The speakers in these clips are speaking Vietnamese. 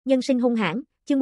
Nhân sinh hung hãn, chương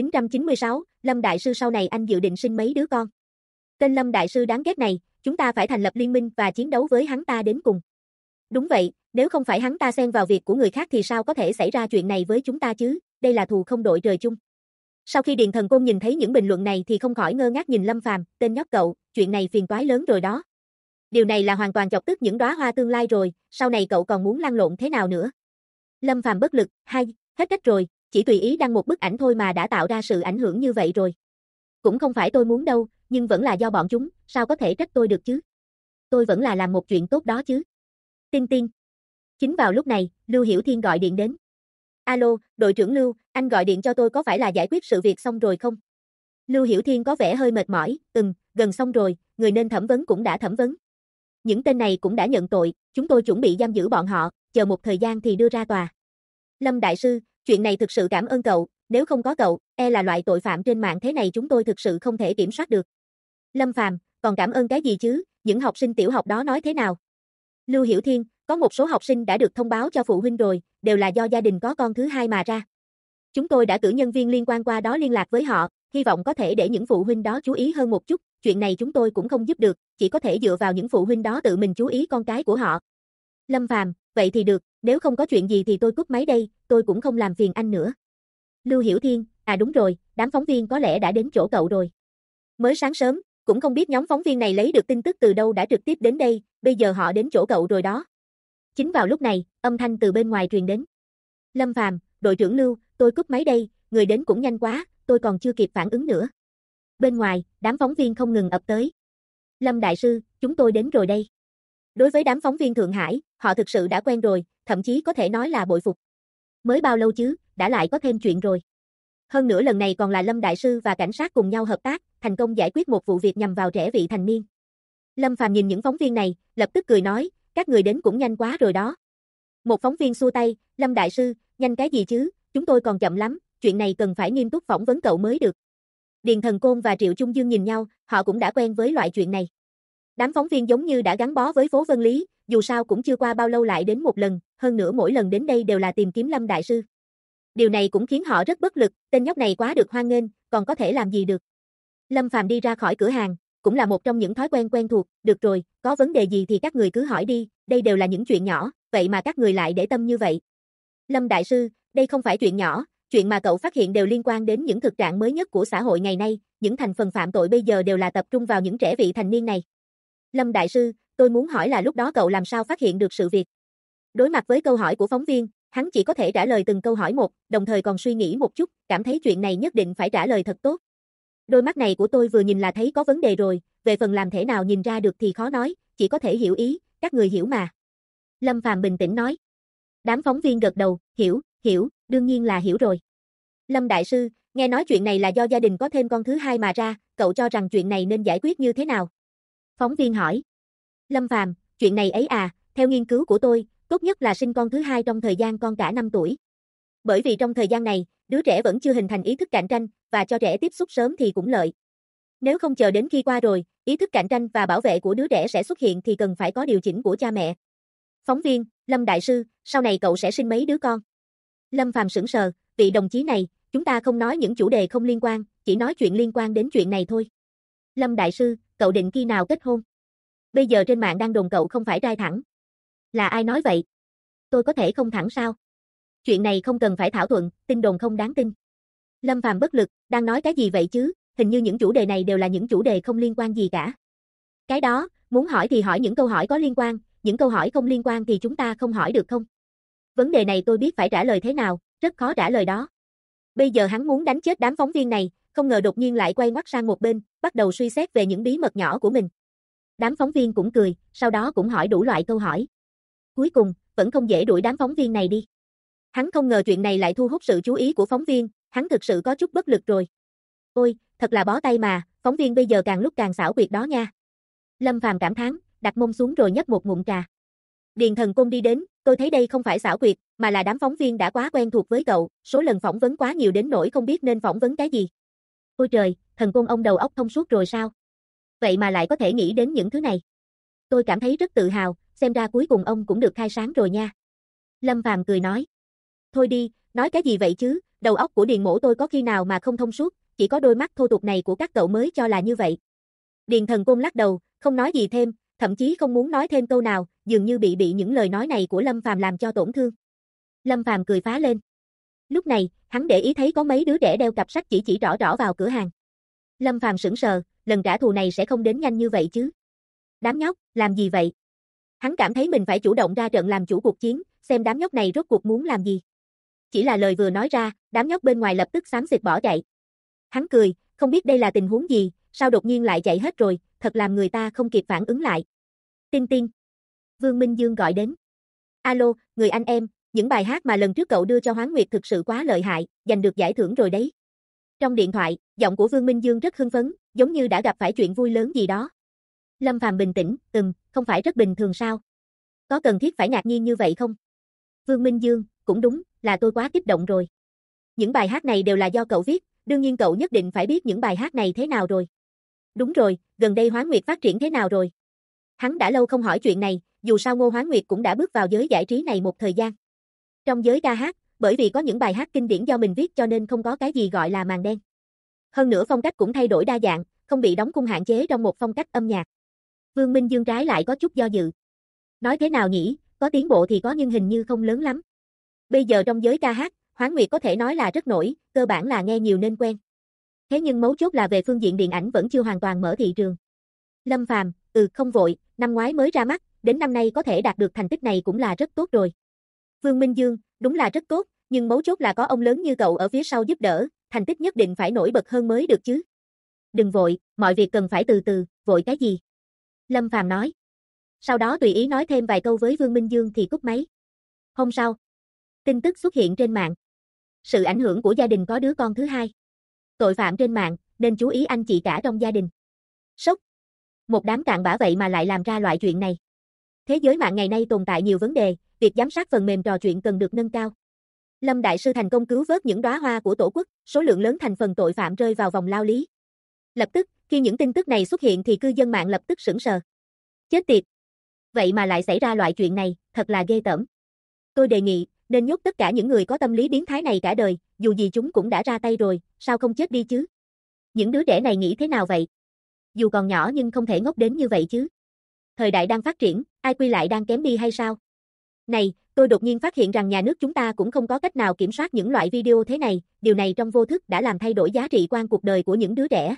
1996, Lâm Đại Sư sau này anh dự định sinh mấy đứa con. Tên Lâm Đại Sư đáng ghét này, chúng ta phải thành lập liên minh và chiến đấu với hắn ta đến cùng. Đúng vậy, nếu không phải hắn ta xen vào việc của người khác thì sao có thể xảy ra chuyện này với chúng ta chứ, đây là thù không đội trời chung. Sau khi Điền Thần Côn nhìn thấy những bình luận này thì không khỏi ngơ ngác nhìn Lâm Phàm, tên nhóc cậu, chuyện này phiền toái lớn rồi đó. Điều này là hoàn toàn chọc tức những đóa hoa tương lai rồi, sau này cậu còn muốn lăn lộn thế nào nữa? Lâm Phàm bất lực, hết cách rồi, chỉ tùy ý đăng một bức ảnh thôi mà đã tạo ra sự ảnh hưởng như vậy rồi. Cũng không phải tôi muốn đâu, nhưng vẫn là do bọn chúng, sao có thể trách tôi được chứ? Tôi vẫn là làm một chuyện tốt đó chứ. Tin tin. Chính vào lúc này, Lưu Hiểu Thiên gọi điện đến. Alo, đội trưởng Lưu, anh gọi điện cho tôi có phải là giải quyết sự việc xong rồi không? Lưu Hiểu Thiên có vẻ hơi mệt mỏi, gần xong rồi, người nên thẩm vấn cũng đã thẩm vấn. Những tên này cũng đã nhận tội, chúng tôi chuẩn bị giam giữ bọn họ, chờ một thời gian thì đưa ra tòa. Lâm Đại Sư, chuyện này thực sự cảm ơn cậu, nếu không có cậu, là loại tội phạm trên mạng thế này chúng tôi thực sự không thể kiểm soát được. Lâm Phàm, còn cảm ơn cái gì chứ, những học sinh tiểu học đó nói thế nào? Lưu Hiểu Thiên, có một số học sinh đã được thông báo cho phụ huynh rồi, đều là do gia đình có con thứ hai mà ra. Chúng tôi đã cử nhân viên liên quan qua đó liên lạc với họ, hy vọng có thể để những phụ huynh đó chú ý hơn một chút, chuyện này chúng tôi cũng không giúp được, chỉ có thể dựa vào những phụ huynh đó tự mình chú ý con cái của họ. Lâm Phàm, vậy thì được, nếu không có chuyện gì thì tôi cúp máy đây, tôi cũng không làm phiền anh nữa. Lưu Hiểu Thiên, đúng rồi, đám phóng viên có lẽ đã đến chỗ cậu rồi. Mới sáng sớm, cũng không biết nhóm phóng viên này lấy được tin tức từ đâu đã trực tiếp đến đây, bây giờ họ đến chỗ cậu rồi đó. Chính vào lúc này, âm thanh từ bên ngoài truyền đến. Lâm Phàm, đội trưởng Lưu, tôi cúp máy đây, người đến cũng nhanh quá, tôi còn chưa kịp phản ứng nữa. Bên ngoài, đám phóng viên không ngừng ập tới. Lâm Đại Sư, chúng tôi đến rồi đây. Đối với đám phóng viên Thượng Hải, họ thực sự đã quen rồi, thậm chí có thể nói là bội phục. Mới bao lâu chứ, đã lại có thêm chuyện rồi. Hơn nữa lần này còn là Lâm Đại Sư và cảnh sát cùng nhau hợp tác, thành công giải quyết một vụ việc nhằm vào trẻ vị thành niên. Lâm Phàm nhìn những phóng viên này, lập tức cười nói, các người đến cũng nhanh quá rồi đó. Một phóng viên xua tay, Lâm Đại Sư, nhanh cái gì chứ, chúng tôi còn chậm lắm, chuyện này cần phải nghiêm túc phỏng vấn cậu mới được. Điền Thần Côn và Triệu Trung Dương nhìn nhau, họ cũng đã quen với loại chuyện này. Đám phóng viên giống như đã gắn bó với phố Vân Lý, dù sao cũng chưa qua bao lâu lại đến một lần, hơn nữa mỗi lần đến đây đều là tìm kiếm Lâm Đại Sư. Điều này cũng khiến họ rất bất lực, tên nhóc này quá được hoan nghênh, còn có thể làm gì được. Lâm Phàm đi ra khỏi cửa hàng, cũng là một trong những thói quen quen thuộc, được rồi, có vấn đề gì thì các người cứ hỏi đi, đây đều là những chuyện nhỏ, vậy mà các người lại để tâm như vậy. Lâm Đại Sư, đây không phải chuyện nhỏ, chuyện mà cậu phát hiện đều liên quan đến những thực trạng mới nhất của xã hội ngày nay, những thành phần phạm tội bây giờ đều là tập trung vào những trẻ vị thành niên này. Lâm Đại Sư, tôi muốn hỏi là lúc đó cậu làm sao phát hiện được sự việc? Đối mặt với câu hỏi của phóng viên, hắn chỉ có thể trả lời từng câu hỏi một, đồng thời còn suy nghĩ một chút, cảm thấy chuyện này nhất định phải trả lời thật tốt. Đôi mắt này của tôi vừa nhìn là thấy có vấn đề rồi, về phần làm thế nào nhìn ra được thì khó nói, chỉ có thể hiểu ý, các người hiểu mà. Lâm Phàm bình tĩnh nói. Đám phóng viên gật đầu, hiểu, đương nhiên là hiểu rồi. Lâm Đại Sư, nghe nói chuyện này là do gia đình có thêm con thứ hai mà ra, cậu cho rằng chuyện này nên giải quyết như thế nào? Phóng viên hỏi. Lâm Phàm, chuyện này ấy theo nghiên cứu của tôi, tốt nhất là sinh con thứ hai trong thời gian con cả 5 tuổi. Bởi vì trong thời gian này, đứa trẻ vẫn chưa hình thành ý thức cạnh tranh, và cho trẻ tiếp xúc sớm thì cũng lợi. Nếu không chờ đến khi qua rồi, ý thức cạnh tranh và bảo vệ của đứa trẻ sẽ xuất hiện thì cần phải có điều chỉnh của cha mẹ. Phóng viên, Lâm Đại Sư, sau này cậu sẽ sinh mấy đứa con? Lâm Phàm sững sờ, vị đồng chí này, chúng ta không nói những chủ đề không liên quan, chỉ nói chuyện liên quan đến chuyện này thôi. Lâm Đại Sư, cậu định khi nào kết hôn? Bây giờ trên mạng đang đồn cậu không phải trai thẳng. Là ai nói vậy? Tôi có thể không thẳng sao? Chuyện này không cần phải thảo luận, tin đồn không đáng tin. Lâm Phàm bất lực, đang nói cái gì vậy chứ, hình như những chủ đề này đều là những chủ đề không liên quan gì cả. Cái đó, muốn hỏi thì hỏi những câu hỏi có liên quan, những câu hỏi không liên quan thì chúng ta không hỏi được không? Vấn đề này tôi biết phải trả lời thế nào, rất khó trả lời đó. Bây giờ hắn muốn đánh chết đám phóng viên này, không ngờ đột nhiên lại quay ngoắt sang một bên, bắt đầu suy xét về những bí mật nhỏ của mình. Đám phóng viên cũng cười, sau đó cũng hỏi đủ loại câu hỏi. Cuối cùng, vẫn không dễ đuổi đám phóng viên này đi. Hắn không ngờ chuyện này lại thu hút sự chú ý của phóng viên, hắn thực sự có chút bất lực rồi. Ôi, thật là bó tay mà, phóng viên bây giờ càng lúc càng xảo quyệt đó nha. Lâm Phàm cảm thán, đặt mông xuống rồi nhấp một ngụm trà. Điền Thần Côn đi đến, tôi thấy đây không phải xảo quyệt, mà là đám phóng viên đã quá quen thuộc với cậu, số lần phỏng vấn quá nhiều đến nỗi không biết nên phỏng vấn cái gì. Ôi trời, Thần Côn ông đầu óc thông suốt rồi sao? Vậy mà lại có thể nghĩ đến những thứ này. Tôi cảm thấy rất tự hào, xem ra cuối cùng ông cũng được khai sáng rồi nha. Lâm Phàm cười nói. Thôi đi, nói cái gì vậy chứ, đầu óc của Điền Mỗ tôi có khi nào mà không thông suốt, chỉ có đôi mắt thô tục này của các cậu mới cho là như vậy. Điền Thần Côn lắc đầu, không nói gì thêm, thậm chí không muốn nói thêm câu nào, dường như bị những lời nói này của Lâm Phàm làm cho tổn thương. Lâm Phàm cười phá lên. Lúc này, hắn để ý thấy có mấy đứa trẻ đeo cặp sách chỉ rõ rõ vào cửa hàng. Lâm Phàm sững sờ, lần trả thù này sẽ không đến nhanh như vậy chứ. Đám nhóc, làm gì vậy? Hắn cảm thấy mình phải chủ động ra trận làm chủ cuộc chiến, xem đám nhóc này rốt cuộc muốn làm gì. Chỉ là lời vừa nói ra, đám nhóc bên ngoài lập tức xám xịt bỏ chạy. Hắn cười, không biết đây là tình huống gì, sao đột nhiên lại chạy hết rồi, thật làm người ta không kịp phản ứng lại. Tinh Tinh. Vương Minh Dương gọi đến. Alo, người anh em, những bài hát mà lần trước cậu đưa cho Hoán Nguyệt thực sự quá lợi hại, giành được giải thưởng rồi đấy. Trong điện thoại, giọng của Vương Minh Dương rất hưng phấn, giống như đã gặp phải chuyện vui lớn gì đó. Lâm Phàm bình tĩnh, không phải rất bình thường sao? Có cần thiết phải ngạc nhiên như vậy không? Vương Minh Dương, cũng đúng, là tôi quá kích động rồi. Những bài hát này đều là do cậu viết, đương nhiên cậu nhất định phải biết những bài hát này thế nào rồi. Đúng rồi, gần đây Hoán Nguyệt phát triển thế nào rồi? Hắn đã lâu không hỏi chuyện này, dù sao Ngô Hoán Nguyệt cũng đã bước vào giới giải trí này một thời gian. Trong giới ca hát, bởi vì có những bài hát kinh điển do mình viết cho nên không có cái gì gọi là màn đen. Hơn nữa phong cách cũng thay đổi đa dạng, không bị đóng khung hạn chế trong một phong cách âm nhạc. Vương Minh Dương trái lại có chút do dự. Nói thế nào nhỉ, có tiến bộ thì có nhưng hình như không lớn lắm. Bây giờ trong giới ca hát, Hoán Nguyệt có thể nói là rất nổi, cơ bản là nghe nhiều nên quen. Thế nhưng mấu chốt là về phương diện điện ảnh vẫn chưa hoàn toàn mở thị trường. Lâm Phàm, không vội, năm ngoái mới ra mắt, đến năm nay có thể đạt được thành tích này cũng là rất tốt rồi. Vương Minh Dương, đúng là rất tốt, nhưng mấu chốt là có ông lớn như cậu ở phía sau giúp đỡ, thành tích nhất định phải nổi bật hơn mới được chứ. Đừng vội, mọi việc cần phải từ từ, vội cái gì? Lâm Phàm nói. Sau đó tùy ý nói thêm vài câu với Vương Minh Dương thì cúp máy. Hôm sau, tin tức xuất hiện trên mạng. Sự ảnh hưởng của gia đình có đứa con thứ hai. Tội phạm trên mạng, nên chú ý anh chị cả trong gia đình. Sốc. Một đám cặn bã vậy mà lại làm ra loại chuyện này. Thế giới mạng ngày nay tồn tại nhiều vấn đề, việc giám sát phần mềm trò chuyện cần được nâng cao. Lâm Đại Sư thành công cứu vớt những đóa hoa của Tổ quốc, số lượng lớn thành phần tội phạm rơi vào vòng lao lý. Lập tức, khi những tin tức này xuất hiện thì cư dân mạng lập tức sững sờ. Chết tiệt! Vậy mà lại xảy ra loại chuyện này, thật là ghê tởm. Tôi đề nghị, nên nhốt tất cả những người có tâm lý biến thái này cả đời, dù gì chúng cũng đã ra tay rồi, sao không chết đi chứ? Những đứa trẻ này nghĩ thế nào vậy? Dù còn nhỏ nhưng không thể ngốc đến như vậy chứ. Thời đại đang phát triển, IQ lại đang kém đi hay sao? Này, tôi đột nhiên phát hiện rằng nhà nước chúng ta cũng không có cách nào kiểm soát những loại video thế này, điều này trong vô thức đã làm thay đổi giá trị quan cuộc đời của những đứa trẻ.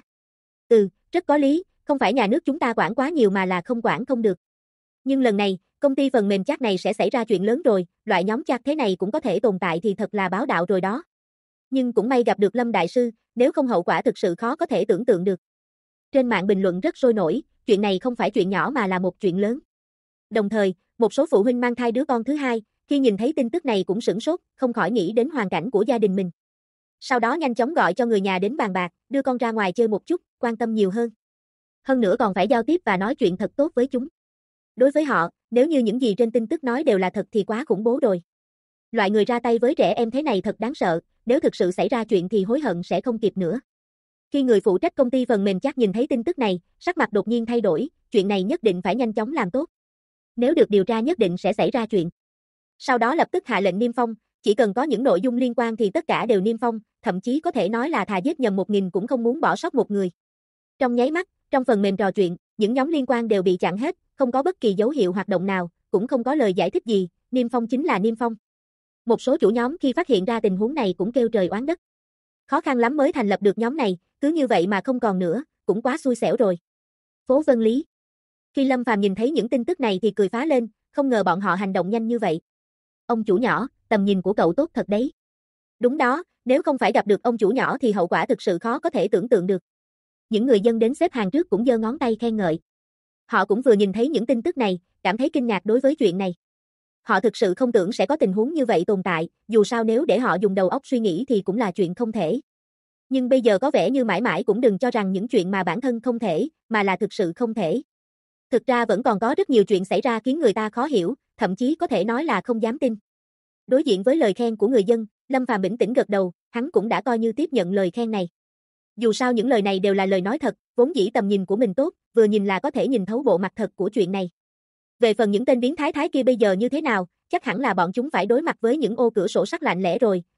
Rất có lý, không phải nhà nước chúng ta quản quá nhiều mà là không quản không được. Nhưng lần này, công ty phần mềm chat này sẽ xảy ra chuyện lớn rồi, loại nhóm chat thế này cũng có thể tồn tại thì thật là báo đạo rồi đó. Nhưng cũng may gặp được Lâm Đại Sư, nếu không hậu quả thực sự khó có thể tưởng tượng được. Trên mạng bình luận rất sôi nổi, chuyện này không phải chuyện nhỏ mà là một chuyện lớn. Đồng thời, một số phụ huynh mang thai đứa con thứ hai, khi nhìn thấy tin tức này cũng sửng sốt, không khỏi nghĩ đến hoàn cảnh của gia đình mình. Sau đó nhanh chóng gọi cho người nhà đến bàn bạc, đưa con ra ngoài chơi một chút, quan tâm nhiều hơn. Hơn nữa còn phải giao tiếp và nói chuyện thật tốt với chúng. Đối với họ, nếu như những gì trên tin tức nói đều là thật thì quá khủng bố rồi. Loại người ra tay với trẻ em thế này thật đáng sợ, nếu thực sự xảy ra chuyện thì hối hận sẽ không kịp nữa. Khi người phụ trách công ty phần mềm chat nhìn thấy tin tức này, sắc mặt đột nhiên thay đổi, chuyện này nhất định phải nhanh chóng làm tốt. Nếu được điều tra nhất định sẽ xảy ra chuyện. Sau đó lập tức hạ lệnh niêm phong, chỉ cần có những nội dung liên quan thì tất cả đều niêm phong, thậm chí có thể nói là thà giết nhầm 1000 cũng không muốn bỏ sót một người. Trong nháy mắt, trong phần mềm trò chuyện, những nhóm liên quan đều bị chặn hết, không có bất kỳ dấu hiệu hoạt động nào, cũng không có lời giải thích gì, niêm phong chính là niêm phong. Một số chủ nhóm khi phát hiện ra tình huống này cũng kêu trời oán đất. Khó khăn lắm mới thành lập được nhóm này, cứ như vậy mà không còn nữa, cũng quá xui xẻo rồi. Phố Vân Lý. Khi Lâm Phàm nhìn thấy những tin tức này thì cười phá lên, không ngờ bọn họ hành động nhanh như vậy. Ông chủ nhỏ, tầm nhìn của cậu tốt thật đấy. Đúng đó, nếu không phải gặp được ông chủ nhỏ thì hậu quả thực sự khó có thể tưởng tượng được. Những người dân đến xếp hàng trước cũng giơ ngón tay khen ngợi. Họ cũng vừa nhìn thấy những tin tức này, cảm thấy kinh ngạc đối với chuyện này. Họ thực sự không tưởng sẽ có tình huống như vậy tồn tại, dù sao nếu để họ dùng đầu óc suy nghĩ thì cũng là chuyện không thể. Nhưng bây giờ có vẻ như mãi mãi cũng đừng cho rằng những chuyện mà bản thân không thể, mà là thực sự không thể. Thực ra vẫn còn có rất nhiều chuyện xảy ra khiến người ta khó hiểu, thậm chí có thể nói là không dám tin. Đối diện với lời khen của người dân, Lâm Phàm bình tĩnh gật đầu, hắn cũng đã coi như tiếp nhận lời khen này. Dù sao những lời này đều là lời nói thật, vốn dĩ tầm nhìn của mình tốt, vừa nhìn là có thể nhìn thấu bộ mặt thật của chuyện này. Về phần những tên biến thái kia bây giờ như thế nào, chắc hẳn là bọn chúng phải đối mặt với những ô cửa sổ sắc lạnh lẽo rồi,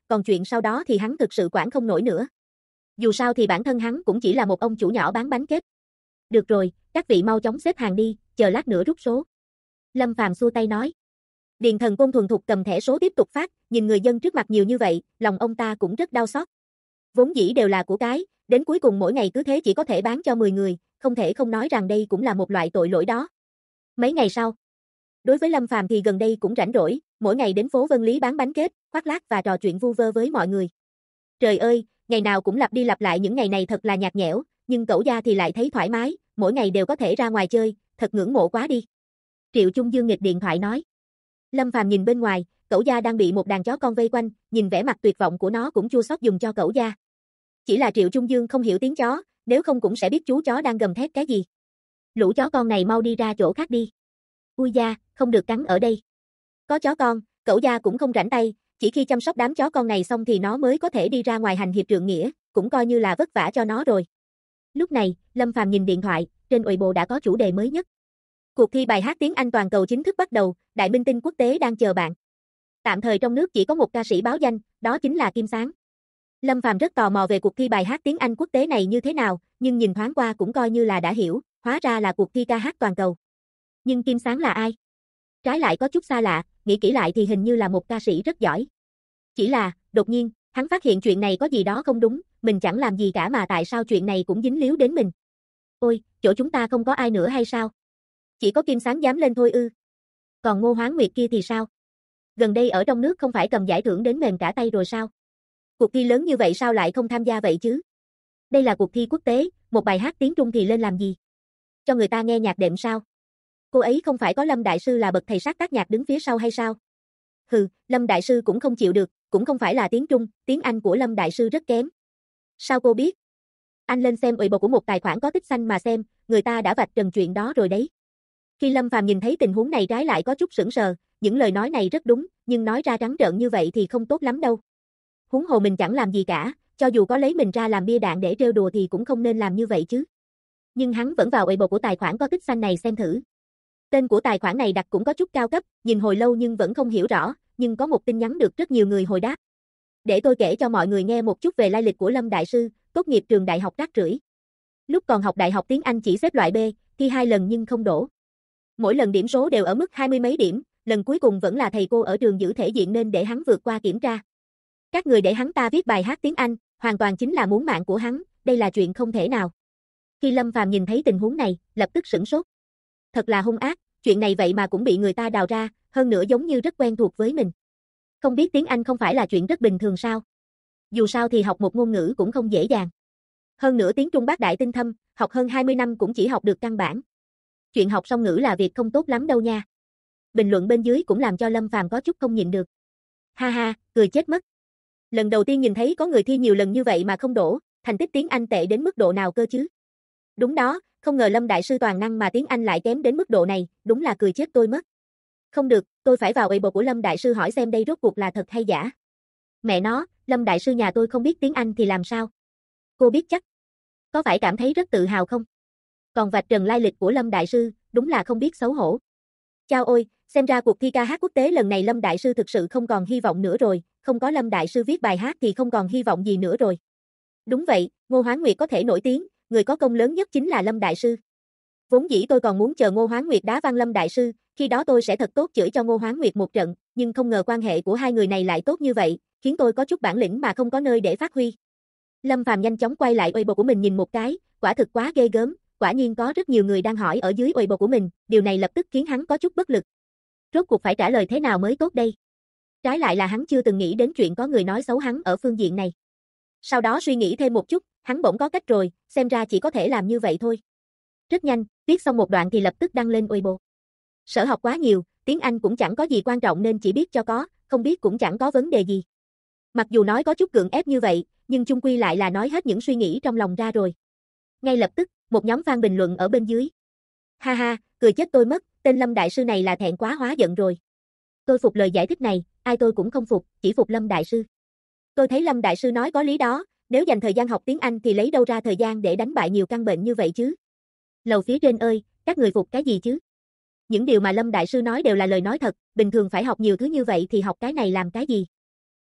còn chuyện sau đó thì hắn thực sự quản không nổi nữa. Dù sao thì bản thân hắn cũng chỉ là một ông chủ nhỏ bán bánh kết. Được rồi, các vị mau chóng xếp hàng đi, chờ lát nữa rút số. Lâm Phàm xua tay nói. Điền Thần Côn thuần thục cầm thẻ số tiếp tục phát, nhìn người dân trước mặt nhiều như vậy, lòng ông ta cũng rất đau xót. Vốn dĩ đều là của cái, đến cuối cùng mỗi ngày cứ thế chỉ có thể bán cho 10 người, không thể không nói rằng đây cũng là một loại tội lỗi đó. Mấy ngày sau, đối với Lâm Phàm thì gần đây cũng rảnh rỗi, mỗi ngày đến phố Vân Lý bán bánh kết, khoác lác và trò chuyện vu vơ với mọi người. Trời ơi, ngày nào cũng lặp đi lặp lại những ngày này thật là nhạt nhẽo, nhưng Cẩu gia thì lại thấy thoải mái, mỗi ngày đều có thể ra ngoài chơi, thật ngưỡng mộ quá đi. Triệu Trung Dương nghịch điện thoại nói. Lâm Phàm nhìn bên ngoài, Cẩu gia đang bị một đàn chó con vây quanh, nhìn vẻ mặt tuyệt vọng của nó cũng chua xót dùng cho Cẩu gia. Chỉ là Triệu Trung Dương không hiểu tiếng chó, nếu không cũng sẽ biết chú chó đang gầm thét cái gì. Lũ chó con này mau đi ra chỗ khác đi. Ui da, không được cắn ở đây. Có chó con, Cẩu gia cũng không rảnh tay, chỉ khi chăm sóc đám chó con này xong thì nó mới có thể đi ra ngoài hành hiệp trượng nghĩa, cũng coi như là vất vả cho nó rồi. Lúc này, Lâm Phàm nhìn điện thoại, trên Weibo đã có chủ đề mới nhất. Cuộc thi bài hát tiếng Anh toàn cầu chính thức bắt đầu, đại minh tinh quốc tế đang chờ bạn. Tạm thời trong nước chỉ có một ca sĩ báo danh, đó chính là Kim Sáng. Lâm Phàm rất tò mò về cuộc thi bài hát tiếng Anh quốc tế này như thế nào, nhưng nhìn thoáng qua cũng coi như là đã hiểu, hóa ra là cuộc thi ca hát toàn cầu. Nhưng Kim Sáng là ai? Trái lại có chút xa lạ, nghĩ kỹ lại thì hình như là một ca sĩ rất giỏi. Chỉ là, đột nhiên, hắn phát hiện chuyện này có gì đó không đúng, mình chẳng làm gì cả mà tại sao chuyện này cũng dính líu đến mình. Ôi, chỗ chúng ta không có ai nữa hay sao? Chỉ có Kim Sáng dám lên thôi ư? Còn Ngô Hoáng Nguyệt kia thì sao? Gần đây ở trong nước không phải cầm giải thưởng đến mềm cả tay rồi sao? Cuộc thi lớn như vậy sao lại không tham gia vậy chứ? Đây là cuộc thi quốc tế, một bài hát tiếng Trung thì lên làm gì? Cho người ta nghe nhạc đệm sao? Cô ấy không phải có Lâm Đại Sư là bậc thầy sáng tác nhạc đứng phía sau hay sao? Hừ, Lâm Đại Sư cũng không chịu được, cũng không phải là tiếng Trung, tiếng Anh của Lâm Đại Sư rất kém. Sao cô biết? Anh lên xem Weibo của một tài khoản có tích xanh mà xem, người ta đã vạch trần chuyện đó rồi đấy. Khi Lâm Phàm nhìn thấy tình huống này trái lại có chút sững sờ, những lời nói này rất đúng, nhưng nói ra trắng trợn như vậy thì không tốt lắm đâu. Huống hồ mình chẳng làm gì cả, cho dù có lấy mình ra làm bia đạn để trêu đùa thì cũng không nên làm như vậy chứ. Nhưng hắn vẫn vào Weibo của tài khoản có tích xanh này xem thử. Tên của tài khoản này đặt cũng có chút cao cấp, nhìn hồi lâu nhưng vẫn không hiểu rõ, nhưng có một tin nhắn được rất nhiều người hồi đáp. Để tôi kể cho mọi người nghe một chút về lai lịch của Lâm Đại Sư, tốt nghiệp trường đại học rác rưởi. Lúc còn học đại học tiếng Anh chỉ xếp loại B, thi 2 lần nhưng không đỗ. Mỗi lần điểm số đều ở mức 20 mấy điểm, lần cuối cùng vẫn là thầy cô ở trường giữ thể diện nên để hắn vượt qua kiểm tra. Các người để hắn ta viết bài hát tiếng Anh, hoàn toàn chính là muốn mạng của hắn, đây là chuyện không thể nào. Khi Lâm Phàm nhìn thấy tình huống này, lập tức sửng sốt. Thật là hung ác, chuyện này vậy mà cũng bị người ta đào ra, hơn nữa giống như rất quen thuộc với mình. Không biết tiếng Anh không phải là chuyện rất bình thường sao? Dù sao thì học một ngôn ngữ cũng không dễ dàng. Hơn nữa tiếng Trung bác đại tinh thâm, học hơn 20 năm cũng chỉ học được căn bản. Chuyện học song ngữ là việc không tốt lắm đâu nha. Bình luận bên dưới cũng làm cho Lâm Phàm có chút không nhịn được. Ha ha, cười chết mất. Lần đầu tiên nhìn thấy có người thi nhiều lần như vậy mà không đỗ, thành tích tiếng Anh tệ đến mức độ nào cơ chứ? Đúng đó, không ngờ Lâm Đại Sư toàn năng mà tiếng Anh lại kém đến mức độ này, đúng là cười chết tôi mất. Không được, tôi phải vào Weibo của Lâm Đại Sư hỏi xem đây rốt cuộc là thật hay giả. Mẹ nó, Lâm Đại Sư nhà tôi không biết tiếng Anh thì làm sao? Cô biết chắc. Có phải cảm thấy rất tự hào không? Còn vạch trần lai lịch của Lâm Đại Sư, đúng là không biết xấu hổ. Chao ôi, xem ra cuộc thi ca hát quốc tế lần này Lâm Đại Sư thực sự không còn hy vọng nữa rồi, không có Lâm Đại Sư viết bài hát thì không còn hy vọng gì nữa rồi. Đúng vậy, Ngô Hoáng Nguyệt có thể nổi tiếng, người có công lớn nhất chính là Lâm Đại Sư. Vốn dĩ tôi còn muốn chờ Ngô Hoáng Nguyệt đá văng Lâm Đại Sư, khi đó tôi sẽ thật tốt chửi cho Ngô Hoáng Nguyệt một trận, nhưng không ngờ quan hệ của hai người này lại tốt như vậy, khiến tôi có chút bản lĩnh mà không có nơi để phát huy. Lâm Phàm nhanh chóng quay lại Weibo của mình nhìn một cái, quả thực quá ghê gớm, quả nhiên có rất nhiều người đang hỏi ở dưới Weibo của mình, điều này lập tức khiến hắn có chút bất lực. Rốt cuộc phải trả lời thế nào mới tốt đây? Trái lại là hắn chưa từng nghĩ đến chuyện có người nói xấu hắn ở phương diện này. Sau đó suy nghĩ thêm một chút, hắn bỗng có cách rồi, xem ra chỉ có thể làm như vậy thôi. Rất nhanh, viết xong một đoạn thì lập tức đăng lên Weibo. Sở học quá nhiều, tiếng Anh cũng chẳng có gì quan trọng nên chỉ biết cho có, không biết cũng chẳng có vấn đề gì. Mặc dù nói có chút gượng ép như vậy, nhưng chung quy lại là nói hết những suy nghĩ trong lòng ra rồi. Ngay lập tức, một nhóm fan bình luận ở bên dưới. Ha ha, cười chết tôi mất, tên Lâm Đại Sư này là thẹn quá hóa giận rồi. Tôi phục lời giải thích này, ai tôi cũng không phục, chỉ phục Lâm Đại Sư. Tôi thấy Lâm Đại Sư nói có lý đó, nếu dành thời gian học tiếng Anh thì lấy đâu ra thời gian để đánh bại nhiều căn bệnh như vậy chứ. Lầu phía trên ơi, các người phục cái gì chứ? Những điều mà Lâm Đại Sư nói đều là lời nói thật, bình thường phải học nhiều thứ như vậy thì học cái này làm cái gì?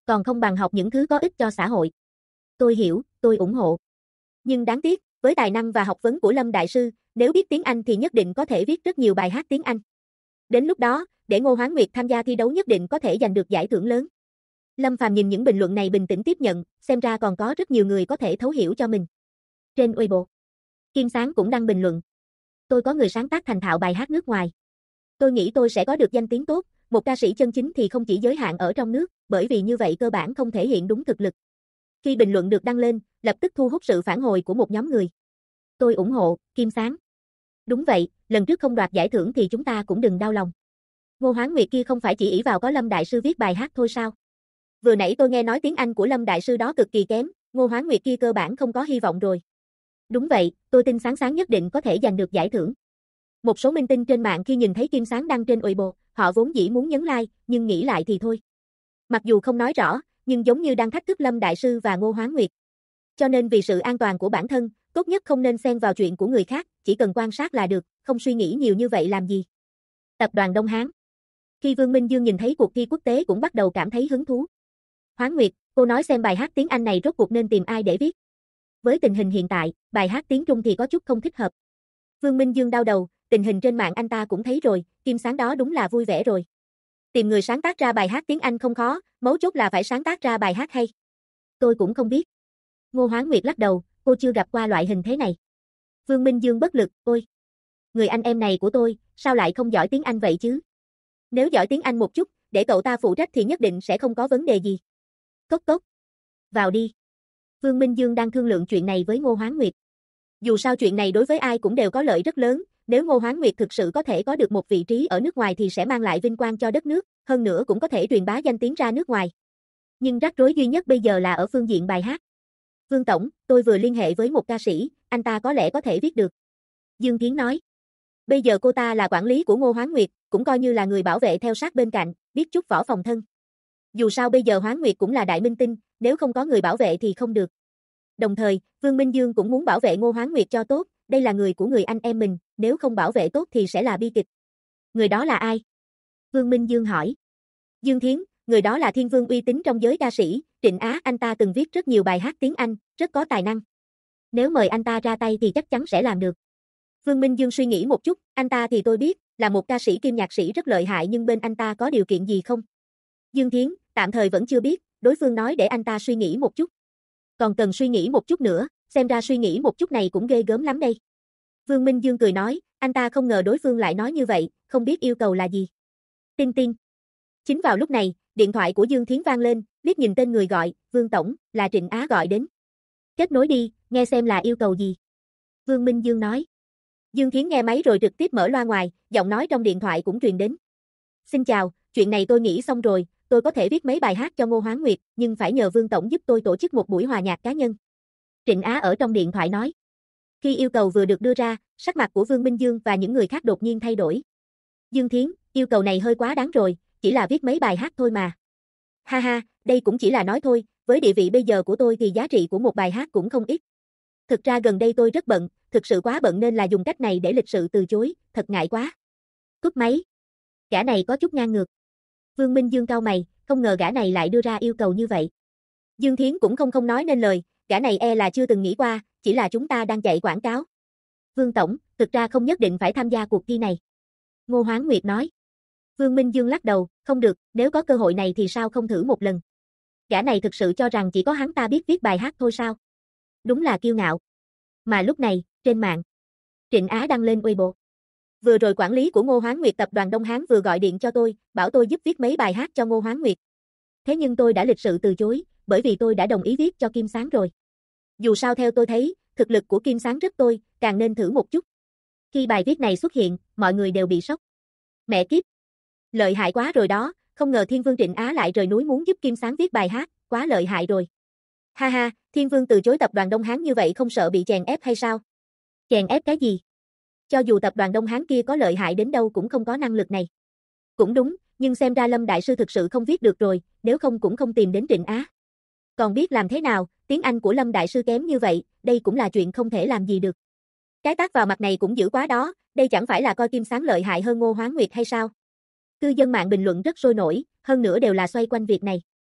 Còn không bằng học những thứ có ích cho xã hội. Tôi hiểu, tôi ủng hộ. Nhưng đáng tiếc, với tài năng và học vấn của Lâm Đại Sư, nếu biết tiếng Anh thì nhất định có thể viết rất nhiều bài hát tiếng Anh. Đến lúc đó, để Ngô Hoán Nguyệt tham gia thi đấu nhất định có thể giành được giải thưởng lớn. Lâm Phàm nhìn những bình luận này bình tĩnh tiếp nhận, xem ra còn có rất nhiều người có thể thấu hiểu cho mình. Trên Weibo, Kim Sáng cũng đăng bình luận. Tôi có người sáng tác thành thạo bài hát nước ngoài. Tôi nghĩ tôi sẽ có được danh tiếng tốt, một ca sĩ chân chính thì không chỉ giới hạn ở trong nước, bởi vì như vậy cơ bản không thể hiện đúng thực lực. Khi bình luận được đăng lên, lập tức thu hút sự phản hồi của một nhóm người. Tôi ủng hộ, Kim Sáng. Đúng vậy, lần trước không đoạt giải thưởng thì chúng ta cũng đừng đau lòng. Ngô Hoán Nguyệt kia không phải chỉ ỷ vào có Lâm Đại Sư viết bài hát thôi sao? Vừa nãy tôi nghe nói tiếng Anh của Lâm Đại Sư đó cực kỳ kém, Ngô Hoán Nguyệt kia cơ bản không có hy vọng rồi. Đúng vậy, tôi tin Sáng Sáng nhất định có thể giành được giải thưởng. Một số minh tinh trên mạng khi nhìn thấy Kim Sáng đăng trên Weibo, họ vốn dĩ muốn nhấn like, nhưng nghĩ lại thì thôi. Mặc dù không nói rõ, nhưng giống như đang thách thức Lâm Đại Sư và Ngô Hoán Nguyệt. Cho nên vì sự an toàn của bản thân, tốt nhất không nên xen vào chuyện của người khác, chỉ cần quan sát là được, không suy nghĩ nhiều như vậy làm gì. Tập đoàn Đông Hán. Khi Vương Minh Dương nhìn thấy cuộc thi quốc tế cũng bắt đầu cảm thấy hứng thú. Hoán Nguyệt, cô nói xem bài hát tiếng Anh này rốt cuộc nên tìm ai để viết. Với tình hình hiện tại, bài hát tiếng Trung thì có chút không thích hợp. Vương Minh Dương đau đầu, tình hình trên mạng anh ta cũng thấy rồi, Kim Sáng đó đúng là vui vẻ rồi. Tìm người sáng tác ra bài hát tiếng Anh không khó, mấu chốt là phải sáng tác ra bài hát hay. Tôi cũng không biết. Ngô Hoán Nguyệt lắc đầu, cô chưa gặp qua loại hình thế này. Vương Minh Dương bất lực, ôi. Người anh em này của tôi, sao lại không giỏi tiếng Anh vậy chứ? Nếu giỏi tiếng Anh một chút, để cậu ta phụ trách thì nhất định sẽ không có vấn đề gì. Cốc cốc. Vào đi. Vương Minh Dương đang thương lượng chuyện này với Ngô Hoán Nguyệt. Dù sao chuyện này đối với ai cũng đều có lợi rất lớn, nếu Ngô Hoán Nguyệt thực sự có thể có được một vị trí ở nước ngoài thì sẽ mang lại vinh quang cho đất nước, hơn nữa cũng có thể truyền bá danh tiếng ra nước ngoài. Nhưng rắc rối duy nhất bây giờ là ở phương diện bài hát. Vương Tổng, tôi vừa liên hệ với một ca sĩ, anh ta có lẽ có thể viết được. Dương Thiến nói. Bây giờ cô ta là quản lý của Ngô Hoán Nguyệt, cũng coi như là người bảo vệ theo sát bên cạnh, biết chút võ phòng thân. Dù sao bây giờ Hoán Nguyệt cũng là đại minh tinh, nếu không có người bảo vệ thì không được. Đồng thời, Vương Minh Dương cũng muốn bảo vệ Ngô Hoán Nguyệt cho tốt, đây là người của người anh em mình, nếu không bảo vệ tốt thì sẽ là bi kịch. Người đó là ai? Vương Minh Dương hỏi. Dương Thiến, người đó là thiên vương uy tín trong giới ca sĩ, Trịnh Á, anh ta từng viết rất nhiều bài hát tiếng Anh, rất có tài năng. Nếu mời anh ta ra tay thì chắc chắn sẽ làm được. Vương Minh Dương suy nghĩ một chút, anh ta thì tôi biết, là một ca sĩ kim nhạc sĩ rất lợi hại nhưng bên anh ta có điều kiện gì không? Dương Thiến, tạm thời vẫn chưa biết, đối phương nói để anh ta suy nghĩ một chút. Còn cần suy nghĩ một chút nữa, xem ra suy nghĩ một chút này cũng ghê gớm lắm đây. Vương Minh Dương cười nói, anh ta không ngờ đối phương lại nói như vậy, không biết yêu cầu là gì. Tinh tinh. Chính vào lúc này, điện thoại của Dương Thiến vang lên, liếc nhìn tên người gọi, Vương Tổng, là Trịnh Á gọi đến. Kết nối đi, nghe xem là yêu cầu gì. Vương Minh Dương nói. Dương Thiến nghe máy rồi trực tiếp mở loa ngoài, giọng nói trong điện thoại cũng truyền đến. Xin chào, chuyện này tôi nghĩ xong rồi, tôi có thể viết mấy bài hát cho Ngô Hoán Nguyệt, nhưng phải nhờ Vương Tổng giúp tôi tổ chức một buổi hòa nhạc cá nhân. Trịnh Á ở trong điện thoại nói. Khi yêu cầu vừa được đưa ra, sắc mặt của Vương Minh Dương và những người khác đột nhiên thay đổi. Dương Thiến, yêu cầu này hơi quá đáng rồi, chỉ là viết mấy bài hát thôi mà. Ha ha, đây cũng chỉ là nói thôi, với địa vị bây giờ của tôi thì giá trị của một bài hát cũng không ít. Thực ra gần đây tôi rất bận, thực sự quá bận nên là dùng cách này để lịch sự từ chối, thật ngại quá. Cúp máy. Gã này có chút ngang ngược. Vương Minh Dương cau mày, không ngờ gã này lại đưa ra yêu cầu như vậy. Dương Thiến cũng không nói nên lời, gã này e là chưa từng nghĩ qua, chỉ là chúng ta đang chạy quảng cáo. Vương Tổng, thực ra không nhất định phải tham gia cuộc thi này. Ngô Hoán Nguyệt nói. Vương Minh Dương lắc đầu, không được, nếu có cơ hội này thì sao không thử một lần. Gã này thực sự cho rằng chỉ có hắn ta biết viết bài hát thôi sao? Đúng là kiêu ngạo. Mà lúc này, trên mạng, Trịnh Á đăng lên Weibo. Vừa rồi quản lý của Ngô Hoán Nguyệt tập đoàn Đông Hán vừa gọi điện cho tôi, bảo tôi giúp viết mấy bài hát cho Ngô Hoán Nguyệt. Thế nhưng tôi đã lịch sự từ chối, bởi vì tôi đã đồng ý viết cho Kim Sáng rồi. Dù sao theo tôi thấy, thực lực của Kim Sáng rất tôi, càng nên thử một chút. Khi bài viết này xuất hiện, mọi người đều bị sốc. Mẹ kiếp! Lợi hại quá rồi đó, không ngờ Thiên Vương Trịnh Á lại rời núi muốn giúp Kim Sáng viết bài hát, quá lợi hại rồi. Ha ha, Thiên Vương từ chối tập đoàn Đông Hán như vậy không sợ bị chèn ép hay sao? Chèn ép cái gì? Cho dù tập đoàn Đông Hán kia có lợi hại đến đâu cũng không có năng lực này. Cũng đúng, nhưng xem ra Lâm Đại Sư thực sự không viết được rồi, nếu không cũng không tìm đến Trịnh Á. Còn biết làm thế nào, tiếng Anh của Lâm Đại Sư kém như vậy, đây cũng là chuyện không thể làm gì được. Cái tát vào mặt này cũng dữ quá đó, đây chẳng phải là coi Kim Sáng lợi hại hơn Ngô Hoán Nguyệt hay sao? Cư dân mạng bình luận rất sôi nổi, hơn nữa đều là xoay quanh việc này.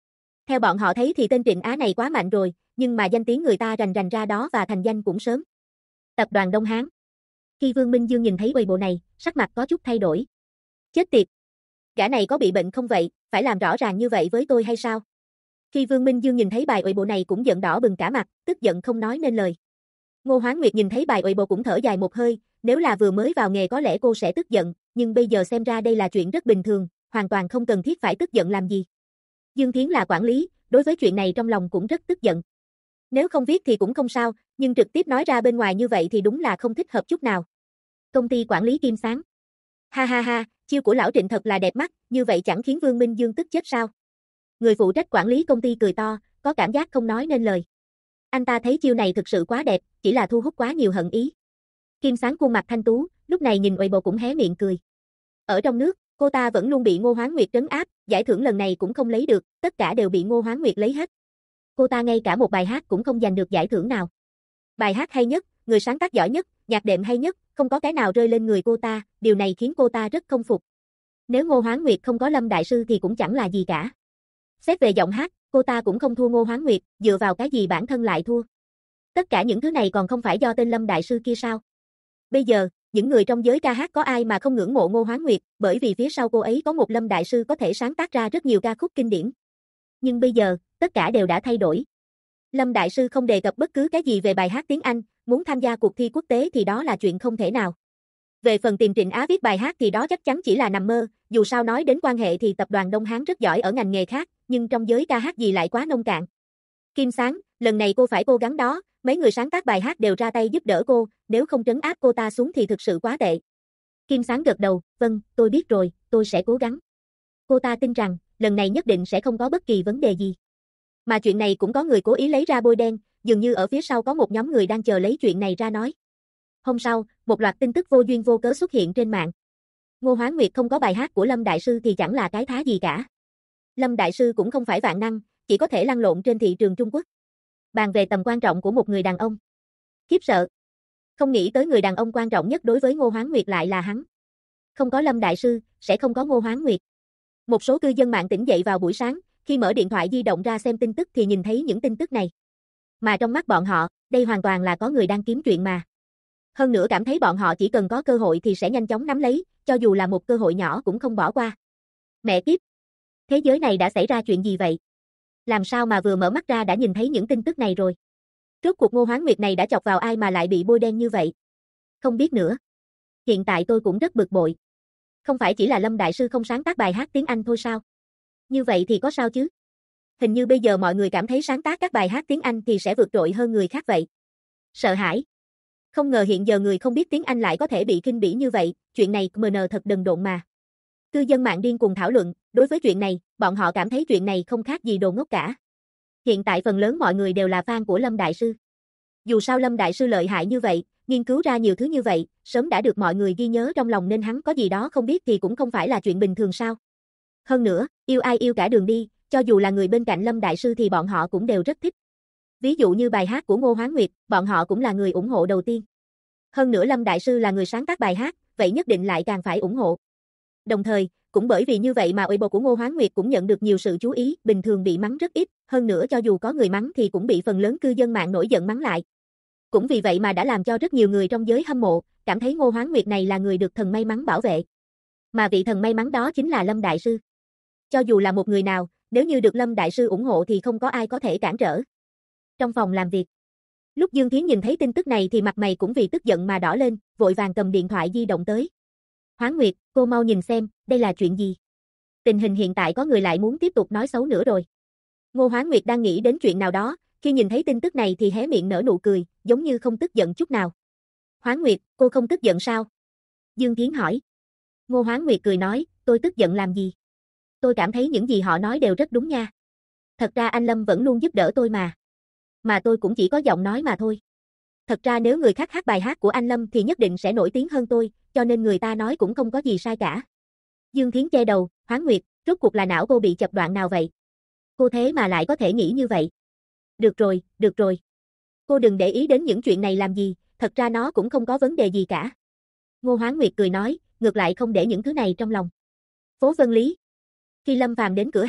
Theo bọn họ thấy thì tên Trịnh Á này quá mạnh rồi, nhưng mà danh tiếng người ta rành rành ra đó và thành danh cũng sớm. Tập đoàn Đông Hán. Khi Vương Minh Dương nhìn thấy Weibo này, sắc mặt có chút thay đổi. Chết tiệt! Gã này có bị bệnh không vậy, phải làm rõ ràng như vậy với tôi hay sao? Khi Vương Minh Dương nhìn thấy bài Weibo này cũng giận đỏ bừng cả mặt, tức giận không nói nên lời. Ngô Hoán Nguyệt nhìn thấy bài Weibo cũng thở dài một hơi, nếu là vừa mới vào nghề có lẽ cô sẽ tức giận, nhưng bây giờ xem ra đây là chuyện rất bình thường, hoàn toàn không cần thiết phải tức giận làm gì. Dương Thiến là quản lý, đối với chuyện này trong lòng cũng rất tức giận. Nếu không viết thì cũng không sao, nhưng trực tiếp nói ra bên ngoài như vậy thì đúng là không thích hợp chút nào. Công ty quản lý Kim Sáng. Ha ha ha, chiêu của lão Trịnh thật là đẹp mắt, như vậy chẳng khiến Vương Minh Dương tức chết sao? Người phụ trách quản lý công ty cười to, có cảm giác không nói nên lời. Anh ta thấy chiêu này thực sự quá đẹp, chỉ là thu hút quá nhiều hận ý. Kim Sáng khuôn mặt thanh tú, lúc này nhìn Weibo cũng hé miệng cười. Ở trong nước, cô ta vẫn luôn bị Ngô Hoán Nguyệt trấn áp, giải thưởng lần này cũng không lấy được, tất cả đều bị Ngô Hoán Nguyệt lấy hết. Cô ta ngay cả một bài hát cũng không giành được giải thưởng nào. Bài hát hay nhất, người sáng tác giỏi nhất, nhạc đệm hay nhất, không có cái nào rơi lên người cô ta, điều này khiến cô ta rất không phục. Nếu Ngô Hoán Nguyệt không có Lâm Đại Sư thì cũng chẳng là gì cả. Xét về giọng hát, cô ta cũng không thua Ngô Hoán Nguyệt, dựa vào cái gì bản thân lại thua. Tất cả những thứ này còn không phải do tên Lâm Đại Sư kia sao? Bây giờ, những người trong giới ca hát có ai mà không ngưỡng mộ Ngô Hoán Nguyệt, bởi vì phía sau cô ấy có một Lâm Đại Sư có thể sáng tác ra rất nhiều ca khúc kinh điển. Nhưng bây giờ, tất cả đều đã thay đổi. Lâm Đại Sư không đề cập bất cứ cái gì về bài hát tiếng Anh, muốn tham gia cuộc thi quốc tế thì đó là chuyện không thể nào. Về phần tìm Trịnh Á viết bài hát thì đó chắc chắn chỉ là nằm mơ, dù sao nói đến quan hệ thì tập đoàn Đông Hán rất giỏi ở ngành nghề khác, nhưng trong giới ca hát gì lại quá nông cạn. Kim Sáng, lần này cô phải cố gắng đó, mấy người sáng tác bài hát đều ra tay giúp đỡ cô, nếu không trấn áp cô ta xuống thì thực sự quá tệ. Kim Sáng gật đầu, vâng, tôi biết rồi, tôi sẽ cố gắng. Cô ta tin rằng, lần này nhất định sẽ không có bất kỳ vấn đề gì. Mà chuyện này cũng có người cố ý lấy ra bôi đen, dường như ở phía sau có một nhóm người đang chờ lấy chuyện này ra nói. Hôm sau, một loạt tin tức vô duyên vô cớ xuất hiện trên mạng. Ngô Hoán Nguyệt không có bài hát của Lâm Đại Sư thì chẳng là cái thá gì cả. Lâm Đại Sư cũng không phải vạn năng, chỉ có thể lăn lộn trên thị trường Trung Quốc. Bàn về tầm quan trọng của một người đàn ông. Khiếp sợ. Không nghĩ tới người đàn ông quan trọng nhất đối với Ngô Hoán Nguyệt lại là hắn. Không có Lâm Đại Sư, sẽ không có Ngô Hoán Nguyệt. Một số cư dân mạng tỉnh dậy vào buổi sáng, khi mở điện thoại di động ra xem tin tức thì nhìn thấy những tin tức này. Mà trong mắt bọn họ, đây hoàn toàn là có người đang kiếm chuyện mà. Hơn nữa cảm thấy bọn họ chỉ cần có cơ hội thì sẽ nhanh chóng nắm lấy, cho dù là một cơ hội nhỏ cũng không bỏ qua. Mẹ kiếp! Thế giới này đã xảy ra chuyện gì vậy? Làm sao mà vừa mở mắt ra đã nhìn thấy những tin tức này rồi? Rốt cuộc Ngô Hoán Nguyệt này đã chọc vào ai mà lại bị bôi đen như vậy? Không biết nữa. Hiện tại tôi cũng rất bực bội. Không phải chỉ là Lâm Đại Sư không sáng tác bài hát tiếng Anh thôi sao? Như vậy thì có sao chứ? Hình như bây giờ mọi người cảm thấy sáng tác các bài hát tiếng Anh thì sẽ vượt trội hơn người khác vậy. Sợ hãi. Không ngờ hiện giờ người không biết tiếng Anh lại có thể bị khinh bỉ như vậy, chuyện này MN thật đần độn mà. Cư dân mạng điên cùng thảo luận, đối với chuyện này, bọn họ cảm thấy chuyện này không khác gì đồ ngốc cả. Hiện tại phần lớn mọi người đều là fan của Lâm Đại Sư. Dù sao Lâm Đại Sư lợi hại như vậy, nghiên cứu ra nhiều thứ như vậy, sớm đã được mọi người ghi nhớ trong lòng nên hắn có gì đó không biết thì cũng không phải là chuyện bình thường sao. Hơn nữa, yêu ai yêu cả đường đi, cho dù là người bên cạnh Lâm Đại Sư thì bọn họ cũng đều rất thích. Ví dụ như bài hát của Ngô Hoán Nguyệt, bọn họ cũng là người ủng hộ đầu tiên. Hơn nữa Lâm Đại Sư là người sáng tác bài hát, vậy nhất định lại càng phải ủng hộ. Đồng thời, cũng bởi vì như vậy mà Weibo của Ngô Hoán Nguyệt cũng nhận được nhiều sự chú ý, bình thường bị mắng rất ít, hơn nữa cho dù có người mắng thì cũng bị phần lớn cư dân mạng nổi giận mắng lại. Cũng vì vậy mà đã làm cho rất nhiều người trong giới hâm mộ, cảm thấy Ngô Hoán Nguyệt này là người được thần may mắn bảo vệ. Mà vị thần may mắn đó chính là Lâm Đại Sư. Cho dù là một người nào, nếu như được Lâm Đại Sư ủng hộ thì không có ai có thể cản trở. Trong phòng làm việc, lúc Dương Thiến nhìn thấy tin tức này thì mặt mày cũng vì tức giận mà đỏ lên, vội vàng cầm điện thoại di động tới. Hoán Nguyệt, cô mau nhìn xem, đây là chuyện gì? Tình hình hiện tại có người lại muốn tiếp tục nói xấu nữa rồi. Ngô Hoán Nguyệt đang nghĩ đến chuyện nào đó, khi nhìn thấy tin tức này thì hé miệng nở nụ cười, giống như không tức giận chút nào. Hoán Nguyệt, cô không tức giận sao? Dương Thiến hỏi. Ngô Hoán Nguyệt cười nói, tôi tức giận làm gì? Tôi cảm thấy những gì họ nói đều rất đúng nha. Thật ra anh Lâm vẫn luôn giúp đỡ tôi mà. Mà tôi cũng chỉ có giọng nói mà thôi. Thật ra nếu người khác hát bài hát của anh Lâm thì nhất định sẽ nổi tiếng hơn tôi, cho nên người ta nói cũng không có gì sai cả. Dương Thiến che đầu, Hoán Nguyệt, rốt cuộc là não cô bị chập đoạn nào vậy? Cô thế mà lại có thể nghĩ như vậy. Được rồi, được rồi. Cô đừng để ý đến những chuyện này làm gì, thật ra nó cũng không có vấn đề gì cả. Ngô Hoán Nguyệt cười nói, ngược lại không để những thứ này trong lòng. Phố Vân Lý. Khi Lâm Phàm đến cửa hàng,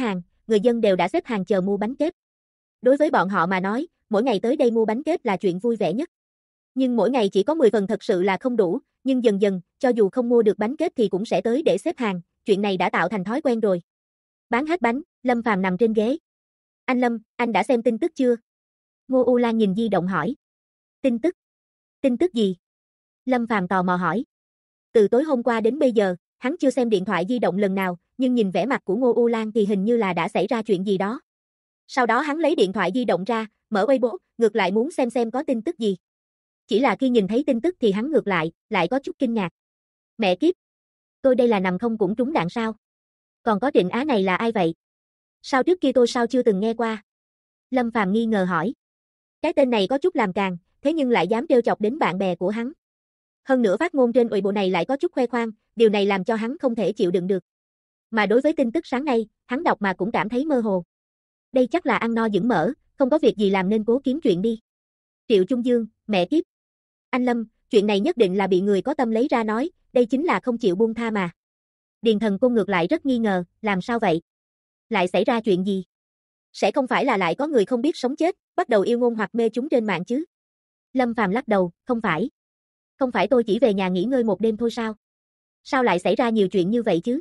người dân đều đã xếp hàng chờ mua bánh kếp. Đối với bọn họ mà nói, mỗi ngày tới đây mua bánh kếp là chuyện vui vẻ nhất. Nhưng mỗi ngày chỉ có 10 phần thật sự là không đủ, nhưng dần dần, cho dù không mua được bánh kếp thì cũng sẽ tới để xếp hàng, chuyện này đã tạo thành thói quen rồi. Bán hết bánh, Lâm Phàm nằm trên ghế. Anh Lâm, anh đã xem tin tức chưa? Ngô U Lan nhìn di động hỏi. Tin tức? Tin tức gì? Lâm Phàm tò mò hỏi. Từ tối hôm qua đến bây giờ, hắn chưa xem điện thoại di động lần nào, nhưng nhìn vẻ mặt của Ngô U Lan thì hình như là đã xảy ra chuyện gì đó. Sau đó hắn lấy điện thoại di động ra, mở Weibo, ngược lại muốn xem có tin tức gì. Chỉ là khi nhìn thấy tin tức thì hắn ngược lại có chút kinh ngạc. Mẹ kiếp! Tôi đây là nằm không cũng trúng đạn sao? Còn có Trịnh Á này là ai vậy? Sao trước kia tôi chưa từng nghe qua? Lâm Phàm nghi ngờ hỏi. Cái tên này có chút làm càn, thế nhưng lại dám trêu chọc đến bạn bè của hắn. Hơn nữa phát ngôn trên Weibo này lại có chút khoe khoang, điều này làm cho hắn không thể chịu đựng được. Mà đối với tin tức sáng nay, hắn đọc mà cũng cảm thấy mơ hồ. Đây chắc là ăn no dưỡng mỡ, không có việc gì làm nên cố kiếm chuyện đi. Triệu Trung Dương, mẹ kiếp! Anh Lâm, chuyện này nhất định là bị người có tâm lấy ra nói, đây chính là không chịu buông tha mà. Điền Thần Côn ngược lại rất nghi ngờ, làm sao vậy? Lại xảy ra chuyện gì? Sẽ không phải là lại có người không biết sống chết, bắt đầu yêu ngôn hoặc mê chúng trên mạng chứ? Lâm Phàm lắc đầu, không phải. Không phải tôi chỉ về nhà nghỉ ngơi một đêm thôi sao? Sao lại xảy ra nhiều chuyện như vậy chứ?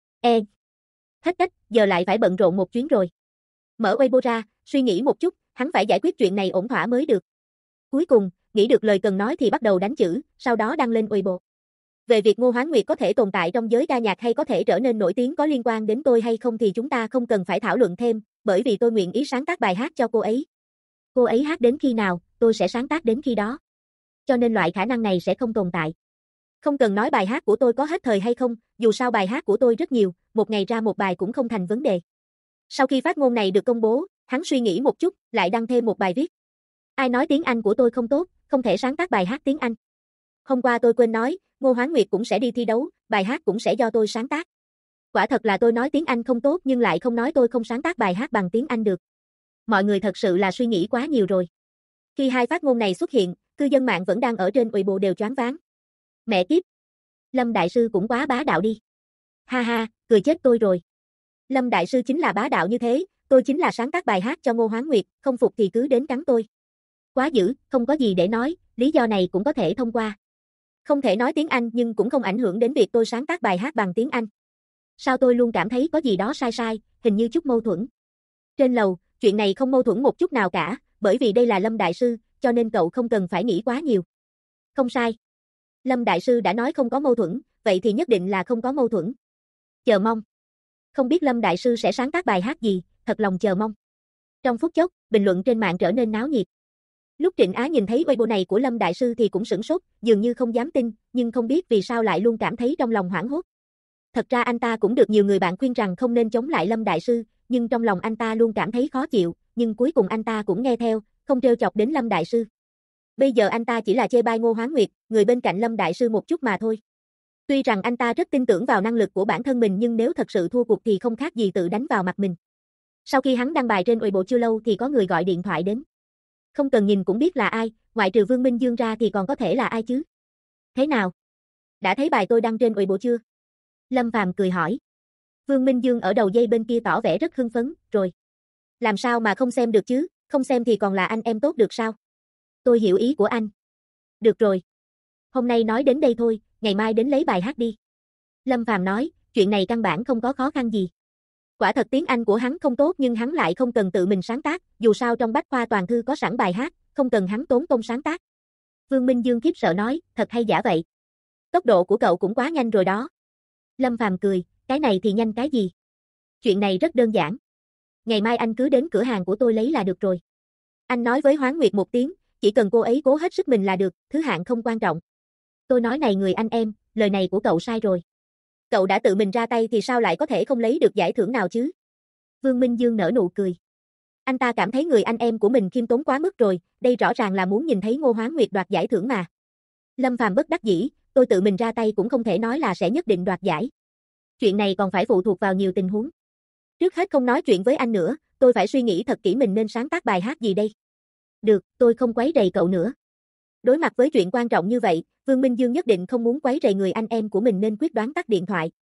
Hết cách, giờ lại phải bận rộn một chuyến rồi. Mở Weibo ra, suy nghĩ một chút, hắn phải giải quyết chuyện này ổn thỏa mới được. Cuối cùng, nghĩ được lời cần nói thì bắt đầu đánh chữ, sau đó đăng lên Weibo. Về việc Ngô Hoán Nguyệt có thể tồn tại trong giới ca nhạc hay có thể trở nên nổi tiếng có liên quan đến tôi hay không thì chúng ta không cần phải thảo luận thêm, bởi vì tôi nguyện ý sáng tác bài hát cho cô ấy. Cô ấy hát đến khi nào, tôi sẽ sáng tác đến khi đó. Cho nên loại khả năng này sẽ không tồn tại. Không cần nói bài hát của tôi có hết thời hay không, dù sao bài hát của tôi rất nhiều, một ngày ra một bài cũng không thành vấn đề. Sau khi phát ngôn này được công bố, hắn suy nghĩ một chút, lại đăng thêm một bài viết. Ai nói tiếng Anh của tôi không tốt, không thể sáng tác bài hát tiếng Anh. Hôm qua tôi quên nói, Ngô Hoán Nguyệt cũng sẽ đi thi đấu, bài hát cũng sẽ do tôi sáng tác. Quả thật là tôi nói tiếng Anh không tốt nhưng lại không nói tôi không sáng tác bài hát bằng tiếng Anh được. Mọi người thật sự là suy nghĩ quá nhiều rồi. Khi hai phát ngôn này xuất hiện, cư dân mạng vẫn đang ở trên Weibo đều choáng váng. Mẹ kiếp! Lâm Đại Sư cũng quá bá đạo đi. Ha ha, cười chết tôi rồi. Lâm Đại Sư chính là bá đạo như thế, tôi chính là sáng tác bài hát cho Ngô Hoán Nguyệt, không phục thì cứ đến cắn tôi. Quá dữ, không có gì để nói, lý do này cũng có thể thông qua. Không thể nói tiếng Anh nhưng cũng không ảnh hưởng đến việc tôi sáng tác bài hát bằng tiếng Anh. Sao tôi luôn cảm thấy có gì đó sai, hình như chút mâu thuẫn. Trên lầu, chuyện này không mâu thuẫn một chút nào cả, bởi vì đây là Lâm Đại Sư, cho nên cậu không cần phải nghĩ quá nhiều. Không sai. Lâm Đại Sư đã nói không có mâu thuẫn, vậy thì nhất định là không có mâu thuẫn. Chờ mong. Không biết Lâm Đại Sư sẽ sáng tác bài hát gì, thật lòng chờ mong. Trong phút chốc, bình luận trên mạng trở nên náo nhiệt. Lúc Trịnh Á nhìn thấy Weibo này của Lâm Đại Sư thì cũng sửng sốt, dường như không dám tin, nhưng không biết vì sao lại luôn cảm thấy trong lòng hoảng hốt. Thật ra anh ta cũng được nhiều người bạn khuyên rằng không nên chống lại Lâm Đại Sư, nhưng trong lòng anh ta luôn cảm thấy khó chịu, nhưng cuối cùng anh ta cũng nghe theo, không trêu chọc đến Lâm Đại Sư. Bây giờ anh ta chỉ là chê bai Ngô Hoán Nguyệt, người bên cạnh Lâm Đại Sư một chút mà thôi. Tuy rằng anh ta rất tin tưởng vào năng lực của bản thân mình nhưng nếu thật sự thua cuộc thì không khác gì tự đánh vào mặt mình. Sau khi hắn đăng bài trên Weibo chưa lâu thì có người gọi điện thoại đến. Không cần nhìn cũng biết là ai, ngoại trừ Vương Minh Dương ra thì còn có thể là ai chứ? Thế nào? Đã thấy bài tôi đăng trên Weibo chưa? Lâm Phàm cười hỏi. Vương Minh Dương ở đầu dây bên kia tỏ vẻ rất hưng phấn, rồi. Làm sao mà không xem được chứ, không xem thì còn là anh em tốt được sao? Tôi hiểu ý của anh. Được rồi. Hôm nay nói đến đây thôi, ngày mai đến lấy bài hát đi. Lâm Phàm nói, chuyện này căn bản không có khó khăn gì. Quả thật tiếng Anh của hắn không tốt nhưng hắn lại không cần tự mình sáng tác, dù sao trong bách khoa toàn thư có sẵn bài hát, không cần hắn tốn công sáng tác. Vương Minh Dương khiếp sợ nói, thật hay giả vậy? Tốc độ của cậu cũng quá nhanh rồi đó. Lâm Phàm cười, cái này thì nhanh cái gì? Chuyện này rất đơn giản. Ngày mai anh cứ đến cửa hàng của tôi lấy là được rồi. Anh nói với Hoán Nguyệt một tiếng, chỉ cần cô ấy cố hết sức mình là được, thứ hạng không quan trọng. Tôi nói này người anh em, lời này của cậu sai rồi. Cậu đã tự mình ra tay thì sao lại có thể không lấy được giải thưởng nào chứ? Vương Minh Dương nở nụ cười. Anh ta cảm thấy người anh em của mình khiêm tốn quá mức rồi, đây rõ ràng là muốn nhìn thấy Ngô Hoán Nguyệt đoạt giải thưởng mà. Lâm Phàm bất đắc dĩ, tôi tự mình ra tay cũng không thể nói là sẽ nhất định đoạt giải. Chuyện này còn phải phụ thuộc vào nhiều tình huống. Trước hết không nói chuyện với anh nữa, tôi phải suy nghĩ thật kỹ mình nên sáng tác bài hát gì đây. Được, tôi không quấy rầy cậu nữa. Đối mặt với chuyện quan trọng như vậy, Vương Minh Dương nhất định không muốn quấy rầy người anh em của mình nên quyết đoán tắt điện thoại.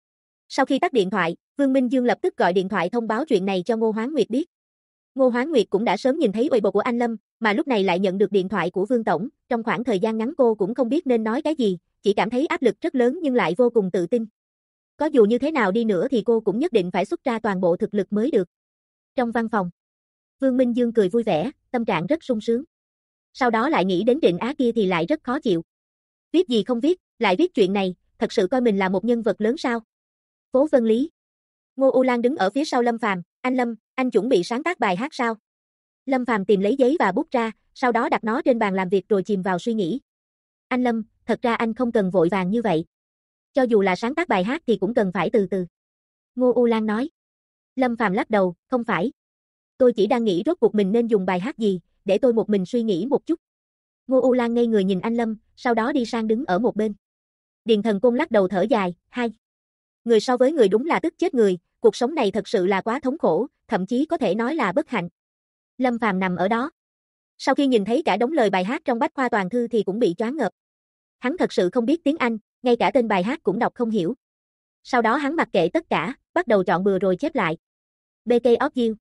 Sau khi tắt điện thoại, Vương Minh Dương lập tức gọi điện thoại thông báo chuyện này cho Ngô Hoán Nguyệt biết. Ngô Hoán Nguyệt cũng đã sớm nhìn thấy Weibo của anh Lâm, mà lúc này lại nhận được điện thoại của Vương Tổng, trong khoảng thời gian ngắn cô cũng không biết nên nói cái gì, chỉ cảm thấy áp lực rất lớn nhưng lại vô cùng tự tin. Có dù như thế nào đi nữa thì cô cũng nhất định phải xuất ra toàn bộ thực lực mới được. Trong văn phòng, Vương Minh Dương cười vui vẻ, tâm trạng rất sung sướng. Sau đó lại nghĩ đến Trịnh Á kia thì lại rất khó chịu. Viết gì không viết, lại viết chuyện này, thật sự coi mình là một nhân vật lớn sao? Phố Vân Lý. Ngô U Lan đứng ở phía sau Lâm Phàm, "Anh Lâm, anh chuẩn bị sáng tác bài hát sao?" Lâm Phàm tìm lấy giấy và bút ra, sau đó đặt nó trên bàn làm việc rồi chìm vào suy nghĩ. "Anh Lâm, thật ra anh không cần vội vàng như vậy. Cho dù là sáng tác bài hát thì cũng cần phải từ từ." Ngô U Lan nói. Lâm Phàm lắc đầu, "Không phải. Tôi chỉ đang nghĩ rốt cuộc mình nên dùng bài hát gì, để tôi một mình suy nghĩ một chút." Ngô U Lan ngây người nhìn anh Lâm, sau đó đi sang đứng ở một bên. Điền Thần Côn lắc đầu thở dài, "Hai. Người so với người đúng là tức chết người, cuộc sống này thật sự là quá thống khổ, thậm chí có thể nói là bất hạnh." Lâm Phàm nằm ở đó. Sau khi nhìn thấy cả đống lời bài hát trong Bách Khoa Toàn Thư thì cũng bị choáng ngợp. Hắn thật sự không biết tiếng Anh, ngay cả tên bài hát cũng đọc không hiểu. Sau đó hắn mặc kệ tất cả, bắt đầu chọn bừa rồi chép lại. BK of you.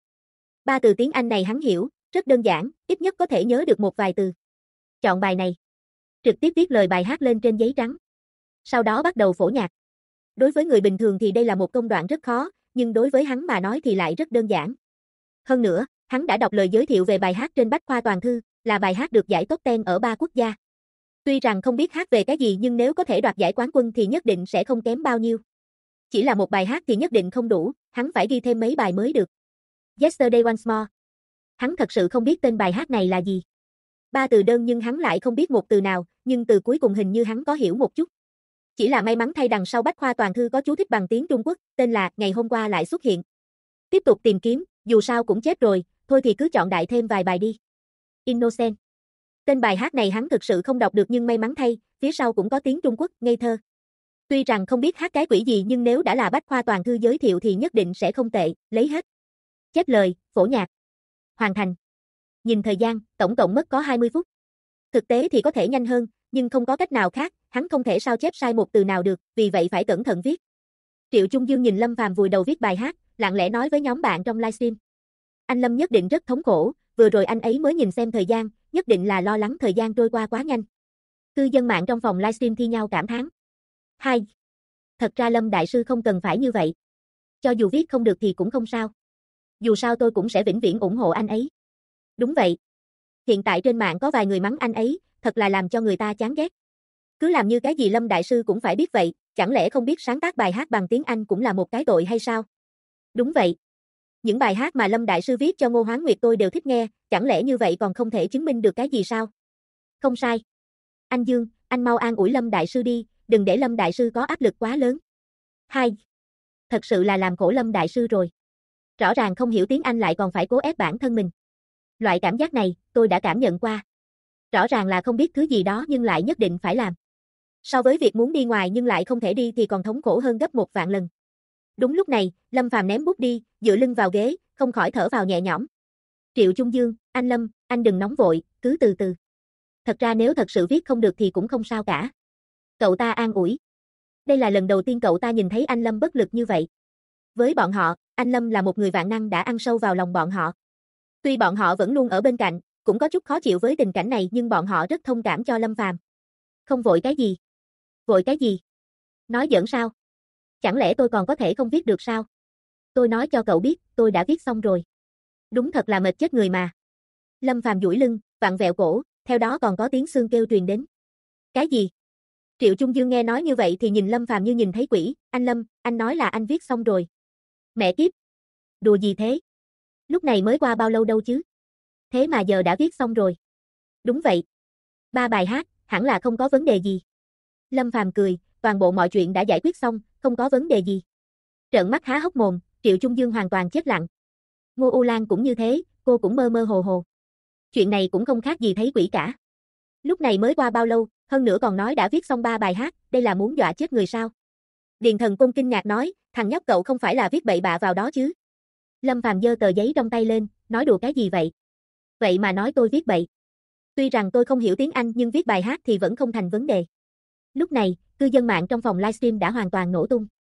3 từ tiếng Anh này hắn hiểu, rất đơn giản, ít nhất có thể nhớ được một vài từ. Chọn bài này. Trực tiếp viết lời bài hát lên trên giấy trắng. Sau đó bắt đầu phổ nhạc. Đối với người bình thường thì đây là một công đoạn rất khó, nhưng đối với hắn mà nói thì lại rất đơn giản. Hơn nữa, hắn đã đọc lời giới thiệu về bài hát trên Bách Khoa Toàn Thư, là bài hát được giải top 10 ở 3 quốc gia. Tuy rằng không biết hát về cái gì nhưng nếu có thể đoạt giải quán quân thì nhất định sẽ không kém bao nhiêu. Chỉ là một bài hát thì nhất định không đủ, hắn phải ghi thêm mấy bài mới được. Yesterday Once More. Hắn thật sự không biết tên bài hát này là gì. 3 từ đơn nhưng hắn lại không biết một từ nào, nhưng từ cuối cùng hình như hắn có hiểu một chút. Chỉ là may mắn thay đằng sau Bách Khoa Toàn Thư có chú thích bằng tiếng Trung Quốc, tên là Ngày Hôm Qua lại xuất hiện. Tiếp tục tìm kiếm, dù sao cũng chết rồi, thôi thì cứ chọn đại thêm vài bài đi. Innocent. Tên bài hát này hắn thực sự không đọc được nhưng may mắn thay, phía sau cũng có tiếng Trung Quốc, ngây thơ. Tuy rằng không biết hát cái quỷ gì nhưng nếu đã là Bách Khoa Toàn Thư giới thiệu thì nhất định sẽ không tệ, lấy hết. Chép lời, phổ nhạc. Hoàn thành. Nhìn thời gian, tổng cộng mất có 20 phút. Thực tế thì có thể nhanh hơn, nhưng không có cách nào khác, hắn không thể sao chép sai một từ nào được, vì vậy phải cẩn thận viết. Triệu Trung Dương nhìn Lâm Phàm vùi đầu viết bài hát, lặng lẽ nói với nhóm bạn trong livestream. Anh Lâm nhất định rất thống khổ, vừa rồi anh ấy mới nhìn xem thời gian, nhất định là lo lắng thời gian trôi qua quá nhanh. Cư dân mạng trong phòng livestream thi nhau cảm thán. Hai. Thật ra Lâm Đại Sư không cần phải như vậy. Cho dù viết không được thì cũng không sao. Dù sao tôi cũng sẽ vĩnh viễn ủng hộ anh ấy. Đúng vậy. Hiện tại trên mạng có vài người mắng anh ấy, thật là làm cho người ta chán ghét. Cứ làm như cái gì Lâm Đại Sư cũng phải biết vậy, chẳng lẽ không biết sáng tác bài hát bằng tiếng Anh cũng là một cái tội hay sao? Đúng vậy. Những bài hát mà Lâm Đại Sư viết cho Ngô Hoán Nguyệt tôi đều thích nghe, chẳng lẽ như vậy còn không thể chứng minh được cái gì sao? Không sai. Anh Dương, anh mau an ủi Lâm Đại Sư đi, đừng để Lâm Đại Sư có áp lực quá lớn. Hai. Thật sự là làm khổ Lâm Đại Sư rồi. Rõ ràng không hiểu tiếng Anh lại còn phải cố ép bản thân mình. Loại cảm giác này, tôi đã cảm nhận qua. Rõ ràng là không biết thứ gì đó nhưng lại nhất định phải làm. So với việc muốn đi ngoài nhưng lại không thể đi thì còn thống khổ hơn gấp 1.000 lần. Đúng lúc này, Lâm Phàm ném bút đi, dựa lưng vào ghế, không khỏi thở vào nhẹ nhõm. Triệu Trung Dương, anh Lâm, anh đừng nóng vội, cứ từ từ. Thật ra nếu thật sự viết không được thì cũng không sao cả. Cậu ta an ủi. Đây là lần đầu tiên cậu ta nhìn thấy anh Lâm bất lực như vậy. Với bọn họ, anh Lâm là một người vạn năng đã ăn sâu vào lòng bọn họ. Tuy bọn họ vẫn luôn ở bên cạnh, cũng có chút khó chịu với tình cảnh này nhưng bọn họ rất thông cảm cho Lâm Phàm. Không vội cái gì? Vội cái gì? Nói giỡn sao? Chẳng lẽ tôi còn có thể không viết được sao? Tôi nói cho cậu biết, tôi đã viết xong rồi. Đúng thật là mệt chết người mà. Lâm Phàm duỗi lưng, vặn vẹo cổ, theo đó còn có tiếng xương kêu truyền đến. Cái gì? Triệu Trung Dương nghe nói như vậy thì nhìn Lâm Phàm như nhìn thấy quỷ, anh Lâm, anh nói là anh viết xong rồi. Mẹ kiếp! Đùa gì thế? Lúc này mới qua bao lâu đâu chứ? Thế mà giờ đã viết xong rồi. Đúng vậy. 3 bài hát, hẳn là không có vấn đề gì. Lâm Phàm cười, toàn bộ mọi chuyện đã giải quyết xong, không có vấn đề gì. Trợn mắt há hốc mồm, Triệu Trung Dương hoàn toàn chết lặng. Ngô U Lan cũng như thế, cô cũng mơ mơ hồ hồ. Chuyện này cũng không khác gì thấy quỷ cả. Lúc này mới qua bao lâu, hơn nữa còn nói đã viết xong 3 bài hát, đây là muốn dọa chết người sao? Điền Thần Côn kinh ngạc nói, thằng nhóc cậu không phải là viết bậy bạ vào đó chứ? Lâm Phàm giơ tờ giấy trong tay lên, nói đùa cái gì vậy? Vậy mà nói tôi viết bậy. Tuy rằng tôi không hiểu tiếng Anh nhưng viết bài hát thì vẫn không thành vấn đề. Lúc này, cư dân mạng trong phòng livestream đã hoàn toàn nổ tung.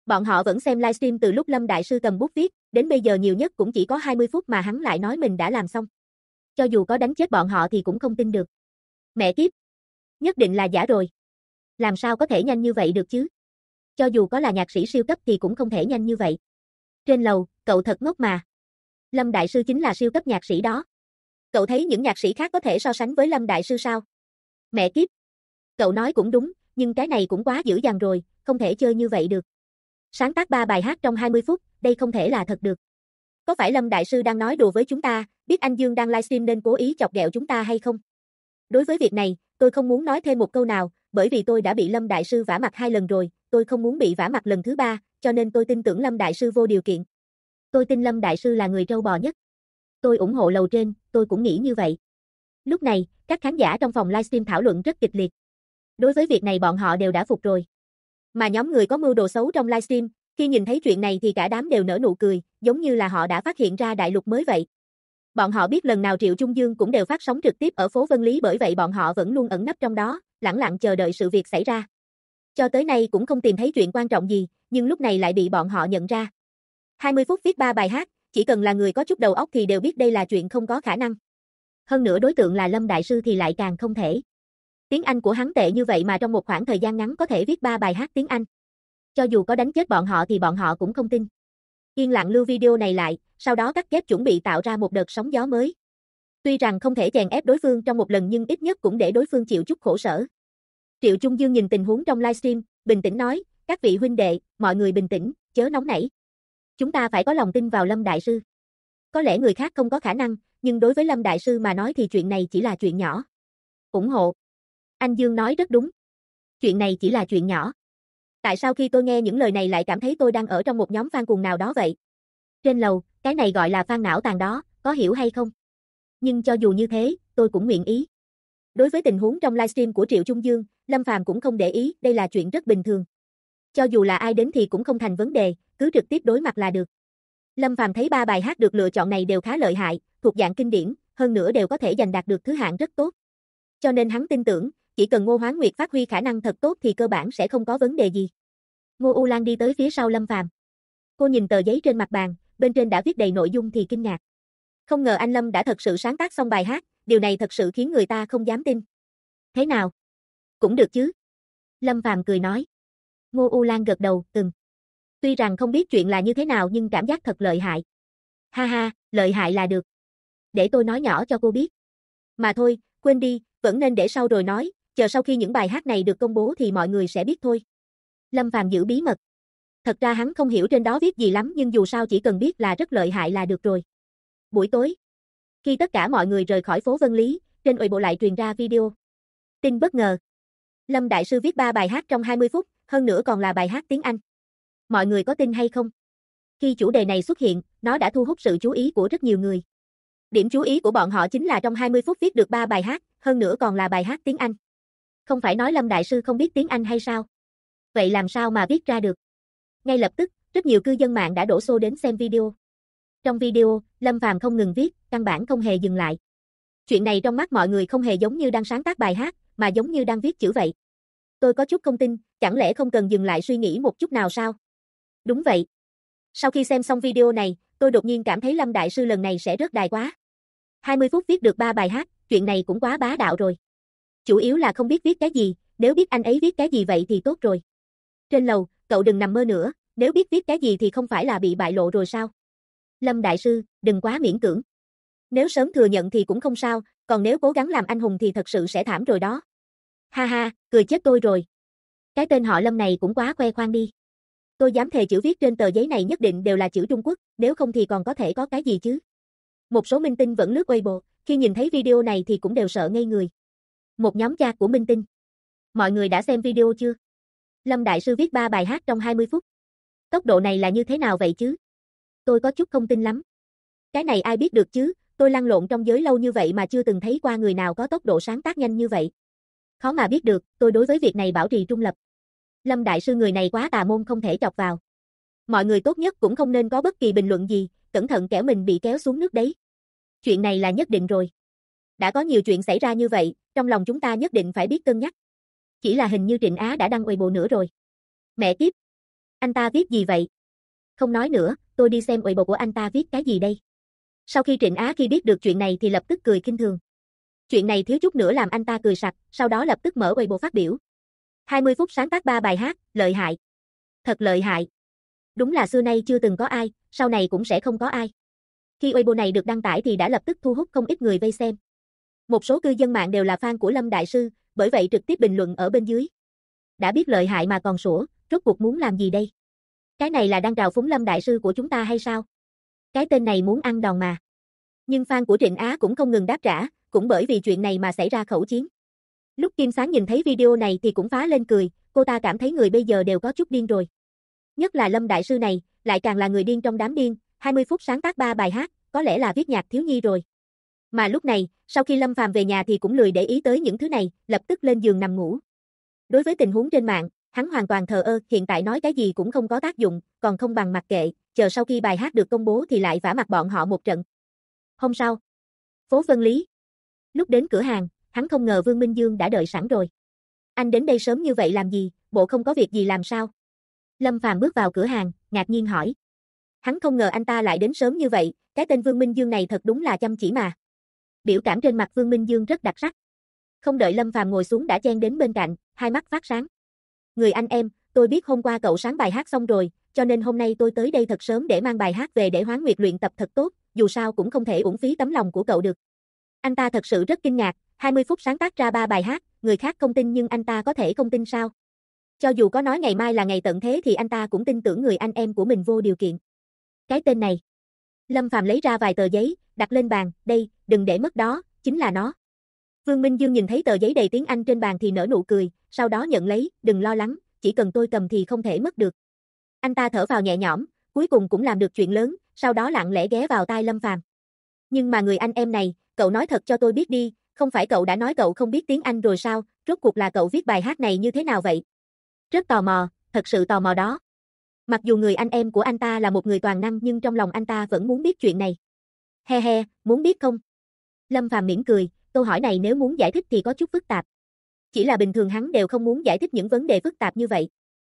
Bọn họ vẫn xem livestream từ lúc Lâm Đại Sư cầm bút viết, đến bây giờ nhiều nhất cũng chỉ có 20 phút mà hắn lại nói mình đã làm xong. Cho dù có đánh chết bọn họ thì cũng không tin được. Mẹ kiếp! Nhất định là giả rồi. Làm sao có thể nhanh như vậy được chứ? Cho dù có là nhạc sĩ siêu cấp thì cũng không thể nhanh như vậy. Trên lầu, cậu thật ngốc mà. Lâm Đại Sư chính là siêu cấp nhạc sĩ đó. Cậu thấy những nhạc sĩ khác có thể so sánh với Lâm Đại Sư sao? Mẹ kiếp! Cậu nói cũng đúng, nhưng cái này cũng quá dữ dằn rồi, không thể chơi như vậy được. Sáng tác 3 bài hát trong 20 phút, đây không thể là thật được. Có phải Lâm Đại Sư đang nói đùa với chúng ta, biết anh Dương đang livestream nên cố ý chọc ghẹo chúng ta hay không? Đối với việc này, tôi không muốn nói thêm một câu nào, bởi vì tôi đã bị Lâm Đại Sư vả mặt 2 lần rồi, tôi không muốn bị vả mặt lần thứ 3, cho nên tôi tin tưởng Lâm Đại Sư vô điều kiện. Tôi tin Lâm Đại Sư là người trâu bò nhất. Tôi ủng hộ lầu trên, tôi cũng nghĩ như vậy. Lúc này, các khán giả trong phòng livestream thảo luận rất kịch liệt. Đối với việc này bọn họ đều đã phục rồi. Mà nhóm người có mưu đồ xấu trong livestream, khi nhìn thấy chuyện này thì cả đám đều nở nụ cười, giống như là họ đã phát hiện ra đại lục mới vậy. Bọn họ biết lần nào Triệu Trung Dương cũng đều phát sóng trực tiếp ở phố Vân Lý, bởi vậy bọn họ vẫn luôn ẩn nấp trong đó, lẳng lặng chờ đợi sự việc xảy ra. Cho tới nay cũng không tìm thấy chuyện quan trọng gì, nhưng lúc này lại bị bọn họ nhận ra. 20 phút viết 3 bài hát, chỉ cần là người có chút đầu óc thì đều biết đây là chuyện không có khả năng. Hơn nữa đối tượng là Lâm Đại Sư thì lại càng không thể. Tiếng Anh của hắn tệ như vậy mà trong một khoảng thời gian ngắn có thể viết 3 bài hát tiếng Anh. Cho dù có đánh chết bọn họ thì bọn họ cũng không tin. Yên lặng lưu video này lại, sau đó cắt ghép chuẩn bị tạo ra một đợt sóng gió mới. Tuy rằng không thể chèn ép đối phương trong một lần nhưng ít nhất cũng để đối phương chịu chút khổ sở. Triệu Trung Dương nhìn tình huống trong livestream, bình tĩnh nói, các vị huynh đệ, mọi người bình tĩnh, chớ nóng nảy. Chúng ta phải có lòng tin vào Lâm Đại Sư. Có lẽ người khác không có khả năng, nhưng đối với Lâm Đại Sư mà nói thì chuyện này chỉ là chuyện nhỏ. Ủng hộ. Anh Dương nói rất đúng. Chuyện này chỉ là chuyện nhỏ. Tại sao khi tôi nghe những lời này lại cảm thấy tôi đang ở trong một nhóm fan cuồng nào đó vậy? Trên lầu, cái này gọi là fan não tàn đó, có hiểu hay không? Nhưng cho dù như thế, tôi cũng nguyện ý. Đối với tình huống trong livestream của Triệu Trung Dương, Lâm Phàm cũng không để ý, đây là chuyện rất bình thường. Cho dù là ai đến thì cũng không thành vấn đề, cứ trực tiếp đối mặt là được. Lâm Phàm thấy 3 bài hát được lựa chọn này đều khá lợi hại, thuộc dạng kinh điển, hơn nữa đều có thể giành đạt được thứ hạng rất tốt. Cho nên hắn tin tưởng, chỉ cần Ngô Hoán Nguyệt phát huy khả năng thật tốt thì cơ bản sẽ không có vấn đề gì. Ngô U Lan đi tới phía sau Lâm Phàm. Cô nhìn tờ giấy trên mặt bàn, bên trên đã viết đầy nội dung thì kinh ngạc. Không ngờ anh Lâm đã thật sự sáng tác xong bài hát, điều này thật sự khiến người ta không dám tin. Thế nào? Cũng được chứ? Lâm Phàm cười nói. Ngô U Lan gật đầu, Tuy rằng không biết chuyện là như thế nào nhưng cảm giác thật lợi hại. Ha ha, lợi hại là được. Để tôi nói nhỏ cho cô biết. Mà thôi, quên đi, vẫn nên để sau rồi nói, chờ sau khi những bài hát này được công bố thì mọi người sẽ biết thôi. Lâm Phàm giữ bí mật. Thật ra hắn không hiểu trên đó viết gì lắm nhưng dù sao chỉ cần biết là rất lợi hại là được rồi. Buổi tối, khi tất cả mọi người rời khỏi phố Vân Lý, trên Weibo lại truyền ra video. Tin bất ngờ. Lâm Đại Sư viết 3 bài hát trong 20 phút, hơn nữa còn là bài hát tiếng Anh. Mọi người có tin hay không? Khi chủ đề này xuất hiện, nó đã thu hút sự chú ý của rất nhiều người. Điểm chú ý của bọn họ chính là trong 20 phút viết được 3 bài hát, hơn nữa còn là bài hát tiếng Anh. Không phải nói Lâm Đại Sư không biết tiếng Anh hay sao? Vậy làm sao mà viết ra được? Ngay lập tức, rất nhiều cư dân mạng đã đổ xô đến xem video. Trong video, Lâm Phàm không ngừng viết, căn bản không hề dừng lại. Chuyện này trong mắt mọi người không hề giống như đang sáng tác bài hát, mà giống như đang viết chữ vậy. Tôi có chút không tin, chẳng lẽ không cần dừng lại suy nghĩ một chút nào sao? Đúng vậy. Sau khi xem xong video này, tôi đột nhiên cảm thấy Lâm Đại Sư lần này sẽ rớt đài quá. 20 phút viết được 3 bài hát, chuyện này cũng quá bá đạo rồi. Chủ yếu là không biết viết cái gì, nếu biết anh ấy viết cái gì vậy thì tốt rồi. Trên lầu, cậu đừng nằm mơ nữa, nếu biết viết cái gì thì không phải là bị bại lộ rồi sao? Lâm Đại Sư, đừng quá miễn cưỡng. Nếu sớm thừa nhận thì cũng không sao, còn nếu cố gắng làm anh hùng thì thật sự sẽ thảm rồi đó. Ha ha, cười chết tôi rồi. Cái tên họ Lâm này cũng quá khoe khoang đi. Tôi dám thề chữ viết trên tờ giấy này nhất định đều là chữ Trung Quốc, nếu không thì còn có thể có cái gì chứ. Một số minh tinh vẫn lướt Weibo, khi nhìn thấy video này thì cũng đều sợ ngây người. Một nhóm chat của minh tinh. Mọi người đã xem video chưa? Lâm Đại Sư viết 3 bài hát trong 20 phút. Tốc độ này là như thế nào vậy chứ? Tôi có chút không tin lắm. Cái này ai biết được chứ, tôi lăn lộn trong giới lâu như vậy mà chưa từng thấy qua người nào có tốc độ sáng tác nhanh như vậy. Khó mà biết được, tôi đối với việc này bảo trì trung lập. Lâm Đại Sư người này quá tà môn không thể chọc vào. Mọi người tốt nhất cũng không nên có bất kỳ bình luận gì, cẩn thận kẻo mình bị kéo xuống nước đấy. Chuyện này là nhất định rồi. Đã có nhiều chuyện xảy ra như vậy, trong lòng chúng ta nhất định phải biết cân nhắc. Chỉ là hình như Trịnh Á đã đăng Weibo nữa rồi. Mẹ kiếp. Anh ta viết gì vậy? Không nói nữa, tôi đi xem Weibo của anh ta viết cái gì đây. Sau khi Trịnh Á khi biết được chuyện này thì lập tức cười khinh thường. Chuyện này thiếu chút nữa làm anh ta cười sặc, sau đó lập tức mở Weibo phát biểu. 20 phút sáng tác 3 bài hát, lợi hại. Thật lợi hại. Đúng là xưa nay chưa từng có ai, sau này cũng sẽ không có ai. Khi Weibo này được đăng tải thì đã lập tức thu hút không ít người vây xem. Một số cư dân mạng đều là fan của Lâm Đại Sư, bởi vậy trực tiếp bình luận ở bên dưới. Đã biết lợi hại mà còn sủa, rốt cuộc muốn làm gì đây? Cái này là đang trào phúng Lâm Đại Sư của chúng ta hay sao? Cái tên này muốn ăn đòn mà. Nhưng fan của Trịnh Á cũng không ngừng đáp trả, cũng bởi vì chuyện này mà xảy ra khẩu chiến. Lúc Kim Sáng nhìn thấy video này thì cũng phá lên cười, cô ta cảm thấy người bây giờ đều có chút điên rồi. Nhất là Lâm Đại Sư này, lại càng là người điên trong đám điên, 20 phút sáng tác 3 bài hát, có lẽ là viết nhạc thiếu nhi rồi. Mà lúc này, sau khi Lâm Phàm về nhà thì cũng lười để ý tới những thứ này, lập tức lên giường nằm ngủ. Đối với tình huống trên mạng, hắn hoàn toàn thờ ơ, hiện tại nói cái gì cũng không có tác dụng, còn không bằng mặc kệ, chờ sau khi bài hát được công bố thì lại vả mặt bọn họ một trận. Hôm sau, phố Vân Lý. Lúc đến cửa hàng, hắn không ngờ Vương Minh Dương đã đợi sẵn rồi. Anh đến đây sớm như vậy làm gì, bộ không có việc gì làm sao? Lâm Phàm bước vào cửa hàng, ngạc nhiên hỏi. Hắn không ngờ anh ta lại đến sớm như vậy, cái tên Vương Minh Dương này thật đúng là chăm chỉ mà. Biểu cảm trên mặt Vương Minh Dương rất đặc sắc. Không đợi Lâm Phàm ngồi xuống đã chen đến bên cạnh, hai mắt phát sáng. Người anh em, tôi biết hôm qua cậu sáng bài hát xong rồi, cho nên hôm nay tôi tới đây thật sớm để mang bài hát về để Hoán Nguyệt luyện tập thật tốt, dù sao cũng không thể uổng phí tấm lòng của cậu được. Anh ta thật sự rất kinh ngạc, 20 phút sáng tác ra 3 bài hát, người khác không tin nhưng anh ta có thể không tin sao? Cho dù có nói ngày mai là ngày tận thế thì anh ta cũng tin tưởng người anh em của mình vô điều kiện. Cái tên này. Lâm Phàm lấy ra vài tờ giấy, đặt lên bàn, đây, đừng để mất đó, chính là nó. Vương Minh Dương nhìn thấy tờ giấy đầy tiếng Anh trên bàn thì nở nụ cười, sau đó nhận lấy, đừng lo lắng, chỉ cần tôi cầm thì không thể mất được. Anh ta thở vào nhẹ nhõm, cuối cùng cũng làm được chuyện lớn, sau đó lặng lẽ ghé vào tai Lâm Phàm. Nhưng mà người anh em này, cậu nói thật cho tôi biết đi, không phải cậu đã nói cậu không biết tiếng Anh rồi sao, rốt cuộc là cậu viết bài hát này như thế nào vậy? Rất tò mò, thật sự tò mò đó. Mặc dù người anh em của anh ta là một người toàn năng nhưng trong lòng anh ta vẫn muốn biết chuyện này. He he, muốn biết không? Lâm Phàm mỉm cười, câu hỏi này nếu muốn giải thích thì có chút phức tạp. Chỉ là bình thường hắn đều không muốn giải thích những vấn đề phức tạp như vậy.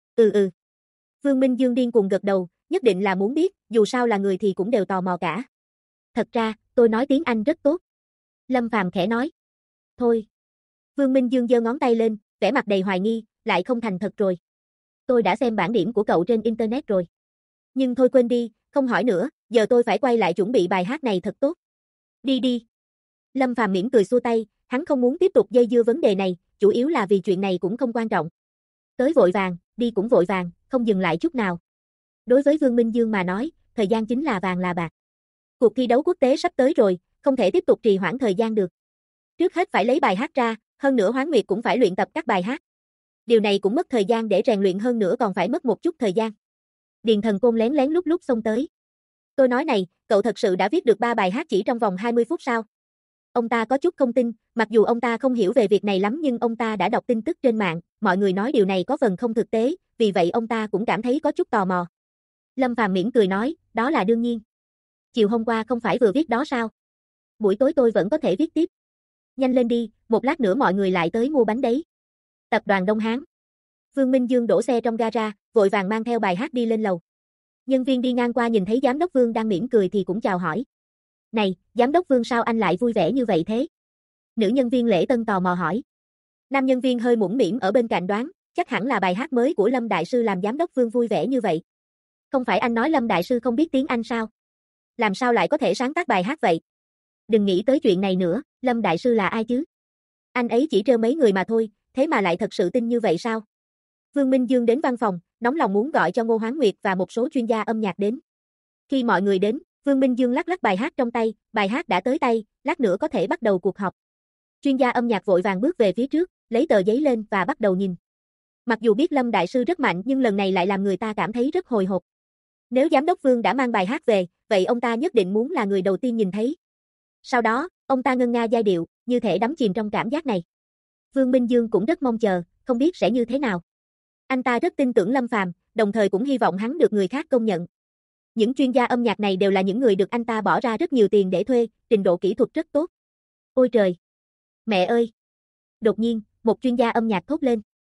Ừ. Vương Minh Dương điên cuồng gật đầu, nhất định là muốn biết, dù sao là người thì cũng đều tò mò cả. Thật ra, tôi nói tiếng Anh rất tốt. Lâm Phàm khẽ nói. Thôi. Vương Minh Dương giơ ngón tay lên, vẻ mặt đầy hoài nghi, lại không thành thật rồi. Tôi đã xem bản điểm của cậu trên internet rồi. Nhưng thôi quên đi, không hỏi nữa, giờ tôi phải quay lại chuẩn bị bài hát này thật tốt. Đi. Lâm Phàm mỉm cười xua tay, hắn không muốn tiếp tục dây dưa vấn đề này, chủ yếu là vì chuyện này cũng không quan trọng. Tới vội vàng, đi cũng vội vàng, không dừng lại chút nào. Đối với Vương Minh Dương mà nói, thời gian chính là vàng là bạc. Cuộc thi đấu quốc tế sắp tới rồi, không thể tiếp tục trì hoãn thời gian được. Trước hết phải lấy bài hát ra, hơn nữa Hoán Nguyệt cũng phải luyện tập các bài hát. Điều này cũng mất thời gian để rèn luyện hơn nữa còn phải mất một chút thời gian. Điền Thần Côn lén lén lúc xông tới. Tôi nói này, cậu thật sự đã viết được 3 bài hát chỉ trong vòng 20 phút sao? Ông ta có chút không tin, mặc dù ông ta không hiểu về việc này lắm nhưng ông ta đã đọc tin tức trên mạng, mọi người nói điều này có phần không thực tế, vì vậy ông ta cũng cảm thấy có chút tò mò. Lâm Phàm mỉm cười nói, đó là đương nhiên. Chiều hôm qua không phải vừa viết đó sao? Buổi tối tôi vẫn có thể viết tiếp. Nhanh lên đi, một lát nữa mọi người lại tới mua bánh đấy. Tập đoàn Đông Hán. Vương Minh Dương đổ xe trong gara, vội vàng mang theo bài hát đi lên lầu. Nhân viên đi ngang qua nhìn thấy giám đốc Vương đang mỉm cười thì cũng chào hỏi. Này, giám đốc Vương sao anh lại vui vẻ như vậy thế? Nữ nhân viên Lễ Tân tò mò hỏi. Nam nhân viên hơi mũm mĩm ở bên cạnh đoán, chắc hẳn là bài hát mới của Lâm Đại Sư làm giám đốc Vương vui vẻ như vậy. Không phải anh nói Lâm Đại Sư không biết tiếng Anh sao? Làm sao lại có thể sáng tác bài hát vậy? Đừng nghĩ tới chuyện này nữa, Lâm Đại Sư là ai chứ? Anh ấy chỉ trêu mấy người mà thôi, thế mà lại thật sự tin như vậy sao? Vương Minh Dương đến văn phòng, nóng lòng muốn gọi cho Ngô Hoán Nguyệt và một số chuyên gia âm nhạc đến. Khi mọi người đến, Vương Minh Dương lắc lắc bài hát trong tay, bài hát đã tới tay, lát nữa có thể bắt đầu cuộc họp. Chuyên gia âm nhạc vội vàng bước về phía trước, lấy tờ giấy lên và bắt đầu nhìn. Mặc dù biết Lâm Đại Sư rất mạnh nhưng lần này lại làm người ta cảm thấy rất hồi hộp. Nếu giám đốc Vương đã mang bài hát về, vậy ông ta nhất định muốn là người đầu tiên nhìn thấy. Sau đó, ông ta ngân nga giai điệu, như thể đắm chìm trong cảm giác này. Vương Minh Dương cũng rất mong chờ, không biết sẽ như thế nào. Anh ta rất tin tưởng Lâm Phàm, đồng thời cũng hy vọng hắn được người khác công nhận. Những chuyên gia âm nhạc này đều là những người được anh ta bỏ ra rất nhiều tiền để thuê, trình độ kỹ thuật rất tốt. Ôi trời! Mẹ ơi! Đột nhiên, một chuyên gia âm nhạc thốt lên.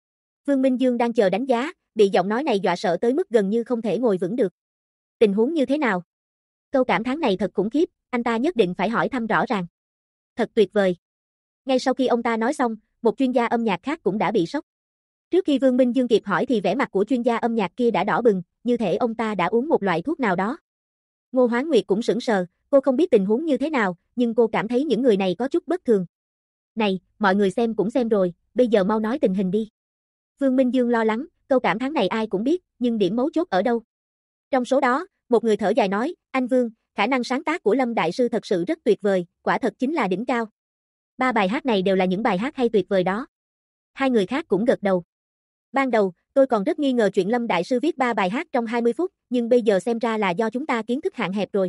Vương Minh Dương đang chờ đánh giá, bị giọng nói này dọa sợ tới mức gần như không thể ngồi vững được. Tình huống như thế nào? Câu cảm thán này thật khủng khiếp, anh ta nhất định phải hỏi thăm rõ ràng. Thật tuyệt vời. Ngay sau khi ông ta nói xong, một chuyên gia âm nhạc khác cũng đã bị sốc. Trước khi Vương Minh Dương kịp hỏi thì vẻ mặt của chuyên gia âm nhạc kia đã đỏ bừng, như thể ông ta đã uống một loại thuốc nào đó. Ngô Hoán Nguyệt cũng sững sờ, cô không biết tình huống như thế nào, nhưng cô cảm thấy những người này có chút bất thường. Này, mọi người xem cũng xem rồi, bây giờ mau nói tình hình đi. Vương Minh Dương lo lắng, câu cảm thán này ai cũng biết, nhưng điểm mấu chốt ở đâu? Trong số đó, một người thở dài nói, anh Vương, khả năng sáng tác của Lâm Đại Sư thật sự rất tuyệt vời, quả thật chính là đỉnh cao. 3 bài hát này đều là những bài hát hay tuyệt vời đó. Hai người khác cũng gật đầu. Ban đầu, tôi còn rất nghi ngờ chuyện Lâm Đại Sư viết 3 bài hát trong 20 phút, nhưng bây giờ xem ra là do chúng ta kiến thức hạn hẹp rồi.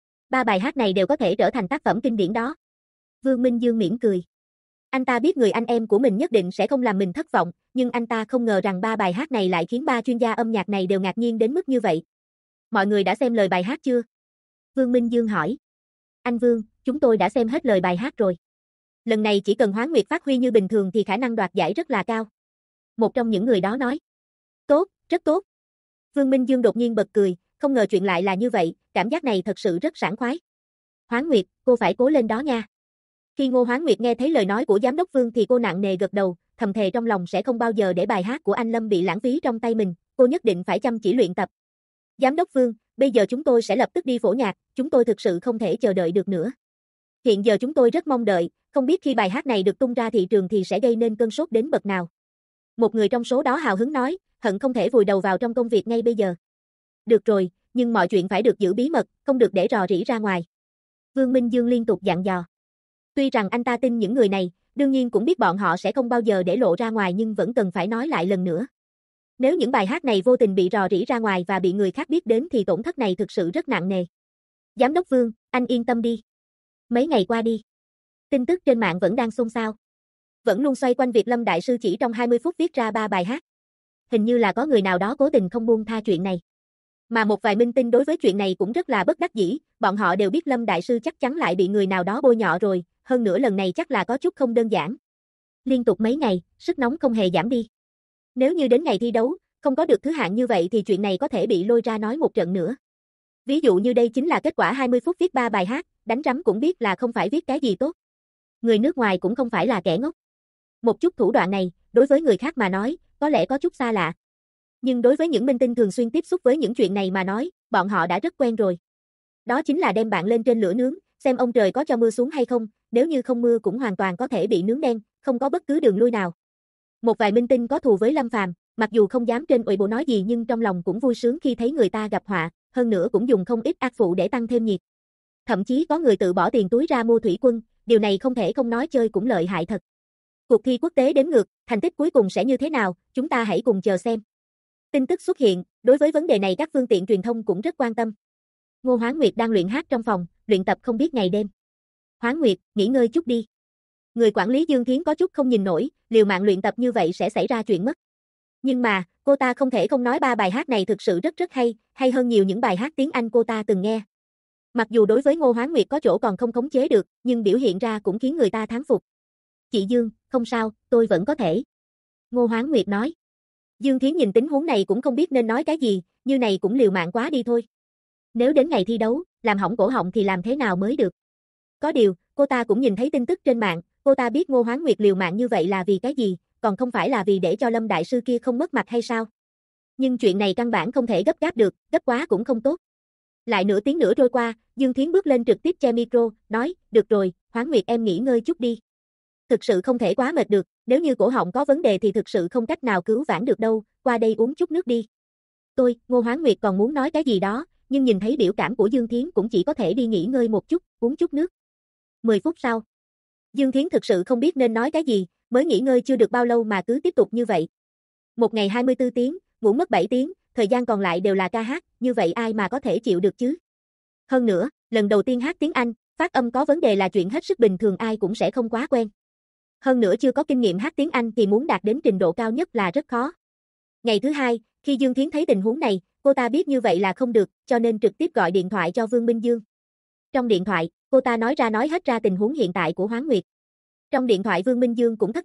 3 bài hát này đều có thể trở thành tác phẩm kinh điển đó. Vương Minh Dương mỉm cười. Anh ta biết người anh em của mình nhất định sẽ không làm mình thất vọng, nhưng anh ta không ngờ rằng 3 bài hát này lại khiến 3 chuyên gia âm nhạc này đều ngạc nhiên đến mức như vậy. Mọi người đã xem lời bài hát chưa? Vương Minh Dương hỏi. Anh Vương, chúng tôi đã xem hết lời bài hát rồi. Lần này chỉ cần Hoán Nguyệt phát huy như bình thường thì khả năng đoạt giải rất là cao. Một trong những người đó nói. Tốt, rất tốt. Vương Minh Dương đột nhiên bật cười, không ngờ chuyện lại là như vậy, cảm giác này thật sự rất sảng khoái. Hoán Nguyệt, cô phải cố lên đó nha. Khi Ngô Hoán Nguyệt nghe thấy lời nói của giám đốc Vương thì cô nặng nề gật đầu, thầm thề trong lòng sẽ không bao giờ để bài hát của anh Lâm bị lãng phí trong tay mình, cô nhất định phải chăm chỉ luyện tập. Giám đốc Vương, bây giờ chúng tôi sẽ lập tức đi phổ nhạc, chúng tôi thực sự không thể chờ đợi được nữa. Hiện giờ chúng tôi rất mong đợi, không biết khi bài hát này được tung ra thị trường thì sẽ gây nên cơn sốt đến bậc nào. Một người trong số đó hào hứng nói, hận không thể vùi đầu vào trong công việc ngay bây giờ. Được rồi, nhưng mọi chuyện phải được giữ bí mật, không được để rò rỉ ra ngoài. Vương Minh Dương liên tục dặn dò. Tuy rằng anh ta tin những người này, đương nhiên cũng biết bọn họ sẽ không bao giờ để lộ ra ngoài nhưng vẫn cần phải nói lại lần nữa. Nếu những bài hát này vô tình bị rò rỉ ra ngoài và bị người khác biết đến thì tổn thất này thực sự rất nặng nề. Giám đốc Vương, anh yên tâm đi. Mấy ngày qua đi, tin tức trên mạng vẫn đang xôn xao. Vẫn luôn xoay quanh việc Lâm Đại Sư chỉ trong 20 phút viết ra 3 bài hát. Hình như là có người nào đó cố tình không buông tha chuyện này. Mà một vài minh tinh đối với chuyện này cũng rất là bất đắc dĩ, bọn họ đều biết Lâm Đại Sư chắc chắn lại bị người nào đó bôi nhọ rồi, hơn nữa lần này chắc là có chút không đơn giản. Liên tục mấy ngày, sức nóng không hề giảm đi. Nếu như đến ngày thi đấu, không có được thứ hạng như vậy thì chuyện này có thể bị lôi ra nói một trận nữa. Ví dụ như đây chính là kết quả 20 phút viết 3 bài hát, đánh rắm cũng biết là không phải viết cái gì tốt. Người nước ngoài cũng không phải là kẻ ngốc. Một chút thủ đoạn này, đối với người khác mà nói, có lẽ có chút xa lạ. Nhưng đối với những minh tinh thường xuyên tiếp xúc với những chuyện này mà nói, bọn họ đã rất quen rồi. Đó chính là đem bạn lên trên lửa nướng, xem ông trời có cho mưa xuống hay không, nếu như không mưa cũng hoàn toàn có thể bị nướng đen, không có bất cứ đường lui nào. Một vài minh tinh có thù với Lâm Phàm, mặc dù không dám trên Weibo nói gì nhưng trong lòng cũng vui sướng khi thấy người ta gặp họa, hơn nữa cũng dùng không ít ác phụ để tăng thêm nhiệt. Thậm chí có người tự bỏ tiền túi ra mua thủy quân, điều này không thể không nói chơi cũng lợi hại thật. Cuộc thi quốc tế đếm ngược, thành tích cuối cùng sẽ như thế nào, chúng ta hãy cùng chờ xem. Tin tức xuất hiện, đối với vấn đề này các phương tiện truyền thông cũng rất quan tâm. Ngô Hoán Nguyệt đang luyện hát trong phòng, luyện tập không biết ngày đêm. Hoán Nguyệt, nghỉ ngơi chút đi. Người quản lý Dương Thiến có chút không nhìn nổi, liều mạng luyện tập như vậy sẽ xảy ra chuyện mất. Nhưng mà, cô ta không thể không nói 3 bài hát này thực sự rất hay hơn nhiều những bài hát tiếng Anh cô ta từng nghe. Mặc dù đối với Ngô Hoán Nguyệt có chỗ còn không khống chế được, nhưng biểu hiện ra cũng khiến người ta thán phục. Chị Dương, không sao, tôi vẫn có thể. Ngô Hoán Nguyệt nói. Dương Thiến nhìn tình huống này cũng không biết nên nói cái gì, như này cũng liều mạng quá đi thôi. Nếu đến ngày thi đấu, làm hỏng cổ họng thì làm thế nào mới được. Có điều, cô ta cũng nhìn thấy tin tức trên mạng, cô ta biết Ngô Hoán Nguyệt liều mạng như vậy là vì cái gì, còn không phải là vì để cho Lâm Đại Sư kia không mất mặt hay sao. Nhưng chuyện này căn bản không thể gấp gáp được, gấp quá cũng không tốt. Lại nửa tiếng nữa trôi qua, Dương Thiến bước lên trực tiếp che micro, nói, được rồi, Hoán Nguyệt em nghỉ ngơi chút đi. Thực sự không thể quá mệt được, nếu như cổ họng có vấn đề thì thực sự không cách nào cứu vãn được đâu, qua đây uống chút nước đi. Ngô Hoán Nguyệt còn muốn nói cái gì đó, nhưng nhìn thấy biểu cảm của Dương Thiến cũng chỉ có thể đi nghỉ ngơi một chút, uống chút nước. 10 phút sau, Dương Thiến thực sự không biết nên nói cái gì, mới nghỉ ngơi chưa được bao lâu mà cứ tiếp tục như vậy. Một ngày 24 tiếng, ngủ mất 7 tiếng, thời gian còn lại đều là ca hát, như vậy ai mà có thể chịu được chứ. Hơn nữa, lần đầu tiên hát tiếng Anh, phát âm có vấn đề là chuyện hết sức bình thường ai cũng sẽ không quá quen. Hơn nữa chưa có kinh nghiệm hát tiếng Anh thì muốn đạt đến trình độ cao nhất là rất khó. Ngày thứ hai, khi Dương Thiến thấy tình huống này, cô ta biết như vậy là không được, cho nên trực tiếp gọi điện thoại cho Vương Minh Dương. Trong điện thoại, cô ta nói hết ra tình huống hiện tại của Hoán Nguyệt. Trong điện thoại Vương Minh Dương cũng thất thần,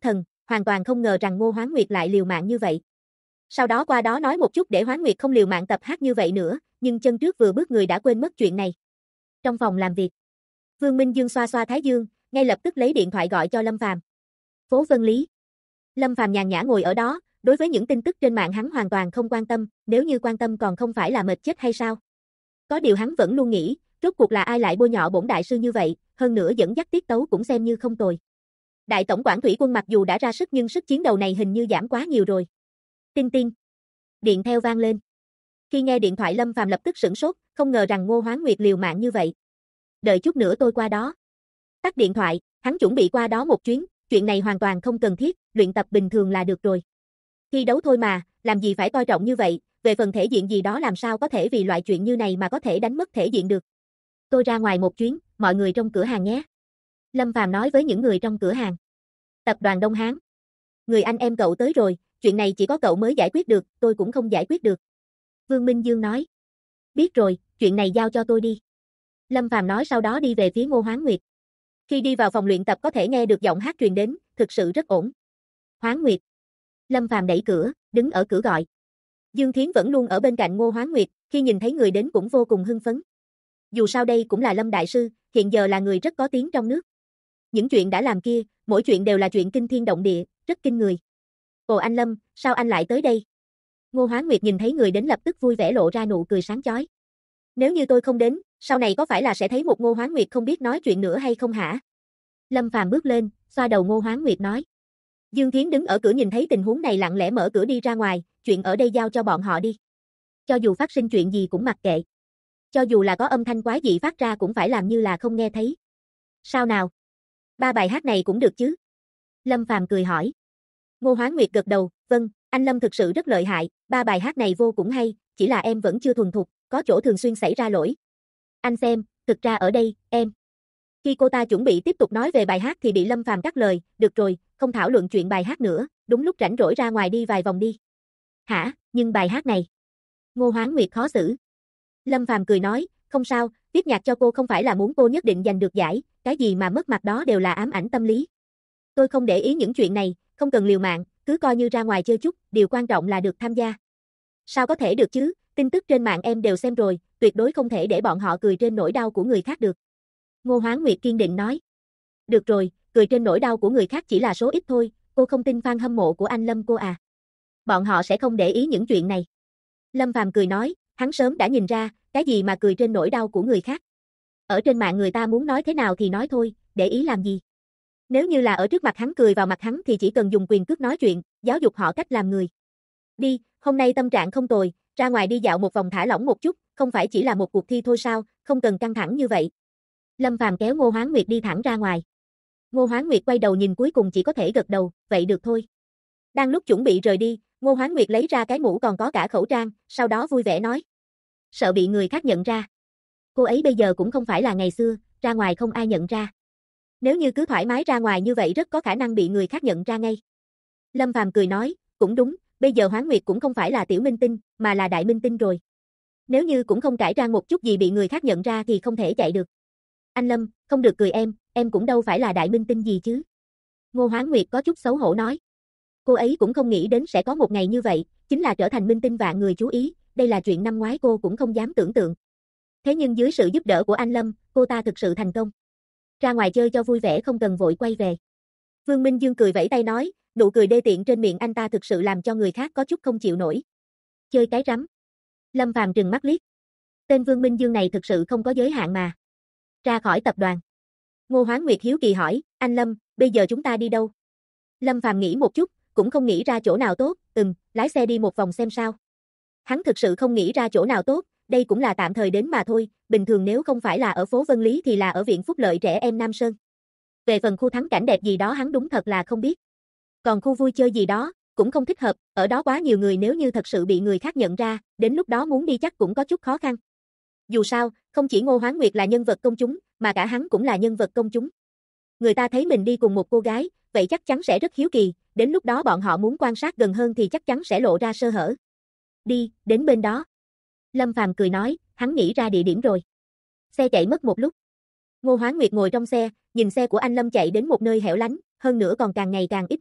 hoàn toàn không ngờ rằng Ngô Hoán Nguyệt lại liều mạng như vậy. Sau đó qua đó nói một chút để Hoán Nguyệt không liều mạng tập hát như vậy nữa, nhưng chân trước vừa bước người đã quên mất chuyện này. Trong phòng làm việc, Vương Minh Dương xoa xoa thái dương, ngay lập tức lấy điện thoại gọi cho Lâm Phàm. Phố Vân Lý. Lâm Phàm nhàn nhã ngồi ở đó, đối với những tin tức trên mạng hắn hoàn toàn không quan tâm, nếu như quan tâm còn không phải là mệt chết hay sao? Có điều hắn vẫn luôn nghĩ, rốt cuộc là ai lại bôi nhọ bổn đại sư như vậy, hơn nữa dẫn dắt tiết tấu cũng xem như không tồi. Đại tổng quản thủy quân mặc dù đã ra sức nhưng sức chiến đấu này hình như giảm quá nhiều rồi. Tinh tinh. Điện theo vang lên. Khi nghe điện thoại Lâm Phàm lập tức sửng sốt, không ngờ rằng Ngô Hoán Nguyệt liều mạng như vậy. Đợi chút nữa tôi qua đó. Tắt điện thoại, hắn chuẩn bị qua đó một chuyến, chuyện này hoàn toàn không cần thiết, luyện tập bình thường là được rồi. Thi đấu thôi mà, làm gì phải coi trọng như vậy, về phần thể diện gì đó làm sao có thể vì loại chuyện như này mà có thể đánh mất thể diện được. Tôi ra ngoài một chuyến, mọi người trong cửa hàng nhé. Lâm Phàm nói với những người trong cửa hàng. Tập đoàn Đông Hán. Người anh em cậu tới rồi, chuyện này chỉ có cậu mới giải quyết được, tôi cũng không giải quyết được. Vương Minh Dương nói. Biết rồi, chuyện này giao cho tôi đi. Lâm Phàm nói sau đó đi về phía Ngô Hoán Nguyệt. Khi đi vào phòng luyện tập có thể nghe được giọng hát truyền đến, thực sự rất ổn. Hoán Nguyệt. Lâm Phàm đẩy cửa, đứng ở cửa gọi. Dương Thiến vẫn luôn ở bên cạnh Ngô Hoán Nguyệt, khi nhìn thấy người đến cũng vô cùng hưng phấn. Dù sao đây cũng là Lâm đại sư, hiện giờ là người rất có tiếng trong nước. Những chuyện đã làm kia, mỗi chuyện đều là chuyện kinh thiên động địa, rất kinh người. Ồ anh Lâm, sao anh lại tới đây? Ngô Hoán Nguyệt nhìn thấy người đến lập tức vui vẻ lộ ra nụ cười sáng chói. Nếu như tôi không đến, sau này có phải là sẽ thấy một Ngô Hoán Nguyệt không biết nói chuyện nữa hay không hả? Lâm Phàm bước lên, xoa đầu Ngô Hoán Nguyệt nói. Dương Thiến đứng ở cửa nhìn thấy tình huống này lặng lẽ mở cửa đi ra ngoài, chuyện ở đây giao cho bọn họ đi. Cho dù phát sinh chuyện gì cũng mặc kệ. Cho dù là có âm thanh quái dị phát ra cũng phải làm như là không nghe thấy. Sao nào? 3 bài hát này cũng được chứ? Lâm Phàm cười hỏi. Ngô Hoán Nguyệt gật đầu, vâng, anh Lâm thực sự rất lợi hại, 3 bài hát này vô cùng hay, chỉ là em vẫn chưa thuần thục, có chỗ thường xuyên xảy ra lỗi. Anh xem, thực ra ở đây, em. Khi cô ta chuẩn bị tiếp tục nói về bài hát thì bị Lâm Phàm cắt lời, được rồi, không thảo luận chuyện bài hát nữa, đúng lúc rảnh rỗi ra ngoài đi vài vòng đi. Hả, nhưng bài hát này. Ngô Hoán Nguyệt khó xử. Lâm Phàm cười nói, không sao, viết nhạc cho cô không phải là muốn cô nhất định giành được giải, cái gì mà mất mặt đó đều là ám ảnh tâm lý. Tôi không để ý những chuyện này, không cần liều mạng, cứ coi như ra ngoài chơi chút, điều quan trọng là được tham gia. Sao có thể được chứ, tin tức trên mạng em đều xem rồi, tuyệt đối không thể để bọn họ cười trên nỗi đau của người khác được. Ngô Hoán Nguyệt kiên định nói. Được rồi, cười trên nỗi đau của người khác chỉ là số ít thôi, cô không tin fan hâm mộ của anh Lâm cô à. Bọn họ sẽ không để ý những chuyện này. Lâm Phàm cười nói, hắn sớm đã nhìn ra, cái gì mà cười trên nỗi đau của người khác. Ở trên mạng người ta muốn nói thế nào thì nói thôi, để ý làm gì. Nếu như là ở trước mặt hắn cười vào mặt hắn thì chỉ cần dùng quyền cước nói chuyện, giáo dục họ cách làm người. Đi, hôm nay tâm trạng không tồi, ra ngoài đi dạo một vòng thả lỏng một chút, không phải chỉ là một cuộc thi thôi sao, không cần căng thẳng như vậy. Lâm Phàm kéo Ngô Hoán Nguyệt đi thẳng ra ngoài. Ngô Hoán Nguyệt quay đầu nhìn cuối cùng chỉ có thể gật đầu, vậy được thôi. Đang lúc chuẩn bị rời đi, Ngô Hoán Nguyệt lấy ra cái mũ còn có cả khẩu trang, sau đó vui vẻ nói. Sợ bị người khác nhận ra. Cô ấy bây giờ cũng không phải là ngày xưa, ra ngoài không ai nhận ra. Nếu như cứ thoải mái ra ngoài như vậy rất có khả năng bị người khác nhận ra ngay. Lâm Phàm cười nói, cũng đúng, bây giờ Hoán Nguyệt cũng không phải là tiểu minh tinh, mà là đại minh tinh rồi. Nếu như cũng không cải trang một chút gì bị người khác nhận ra thì không thể chạy được. Anh Lâm, không được cười em cũng đâu phải là đại minh tinh gì chứ. Ngô Hoán Nguyệt có chút xấu hổ nói. Cô ấy cũng không nghĩ đến sẽ có một ngày như vậy, chính là trở thành minh tinh vạn người chú ý, đây là chuyện năm ngoái cô cũng không dám tưởng tượng. Thế nhưng dưới sự giúp đỡ của anh Lâm, cô ta thực sự thành công. Ra ngoài chơi cho vui vẻ không cần vội quay về. Vương Minh Dương cười vẫy tay nói, nụ cười đê tiện trên miệng anh ta thực sự làm cho người khác có chút không chịu nổi. Chơi cái rắm. Lâm Phàm trừng mắt liếc. Tên Vương Minh Dương này thực sự không có giới hạn mà. Ra khỏi tập đoàn. Ngô Hoán Nguyệt hiếu kỳ hỏi, anh Lâm, bây giờ chúng ta đi đâu? Lâm Phàm nghĩ một chút, cũng không nghĩ ra chỗ nào tốt, lái xe đi một vòng xem sao. Hắn thực sự không nghĩ ra chỗ nào tốt, đây cũng là tạm thời đến mà thôi, bình thường nếu không phải là ở phố Vân Lý thì là ở viện phúc lợi trẻ em Nam Sơn. Về phần khu thắng cảnh đẹp gì đó hắn đúng thật là không biết. Còn khu vui chơi gì đó, cũng không thích hợp, ở đó quá nhiều người nếu như thật sự bị người khác nhận ra, đến lúc đó muốn đi chắc cũng có chút khó khăn. Dù sao, không chỉ Ngô Hoán Nguyệt là nhân vật công chúng, mà cả hắn cũng là nhân vật công chúng. Người ta thấy mình đi cùng một cô gái, vậy chắc chắn sẽ rất hiếu kỳ, đến lúc đó bọn họ muốn quan sát gần hơn thì chắc chắn sẽ lộ ra sơ hở. Đi, đến bên đó. Lâm Phàm cười nói, hắn nghĩ ra địa điểm rồi. Xe chạy mất một lúc. Ngô Hoán Nguyệt ngồi trong xe, nhìn xe của anh Lâm chạy đến một nơi hẻo lánh, hơn nữa còn càng ngày càng ít người,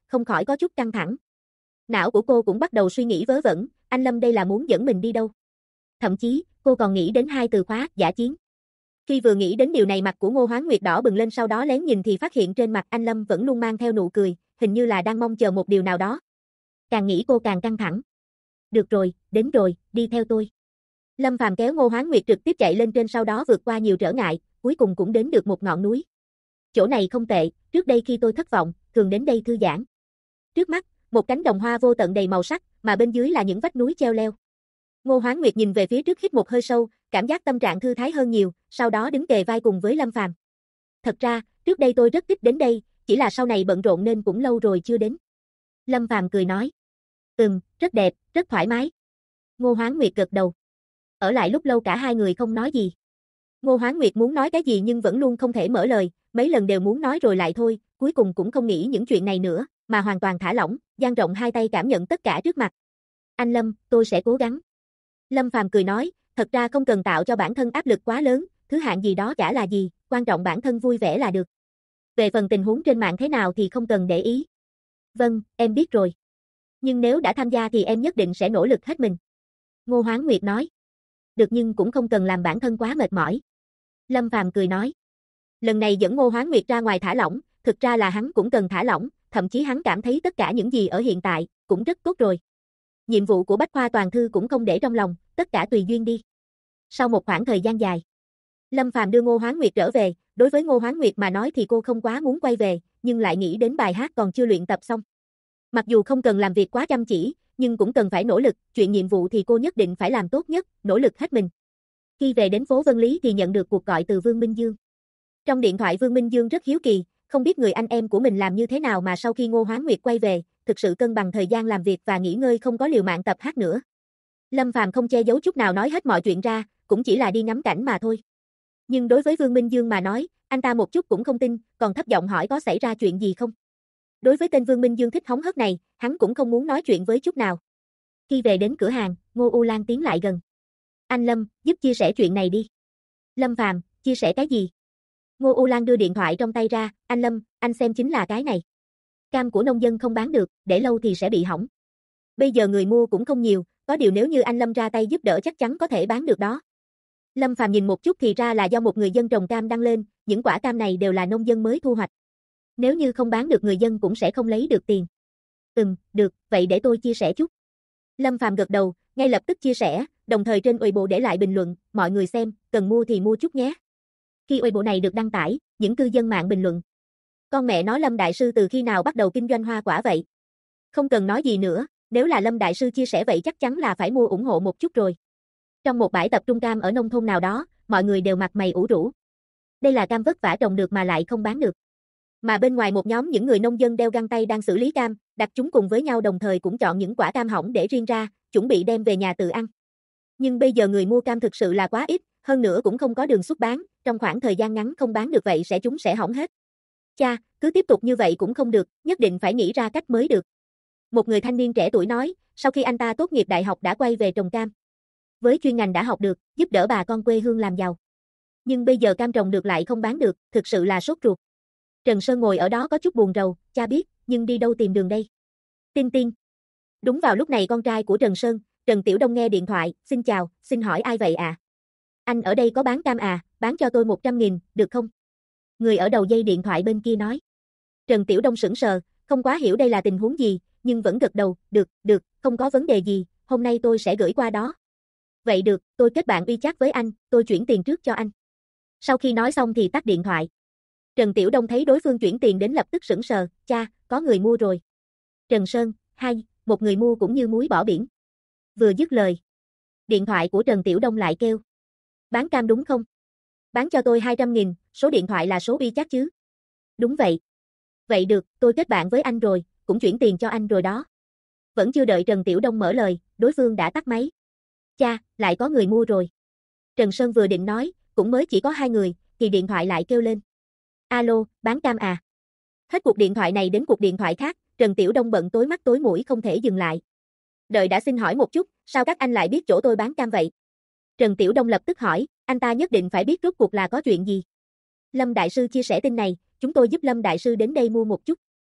không khỏi có chút căng thẳng. Não của cô cũng bắt đầu suy nghĩ vớ vẩn, anh Lâm đây là muốn dẫn mình đi đâu? Thậm chí, cô còn nghĩ đến hai từ khóa, dã chiến. Khi vừa nghĩ đến điều này mặt của Ngô Hoán Nguyệt đỏ bừng lên, sau đó lén nhìn thì phát hiện trên mặt anh Lâm vẫn luôn mang theo nụ cười, hình như là đang mong chờ một điều nào đó. Càng nghĩ cô càng căng thẳng. Được rồi, đến rồi, đi theo tôi. Lâm Phàm kéo Ngô Hoán Nguyệt trực tiếp chạy lên trên, sau đó vượt qua nhiều trở ngại, cuối cùng cũng đến được một ngọn núi. Chỗ này không tệ, trước đây khi tôi thất vọng, thường đến đây thư giãn. Trước mắt, một cánh đồng hoa vô tận đầy màu sắc, mà bên dưới là những vách núi treo leo. Ngô Hoán Nguyệt nhìn về phía trước, hít một hơi sâu, cảm giác tâm trạng thư thái hơn nhiều, sau đó đứng kề vai cùng với Lâm Phàm. Thật ra, trước đây tôi rất thích đến đây, chỉ là sau này bận rộn nên cũng lâu rồi chưa đến. Lâm Phàm cười nói. Rất đẹp, rất thoải mái. Ngô Hoán Nguyệt gật đầu. Ở lại lúc lâu cả hai người không nói gì. Ngô Hoán Nguyệt muốn nói cái gì nhưng vẫn luôn không thể mở lời, mấy lần đều muốn nói rồi lại thôi, cuối cùng cũng không nghĩ những chuyện này nữa, mà hoàn toàn thả lỏng, dang rộng hai tay cảm nhận tất cả trước mặt. Anh Lâm, tôi sẽ cố gắng. Lâm Phàm cười nói, thật ra không cần tạo cho bản thân áp lực quá lớn, thứ hạng gì đó chả là gì, quan trọng bản thân vui vẻ là được. Về phần tình huống trên mạng thế nào thì không cần để ý. Vâng, em biết rồi. Nhưng nếu đã tham gia thì em nhất định sẽ nỗ lực hết mình. Ngô Hoán Nguyệt nói. Được, nhưng cũng không cần làm bản thân quá mệt mỏi. Lâm Phàm cười nói. Lần này dẫn Ngô Hoán Nguyệt ra ngoài thả lỏng, thực ra là hắn cũng cần thả lỏng, thậm chí hắn cảm thấy tất cả những gì ở hiện tại cũng rất tốt rồi. Nhiệm vụ của Bách Khoa Toàn Thư cũng không để trong lòng, tất cả tùy duyên đi. Sau một khoảng thời gian dài, Lâm Phàm đưa Ngô Hoán Nguyệt trở về, đối với Ngô Hoán Nguyệt mà nói thì cô không quá muốn quay về, nhưng lại nghĩ đến bài hát còn chưa luyện tập xong. Mặc dù không cần làm việc quá chăm chỉ, nhưng cũng cần phải nỗ lực, chuyện nhiệm vụ thì cô nhất định phải làm tốt nhất, nỗ lực hết mình. Khi về đến phố Vân Lý thì nhận được cuộc gọi từ Vương Minh Dương. Trong điện thoại Vương Minh Dương rất hiếu kỳ, không biết người anh em của mình làm như thế nào mà sau khi Ngô Hoán Nguyệt quay về, thực sự cân bằng thời gian làm việc và nghỉ ngơi, không có liều mạng tập hát nữa. Lâm Phàm không che giấu chút nào nói hết mọi chuyện ra, cũng chỉ là đi ngắm cảnh mà thôi. Nhưng đối với Vương Minh Dương mà nói, anh ta một chút cũng không tin, còn thấp giọng hỏi có xảy ra chuyện gì không. Đối với tên Vương Minh Dương thích hóng hớt này, hắn cũng không muốn nói chuyện với chút nào. Khi về đến cửa hàng, Ngô U Lan tiến lại gần. Anh Lâm, giúp chia sẻ chuyện này đi. Lâm Phàm, chia sẻ cái gì? Ngô U Lan đưa điện thoại trong tay ra, anh Lâm, anh xem chính là cái này. Cam của nông dân không bán được, để lâu thì sẽ bị hỏng. Bây giờ người mua cũng không nhiều, có điều nếu như anh Lâm ra tay giúp đỡ chắc chắn có thể bán được đó. Lâm Phàm nhìn một chút thì ra là do một người dân trồng cam đăng lên, những quả cam này đều là nông dân mới thu hoạch. Nếu như không bán được người dân cũng sẽ không lấy được tiền. Được, vậy để tôi chia sẻ chút. Lâm Phàm gật đầu, ngay lập tức chia sẻ, đồng thời trên Weibo để lại bình luận, mọi người xem, cần mua thì mua chút nhé. Khi Weibo này được đăng tải, những cư dân mạng bình luận. Con mẹ nói Lâm Đại Sư từ khi nào bắt đầu kinh doanh hoa quả vậy? Không cần nói gì nữa, nếu là Lâm Đại Sư chia sẻ vậy chắc chắn là phải mua ủng hộ một chút rồi. Trong một bãi tập trung cam ở nông thôn nào đó, mọi người đều mặt mày ủ rũ. Đây là cam vất vả trồng được mà lại không bán được. Mà bên ngoài một nhóm những người nông dân đeo găng tay đang xử lý cam, đặt chúng cùng với nhau, đồng thời cũng chọn những quả cam hỏng để riêng ra, chuẩn bị đem về nhà tự ăn. Nhưng bây giờ người mua cam thực sự là quá ít, hơn nữa cũng không có đường xuất bán, trong khoảng thời gian ngắn không bán được vậy chúng sẽ hỏng hết. Cha, cứ tiếp tục như vậy cũng không được, nhất định phải nghĩ ra cách mới được. Một người thanh niên trẻ tuổi nói, sau khi anh ta tốt nghiệp đại học đã quay về trồng cam. Với chuyên ngành đã học được, giúp đỡ bà con quê hương làm giàu. Nhưng bây giờ cam trồng được lại không bán được, thực sự là sốt ruột. Trần Sơn ngồi ở đó có chút buồn rầu, cha biết, nhưng đi đâu tìm đường đây? Tin tin. Đúng vào lúc này con trai của Trần Sơn, Trần Tiểu Đông nghe điện thoại, xin chào, xin hỏi ai vậy à? Anh ở đây có bán cam à, bán cho tôi 100.000, được không? Người ở đầu dây điện thoại bên kia nói. Trần Tiểu Đông sững sờ, không quá hiểu đây là tình huống gì, nhưng vẫn gật đầu, được, không có vấn đề gì, hôm nay tôi sẽ gửi qua đó. Vậy được, tôi kết bạn WeChat với anh, tôi chuyển tiền trước cho anh. Sau khi nói xong thì tắt điện thoại. Trần Tiểu Đông thấy đối phương chuyển tiền đến lập tức sững sờ, cha, có người mua rồi. Trần Sơn, một người mua cũng như muối bỏ biển. Vừa dứt lời, điện thoại của Trần Tiểu Đông lại kêu. Bán cam đúng không? Bán cho tôi 200.000, số điện thoại là số WeChat chứ? Đúng vậy. Vậy được, tôi kết bạn với anh rồi, cũng chuyển tiền cho anh rồi đó. Vẫn chưa đợi Trần Tiểu Đông mở lời, đối phương đã tắt máy. Cha, lại có người mua rồi. Trần Sơn vừa định nói, cũng mới chỉ có 2 người, thì điện thoại lại kêu lên. Alo, bán cam à? Hết cuộc điện thoại này đến cuộc điện thoại khác, Trần Tiểu Đông bận tối mắt tối mũi không thể dừng lại. Đợi đã, xin hỏi một chút, sao các anh lại biết chỗ tôi bán cam vậy? Trần Tiểu Đông lập tức hỏi, anh ta nhất định phải biết rốt cuộc là có chuyện gì. Lâm Đại Sư chia sẻ tin này, chúng tôi giúp Lâm Đại Sư đến đây mua một chút.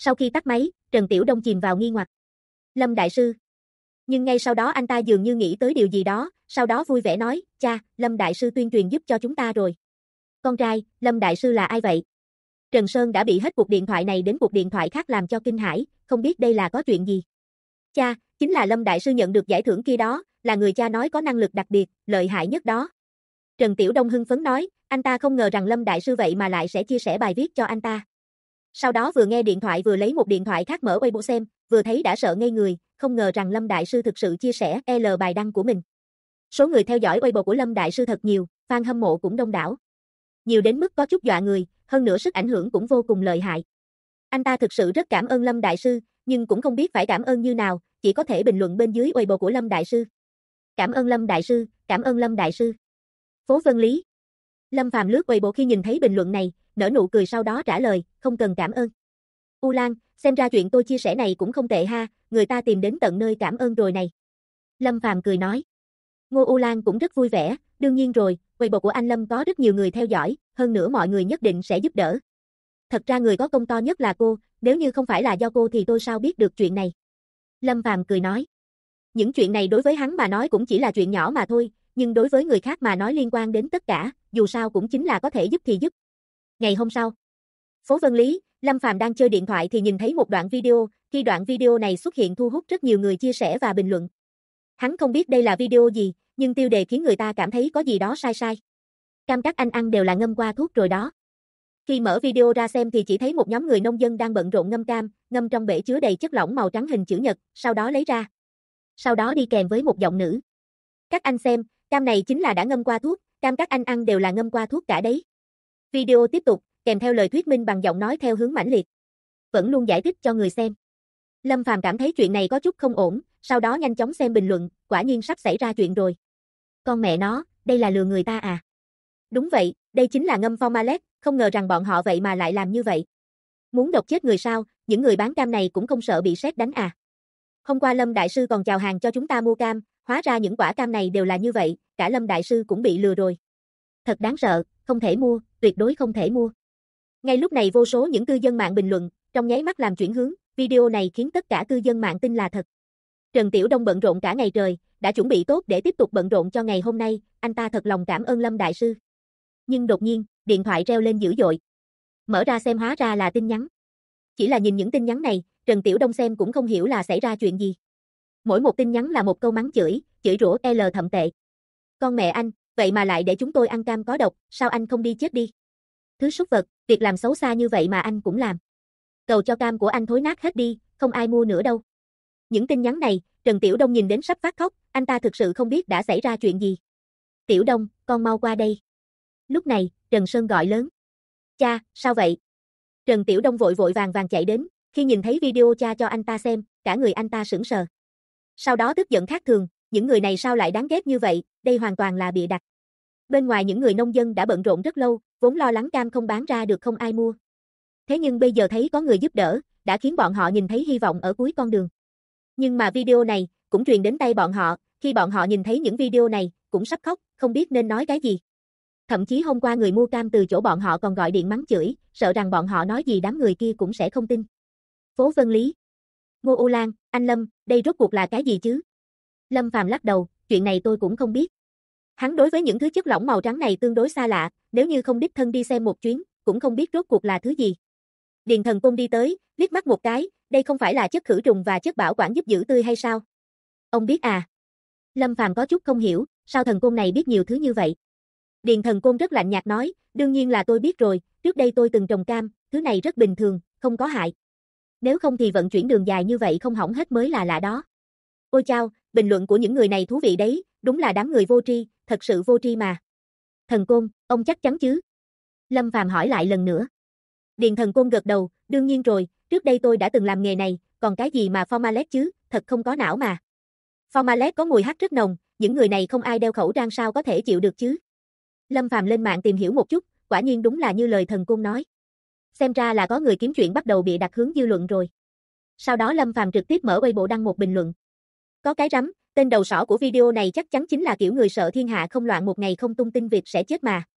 Sau khi tắt máy, Trần Tiểu Đông chìm vào nghi hoặc. Lâm đại sư. Nhưng ngay sau đó anh ta dường như nghĩ tới điều gì đó, sau đó vui vẻ nói, cha, Lâm đại sư tuyên truyền giúp cho chúng ta rồi. Con trai, Lâm đại sư là ai vậy? Trần Sơn đã bị hết cuộc điện thoại này đến cuộc điện thoại khác làm cho kinh hãi, không biết đây là có chuyện gì. Cha, chính là Lâm đại sư nhận được giải thưởng kia đó, là người cha nói có năng lực đặc biệt, lợi hại nhất đó. Trần Tiểu Đông hưng phấn nói, anh ta không ngờ rằng Lâm đại sư vậy mà lại sẽ chia sẻ bài viết cho anh ta. Sau đó vừa nghe điện thoại vừa lấy một điện thoại khác mở Weibo xem, vừa thấy đã sợ ngây người, không ngờ rằng Lâm đại sư thực sự chia sẻ bài đăng của mình. Số người theo dõi Weibo của Lâm đại sư thật nhiều, fan hâm mộ cũng đông đảo. Nhiều đến mức có chút dọa người, hơn nữa sức ảnh hưởng cũng vô cùng lợi hại. Anh ta thực sự rất cảm ơn Lâm đại sư, nhưng cũng không biết phải cảm ơn như nào, chỉ có thể bình luận bên dưới Weibo của Lâm đại sư. Cảm ơn Lâm đại sư, cảm ơn Lâm đại sư. Phố Vân Lý. Lâm Phàm lướt Weibo khi nhìn thấy bình luận này, nở nụ cười sau đó trả lời, không cần cảm ơn. U Lan, xem ra chuyện tôi chia sẻ này cũng không tệ ha, người ta tìm đến tận nơi cảm ơn rồi này. Lâm Phàm cười nói. Ngô U Lan cũng rất vui vẻ, đương nhiên rồi, Weibo của anh Lâm có rất nhiều người theo dõi, hơn nữa mọi người nhất định sẽ giúp đỡ. Thật ra người có công to nhất là cô, nếu như không phải là do cô thì tôi sao biết được chuyện này. Lâm Phàm cười nói. Những chuyện này đối với hắn mà nói cũng chỉ là chuyện nhỏ mà thôi, nhưng đối với người khác mà nói liên quan đến tất cả, dù sao cũng chính là có thể giúp thì giúp. Ngày hôm sau, phố Vân Lý, Lâm Phàm đang chơi điện thoại thì nhìn thấy một đoạn video, khi đoạn video này xuất hiện thu hút rất nhiều người chia sẻ và bình luận. Hắn không biết đây là video gì, nhưng tiêu đề khiến người ta cảm thấy có gì đó sai sai. Cam các anh ăn đều là ngâm qua thuốc rồi đó. Khi mở video ra xem thì chỉ thấy một nhóm người nông dân đang bận rộn ngâm cam, ngâm trong bể chứa đầy chất lỏng màu trắng hình chữ nhật, sau đó lấy ra. Sau đó đi kèm với một giọng nữ. Các anh xem, cam này chính là đã ngâm qua thuốc, cam các anh ăn đều là ngâm qua thuốc cả đấy. Video tiếp tục, kèm theo lời thuyết minh bằng giọng nói theo hướng mãnh liệt. Vẫn luôn giải thích cho người xem. Lâm Phàm cảm thấy chuyện này có chút không ổn, sau đó nhanh chóng xem bình luận, quả nhiên sắp xảy ra chuyện rồi. Con mẹ nó, đây là lừa người ta à? Đúng vậy, đây chính là ngâm formaldehyde, không ngờ rằng bọn họ vậy mà lại làm như vậy. Muốn độc chết người sao, những người bán cam này cũng không sợ bị sét đánh à? Hôm qua Lâm đại sư còn chào hàng cho chúng ta mua cam, hóa ra những quả cam này đều là như vậy, cả Lâm đại sư cũng bị lừa rồi. Thật đáng sợ, không thể mua, tuyệt đối không thể mua. Ngay lúc này vô số những cư dân mạng bình luận, trong nháy mắt làm chuyển hướng, video này khiến tất cả cư dân mạng tin là thật. Trần Tiểu Đông bận rộn cả ngày trời, đã chuẩn bị tốt để tiếp tục bận rộn cho ngày hôm nay, anh ta thật lòng cảm ơn Lâm đại sư. Nhưng đột nhiên, điện thoại reo lên dữ dội. Mở ra xem hóa ra là tin nhắn. Chỉ là nhìn những tin nhắn này, Trần Tiểu Đông xem cũng không hiểu là xảy ra chuyện gì. Mỗi một tin nhắn là một câu mắng chửi rủa thậm tệ. Con mẹ anh, vậy mà lại để chúng tôi ăn cam có độc, sao anh không đi chết đi? Thứ súc vật, việc làm xấu xa như vậy mà anh cũng làm. Cầu cho cam của anh thối nát hết đi, không ai mua nữa đâu. Những tin nhắn này, Trần Tiểu Đông nhìn đến sắp phát khóc, anh ta thực sự không biết đã xảy ra chuyện gì. Tiểu Đông, con mau qua đây. Lúc này, Trần Sơn gọi lớn. Cha, sao vậy? Trần Tiểu Đông vội vội vàng vàng chạy đến, khi nhìn thấy video cha cho anh ta xem, cả người anh ta sững sờ. Sau đó tức giận khác thường, những người này sao lại đáng ghét như vậy, đây hoàn toàn là bịa đặt. Bên ngoài những người nông dân đã bận rộn rất lâu, vốn lo lắng cam không bán ra được không ai mua. Thế nhưng bây giờ thấy có người giúp đỡ, đã khiến bọn họ nhìn thấy hy vọng ở cuối con đường. Nhưng mà video này, cũng truyền đến tay bọn họ, khi bọn họ nhìn thấy những video này, cũng sắp khóc, không biết nên nói cái gì. Thậm chí hôm qua người mua cam từ chỗ bọn họ còn gọi điện mắng chửi, sợ rằng bọn họ nói gì đám người kia cũng sẽ không tin. Phố Vân Lý. Ngô U Lan, anh Lâm, đây rốt cuộc là cái gì chứ? Lâm Phàm lắc đầu, chuyện này tôi cũng không biết. Hắn đối với những thứ chất lỏng màu trắng này tương đối xa lạ, nếu như không đích thân đi xem một chuyến, cũng không biết rốt cuộc là thứ gì. Điền Thần Côn đi tới, liếc mắt một cái, đây không phải là chất khử trùng và chất bảo quản giúp giữ tươi hay sao? Ông biết à? Lâm Phàm có chút không hiểu, sao thần côn này biết nhiều thứ như vậy? Điền Thần Côn rất lạnh nhạt nói, đương nhiên là tôi biết rồi, trước đây tôi từng trồng cam, thứ này rất bình thường, không có hại. Nếu không thì vận chuyển đường dài như vậy không hỏng hết mới là lạ đó. Ôi chao, bình luận của những người này thú vị đấy, đúng là đám người vô tri, thật sự vô tri mà. Thần Côn, ông chắc chắn chứ? Lâm Phàm hỏi lại lần nữa. Điền Thần Côn gật đầu, đương nhiên rồi, trước đây tôi đã từng làm nghề này, còn cái gì mà formaldehyde chứ, thật không có não mà. Formaldehyde có mùi hắc rất nồng, những người này không ai đeo khẩu trang sao có thể chịu được chứ? Lâm Phàm lên mạng tìm hiểu một chút, quả nhiên đúng là như lời Thần Côn nói. Xem ra là có người kiếm chuyện bắt đầu bịa đặt hướng dư luận rồi. Sau đó Lâm Phàm trực tiếp mở Weibo đăng một bình luận. Có cái rắm, tên đầu sỏ của video này chắc chắn chính là kiểu người sợ thiên hạ không loạn một ngày không tung tin Việt sẽ chết mà.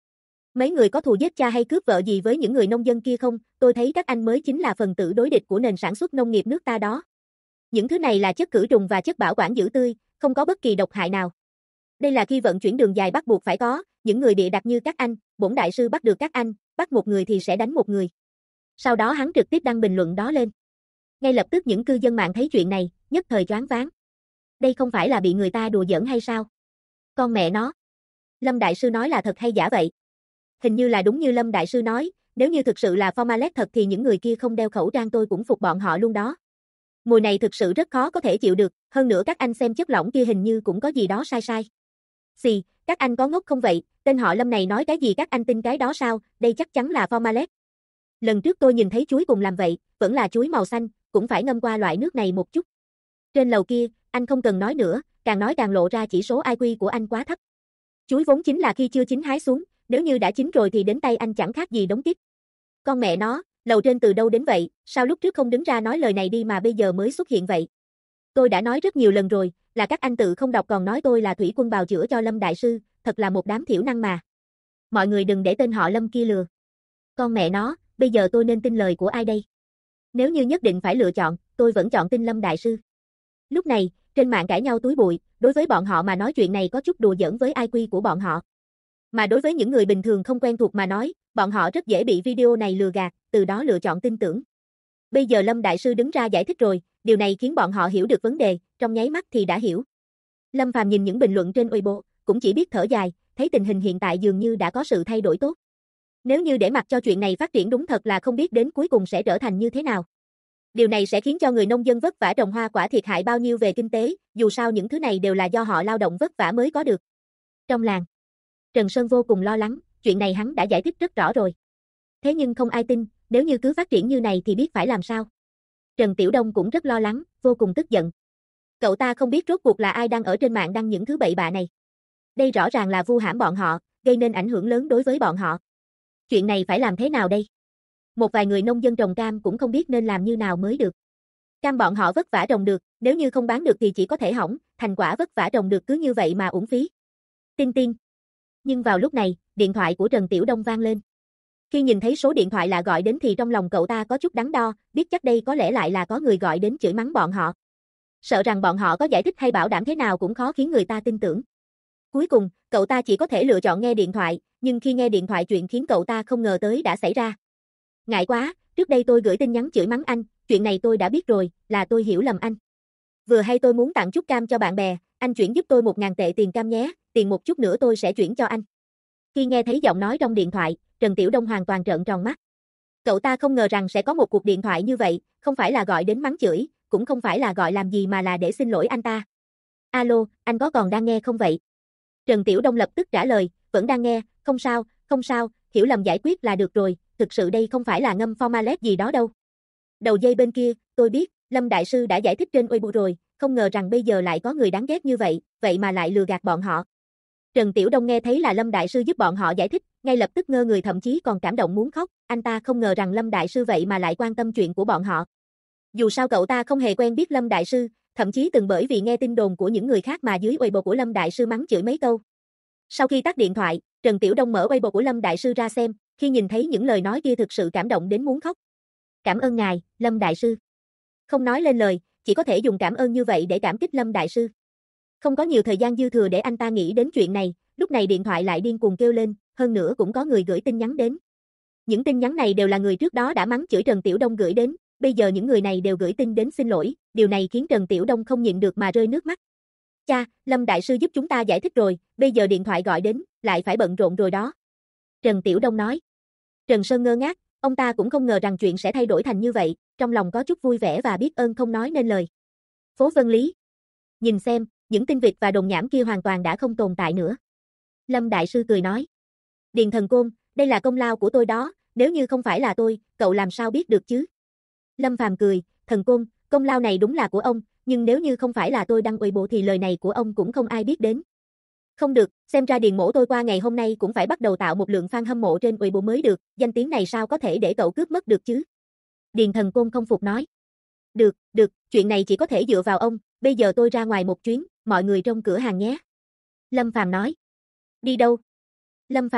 Mấy người có thù giết cha hay cướp vợ gì với những người nông dân kia không? Tôi thấy các anh mới chính là phần tử đối địch của nền sản xuất nông nghiệp nước ta đó. Những thứ này là chất khử trùng và chất bảo quản giữ tươi, không có bất kỳ độc hại nào. Đây là khi vận chuyển đường dài bắt buộc phải có, những người bịa đặt như các anh, bổn đại sư bắt được các anh, bắt một người thì sẽ đánh một người. Sau đó hắn trực tiếp đăng bình luận đó lên. Ngay lập tức những cư dân mạng thấy chuyện này, nhất thời choáng váng. Đây không phải là bị người ta đùa giỡn hay sao? Con mẹ nó. Lâm đại sư nói là thật hay giả vậy? Hình như là đúng như Lâm đại sư nói, nếu như thực sự là formaldehyde thật thì những người kia không đeo khẩu trang tôi cũng phục bọn họ luôn đó. Mùi này thực sự rất khó có thể chịu được, hơn nữa các anh xem chất lỏng kia hình như cũng có gì đó sai sai. Xì, các anh có ngốc không vậy, tên họ Lâm này nói cái gì các anh tin cái đó sao, đây chắc chắn là formaldehyde. Lần trước tôi nhìn thấy chuối cùng làm vậy, vẫn là chuối màu xanh, cũng phải ngâm qua loại nước này một chút. Trên lầu kia, anh không cần nói nữa, càng nói càng lộ ra chỉ số IQ của anh quá thấp. Chuối vốn chính là khi chưa chín hái xuống, nếu như đã chín rồi thì đến tay anh chẳng khác gì đống tiếp. Con mẹ nó, lầu trên từ đâu đến vậy, sao lúc trước không đứng ra nói lời này đi mà bây giờ mới xuất hiện vậy? Tôi đã nói rất nhiều lần rồi, là các anh tự không đọc còn nói tôi là thủy quân bào chữa cho Lâm đại sư, thật là một đám thiểu năng mà. Mọi người đừng để tên họ Lâm kia lừa. Con mẹ nó, bây giờ tôi nên tin lời của ai đây? Nếu như nhất định phải lựa chọn, tôi vẫn chọn tin Lâm đại sư. Lúc này, trên mạng cãi nhau túi bụi, đối với bọn họ mà nói chuyện này có chút đùa giỡn với IQ của bọn họ. Mà đối với những người bình thường không quen thuộc mà nói, bọn họ rất dễ bị video này lừa gạt, từ đó lựa chọn tin tưởng. Bây giờ Lâm đại sư đứng ra giải thích rồi, điều này khiến bọn họ hiểu được vấn đề, trong nháy mắt thì đã hiểu. Lâm Phàm nhìn những bình luận trên Weibo, cũng chỉ biết thở dài, thấy tình hình hiện tại dường như đã có sự thay đổi tốt. Nếu như để mặc cho chuyện này phát triển đúng thật là không biết đến cuối cùng sẽ trở thành như thế nào. Điều này sẽ khiến cho người nông dân vất vả trồng hoa quả thiệt hại bao nhiêu về kinh tế, dù sao những thứ này đều là do họ lao động vất vả mới có được. Trong làng, Trần Sơn vô cùng lo lắng, chuyện này hắn đã giải thích rất rõ rồi. Thế nhưng không ai tin, nếu như cứ phát triển như này thì biết phải làm sao. Trần Tiểu Đông cũng rất lo lắng, vô cùng tức giận. Cậu ta không biết rốt cuộc là ai đang ở trên mạng đăng những thứ bậy bạ này. Đây rõ ràng là vu hãm bọn họ, gây nên ảnh hưởng lớn đối với bọn họ. Chuyện này phải làm thế nào đây? Một vài người nông dân trồng cam cũng không biết nên làm như nào mới được. Cam bọn họ vất vả trồng được, nếu như không bán được thì chỉ có thể hỏng, thành quả vất vả trồng được cứ như vậy mà uổng phí. Tin tin. Nhưng vào lúc này, điện thoại của Trần Tiểu Đông vang lên. Khi nhìn thấy số điện thoại lạ gọi đến thì trong lòng cậu ta có chút đắn đo, biết chắc đây có lẽ lại là có người gọi đến chửi mắng bọn họ. Sợ rằng bọn họ có giải thích hay bảo đảm thế nào cũng khó khiến người ta tin tưởng. Cuối cùng, cậu ta chỉ có thể lựa chọn nghe điện thoại, nhưng khi nghe điện thoại chuyện khiến cậu ta không ngờ tới đã xảy ra. Ngại quá, trước đây tôi gửi tin nhắn chửi mắng anh, chuyện này tôi đã biết rồi, là tôi hiểu lầm anh. Vừa hay tôi muốn tặng chút cam cho bạn bè, anh chuyển giúp tôi 1.000 tệ tiền cam nhé, tiền một chút nữa tôi sẽ chuyển cho anh. Khi nghe thấy giọng nói trong điện thoại, Trần Tiểu Đông hoàn toàn trợn tròn mắt. Cậu ta không ngờ rằng sẽ có một cuộc điện thoại như vậy, không phải là gọi đến mắng chửi, cũng không phải là gọi làm gì mà là để xin lỗi anh ta. Alo, anh có còn đang nghe không vậy? Trần Tiểu Đông lập tức trả lời, vẫn đang nghe, không sao, hiểu lầm giải quyết là được rồi, thực sự đây không phải là ngâm formaldehyde gì đó đâu. Đầu dây bên kia, tôi biết, Lâm đại sư đã giải thích trên Weibo rồi, không ngờ rằng bây giờ lại có người đáng ghét như vậy, vậy mà lại lừa gạt bọn họ. Trần Tiểu Đông nghe thấy là Lâm đại sư giúp bọn họ giải thích, ngay lập tức ngơ người thậm chí còn cảm động muốn khóc, anh ta không ngờ rằng Lâm đại sư vậy mà lại quan tâm chuyện của bọn họ. Dù sao cậu ta không hề quen biết Lâm đại sư, thậm chí từng bởi vì nghe tin đồn của những người khác mà dưới Weibo của Lâm đại sư mắng chửi mấy câu. Sau khi tắt điện thoại, Trần Tiểu Đông mở Weibo của Lâm đại sư ra xem, khi nhìn thấy những lời nói kia thực sự cảm động đến muốn khóc. Cảm ơn ngài, Lâm đại sư. Không nói lên lời, chỉ có thể dùng cảm ơn như vậy để cảm kích Lâm đại sư. Không có nhiều thời gian dư thừa để anh ta nghĩ đến chuyện này, lúc này điện thoại lại điên cuồng kêu lên, hơn nữa cũng có người gửi tin nhắn đến. Những tin nhắn này đều là người trước đó đã mắng chửi Trần Tiểu Đông gửi đến, bây giờ những người này đều gửi tin đến xin lỗi, điều này khiến Trần Tiểu Đông không nhịn được mà rơi nước mắt. Cha, Lâm đại sư giúp chúng ta giải thích rồi, bây giờ điện thoại gọi đến, lại phải bận rộn rồi đó. Trần Tiểu Đông nói. Trần Sơn ngơ ngác, ông ta cũng không ngờ rằng chuyện sẽ thay đổi thành như vậy, trong lòng có chút vui vẻ và biết ơn không nói nên lời. Phố Vân Lý. Nhìn xem, những tin vịt và đồn nhảm kia hoàn toàn đã không tồn tại nữa. Lâm đại sư cười nói. Điền Thần Côn, đây là công lao của tôi đó, nếu như không phải là tôi, cậu làm sao biết được chứ? Lâm Phàm cười, Thần Côn, công lao này đúng là của ông, nhưng nếu như không phải là tôi đăng Weibo thì lời này của ông cũng không ai biết đến. Không được, xem ra Điền mổ tôi qua ngày hôm nay cũng phải bắt đầu tạo một lượng fan hâm mộ trên Weibo mới được, danh tiếng này sao có thể để cậu cướp mất được chứ? Điền Thần Côn không phục nói. Được, chuyện này chỉ có thể dựa vào ông, bây giờ tôi ra ngoài một chuyến, mọi người trong cửa hàng nhé. Lâm Phàm nói. Đi đâu? Lâm Phàm,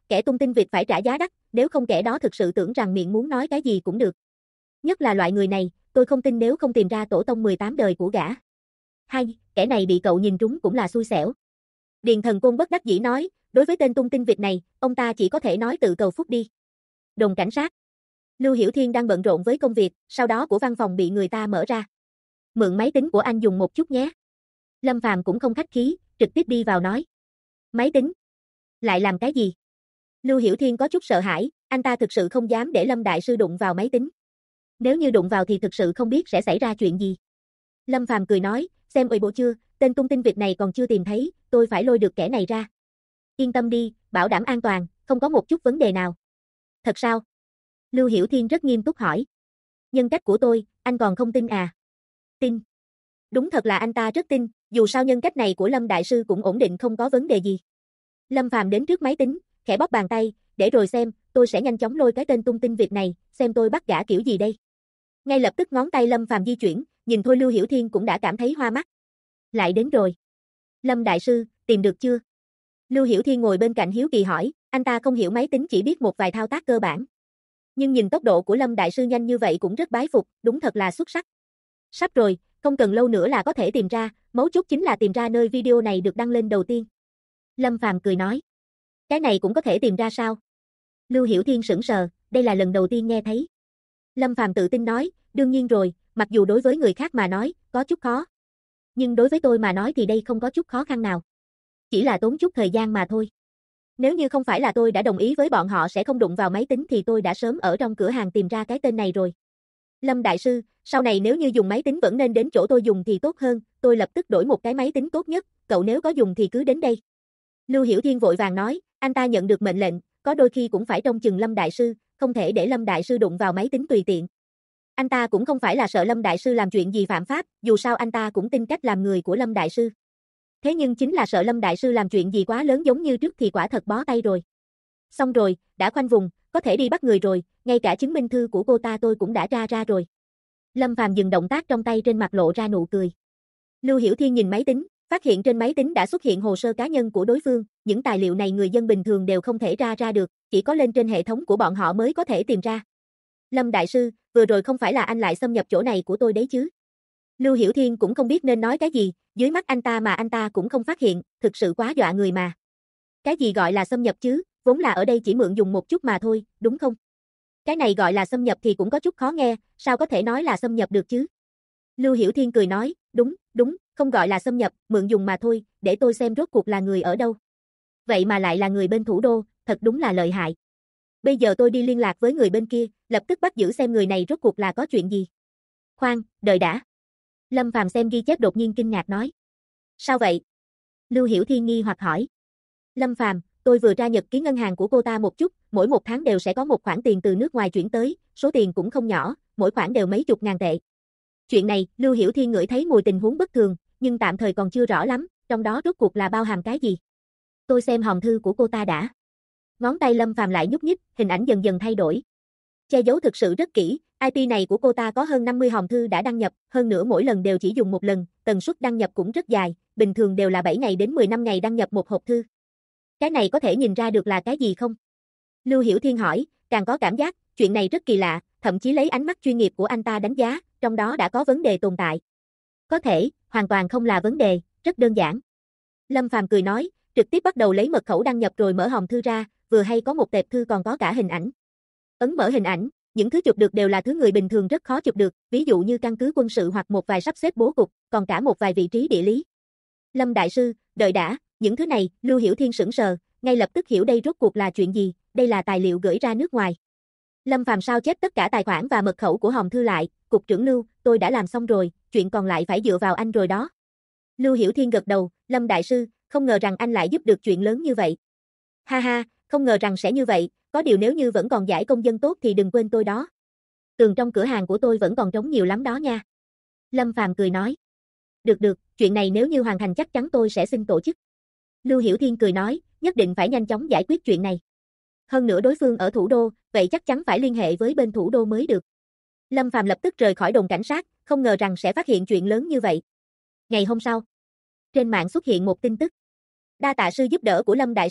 kẻ tung tin vịt phải trả giá đắt, nếu không kẻ đó thực sự tưởng rằng miệng muốn nói cái gì cũng được. Nhất là loại người này, tôi không tin nếu không tìm ra tổ tông 18 đời của gã. Hay, kẻ này bị cậu nhìn trúng cũng là xui xẻo. Điền Thần Côn bất đắc dĩ nói, đối với tên tung tin vịt này, ông ta chỉ có thể nói tự cầu phúc đi. Đồn cảnh sát. Lưu Hiểu Thiên đang bận rộn với công việc, sau đó của văn phòng bị người ta mở ra. Mượn máy tính của anh dùng một chút nhé. Lâm Phàm cũng không khách khí, trực tiếp đi vào nói. Máy tính? Lại làm cái gì? Lưu Hiểu Thiên có chút sợ hãi, anh ta thực sự không dám để Lâm Đại Sư đụng vào máy tính. Nếu như đụng vào thì thực sự không biết sẽ xảy ra chuyện gì. Lâm Phàm cười nói, xem bộ chưa, tên tung tin vịt này còn chưa tìm thấy, tôi phải lôi được kẻ này ra. Yên tâm đi, bảo đảm an toàn, không có một chút vấn đề nào. Thật sao? Lưu Hiểu Thiên rất nghiêm túc hỏi. Nhân cách của tôi, anh còn không tin à? Tin. Đúng thật là anh ta rất tin, dù sao nhân cách này của Lâm Đại Sư cũng ổn định không có vấn đề gì. Lâm Phàm đến trước máy tính, khẽ bóp bàn tay, để rồi xem, tôi sẽ nhanh chóng lôi cái tên tung tin vịt này, xem tôi bắt gã kiểu gì đây. Ngay lập tức ngón tay Lâm Phàm di chuyển, nhìn thôi Lưu Hiểu Thiên cũng đã cảm thấy hoa mắt. Lại đến rồi. Lâm Đại Sư, tìm được chưa? Lưu Hiểu Thiên ngồi bên cạnh hiếu kỳ hỏi, anh ta không hiểu máy tính chỉ biết một vài thao tác cơ bản. Nhưng nhìn tốc độ của Lâm Đại Sư nhanh như vậy cũng rất bái phục, đúng thật là xuất sắc. Sắp rồi, không cần lâu nữa là có thể tìm ra, mấu chốt chính là tìm ra nơi video này được đăng lên đầu tiên. Lâm Phàm cười nói. Cái này cũng có thể tìm ra sao? Lưu Hiểu Thiên sững sờ, đây là lần đầu tiên nghe thấy. Lâm Phàm tự tin nói, đương nhiên rồi, mặc dù đối với người khác mà nói, có chút khó. Nhưng đối với tôi mà nói thì đây không có chút khó khăn nào. Chỉ là tốn chút thời gian mà thôi. Nếu như không phải là tôi đã đồng ý với bọn họ sẽ không đụng vào máy tính thì tôi đã sớm ở trong cửa hàng tìm ra cái tên này rồi. Lâm Đại Sư, sau này nếu như dùng máy tính vẫn nên đến chỗ tôi dùng thì tốt hơn, tôi lập tức đổi một cái máy tính tốt nhất, cậu nếu có dùng thì cứ đến đây. Lưu Hiểu Thiên vội vàng nói, anh ta nhận được mệnh lệnh, có đôi khi cũng phải trông chừng Lâm Đại Sư, không thể để Lâm Đại Sư đụng vào máy tính tùy tiện. Anh ta cũng không phải là sợ Lâm Đại Sư làm chuyện gì phạm pháp, dù sao anh ta cũng tin cách làm người của Lâm Đại Sư. Thế nhưng chính là sợ Lâm Đại Sư làm chuyện gì quá lớn giống như trước thì quả thật bó tay rồi. Xong rồi, đã khoanh vùng, có thể đi bắt người rồi, ngay cả chứng minh thư của cô ta tôi cũng đã ra rồi. Lâm Phàm dừng động tác trong tay trên mặt lộ ra nụ cười. Lưu Hiểu Thiên nhìn máy tính, phát hiện trên máy tính đã xuất hiện hồ sơ cá nhân của đối phương, những tài liệu này người dân bình thường đều không thể ra được, chỉ có lên trên hệ thống của bọn họ mới có thể tìm ra. Lâm Đại Sư, vừa rồi không phải là anh lại xâm nhập chỗ này của tôi đấy chứ? Lưu Hiểu Thiên cũng không biết nên nói cái gì, dưới mắt anh ta mà anh ta cũng không phát hiện, thực sự quá dọa người mà. Cái gì gọi là xâm nhập chứ, vốn là ở đây chỉ mượn dùng một chút mà thôi, đúng không? Cái này gọi là xâm nhập thì cũng có chút khó nghe, sao có thể nói là xâm nhập được chứ? Lưu Hiểu Thiên cười nói, đúng, không gọi là xâm nhập, mượn dùng mà thôi, để tôi xem rốt cuộc là người ở đâu. Vậy mà lại là người bên thủ đô, thật đúng là lợi hại. Bây giờ tôi đi liên lạc với người bên kia, lập tức bắt giữ xem người này rốt cuộc là có chuyện gì. Khoan, đợi đã. Lâm Phàm xem ghi chép đột nhiên kinh ngạc nói. Sao vậy? Lưu Hiểu Thiên nghi hoặc hỏi. Lâm Phàm, tôi vừa tra nhật ký ngân hàng của cô ta một chút, mỗi một tháng đều sẽ có một khoản tiền từ nước ngoài chuyển tới, số tiền cũng không nhỏ, mỗi khoản đều mấy chục ngàn tệ. Chuyện này, Lưu Hiểu Thiên ngửi thấy mùi tình huống bất thường, nhưng tạm thời còn chưa rõ lắm, trong đó rốt cuộc là bao hàm cái gì. Tôi xem hòm thư của cô ta đã. Ngón tay Lâm Phàm lại nhúc nhích, hình ảnh dần dần thay đổi. Che giấu thực sự rất kỹ, IP này của cô ta có hơn 50 hòm thư đã đăng nhập, hơn nữa mỗi lần đều chỉ dùng một lần, tần suất đăng nhập cũng rất dài, bình thường đều là 7 ngày đến 15 ngày đăng nhập một hộp thư. Cái này có thể nhìn ra được là cái gì không? Lưu Hiểu Thiên hỏi, càng có cảm giác, chuyện này rất kỳ lạ, thậm chí lấy ánh mắt chuyên nghiệp của anh ta đánh giá, trong đó đã có vấn đề tồn tại. Có thể, hoàn toàn không là vấn đề, rất đơn giản. Lâm Phàm cười nói, trực tiếp bắt đầu lấy mật khẩu đăng nhập rồi mở hòm thư ra, vừa hay có một tệp thư còn có cả hình ảnh. Ấn mở hình ảnh, những thứ chụp được đều là thứ người bình thường rất khó chụp được, ví dụ như căn cứ quân sự hoặc một vài sắp xếp bố cục, còn cả một vài vị trí địa lý. Lâm Đại Sư, đợi đã, những thứ này, Lưu Hiểu Thiên sững sờ, ngay lập tức hiểu đây rốt cuộc là chuyện gì, đây là tài liệu gửi ra nước ngoài. Lâm Phàm sao chép tất cả tài khoản và mật khẩu của hòm thư lại, cục trưởng Lưu, tôi đã làm xong rồi, chuyện còn lại phải dựa vào anh rồi đó. Lưu Hiểu Thiên gật đầu, Lâm Đại Sư, không ngờ rằng anh lại giúp được chuyện lớn như vậy. Ha ha, không ngờ rằng sẽ như vậy, có điều nếu như vẫn còn giải công dân tốt thì đừng quên tôi đó. Tường trong cửa hàng của tôi vẫn còn trống nhiều lắm đó nha. Lâm Phàm cười nói. Được, chuyện này nếu như hoàn thành chắc chắn tôi sẽ xin tổ chức. Lưu Hiểu Thiên cười nói, nhất định phải nhanh chóng giải quyết chuyện này. Hơn nữa đối phương ở thủ đô, vậy chắc chắn phải liên hệ với bên thủ đô mới được. Lâm Phàm lập tức rời khỏi đồn cảnh sát, không ngờ rằng sẽ phát hiện chuyện lớn như vậy. Ngày hôm sau, trên mạng xuất hiện một tin tức. Đa tạ sự giúp đỡ của Lâm Đại Sư,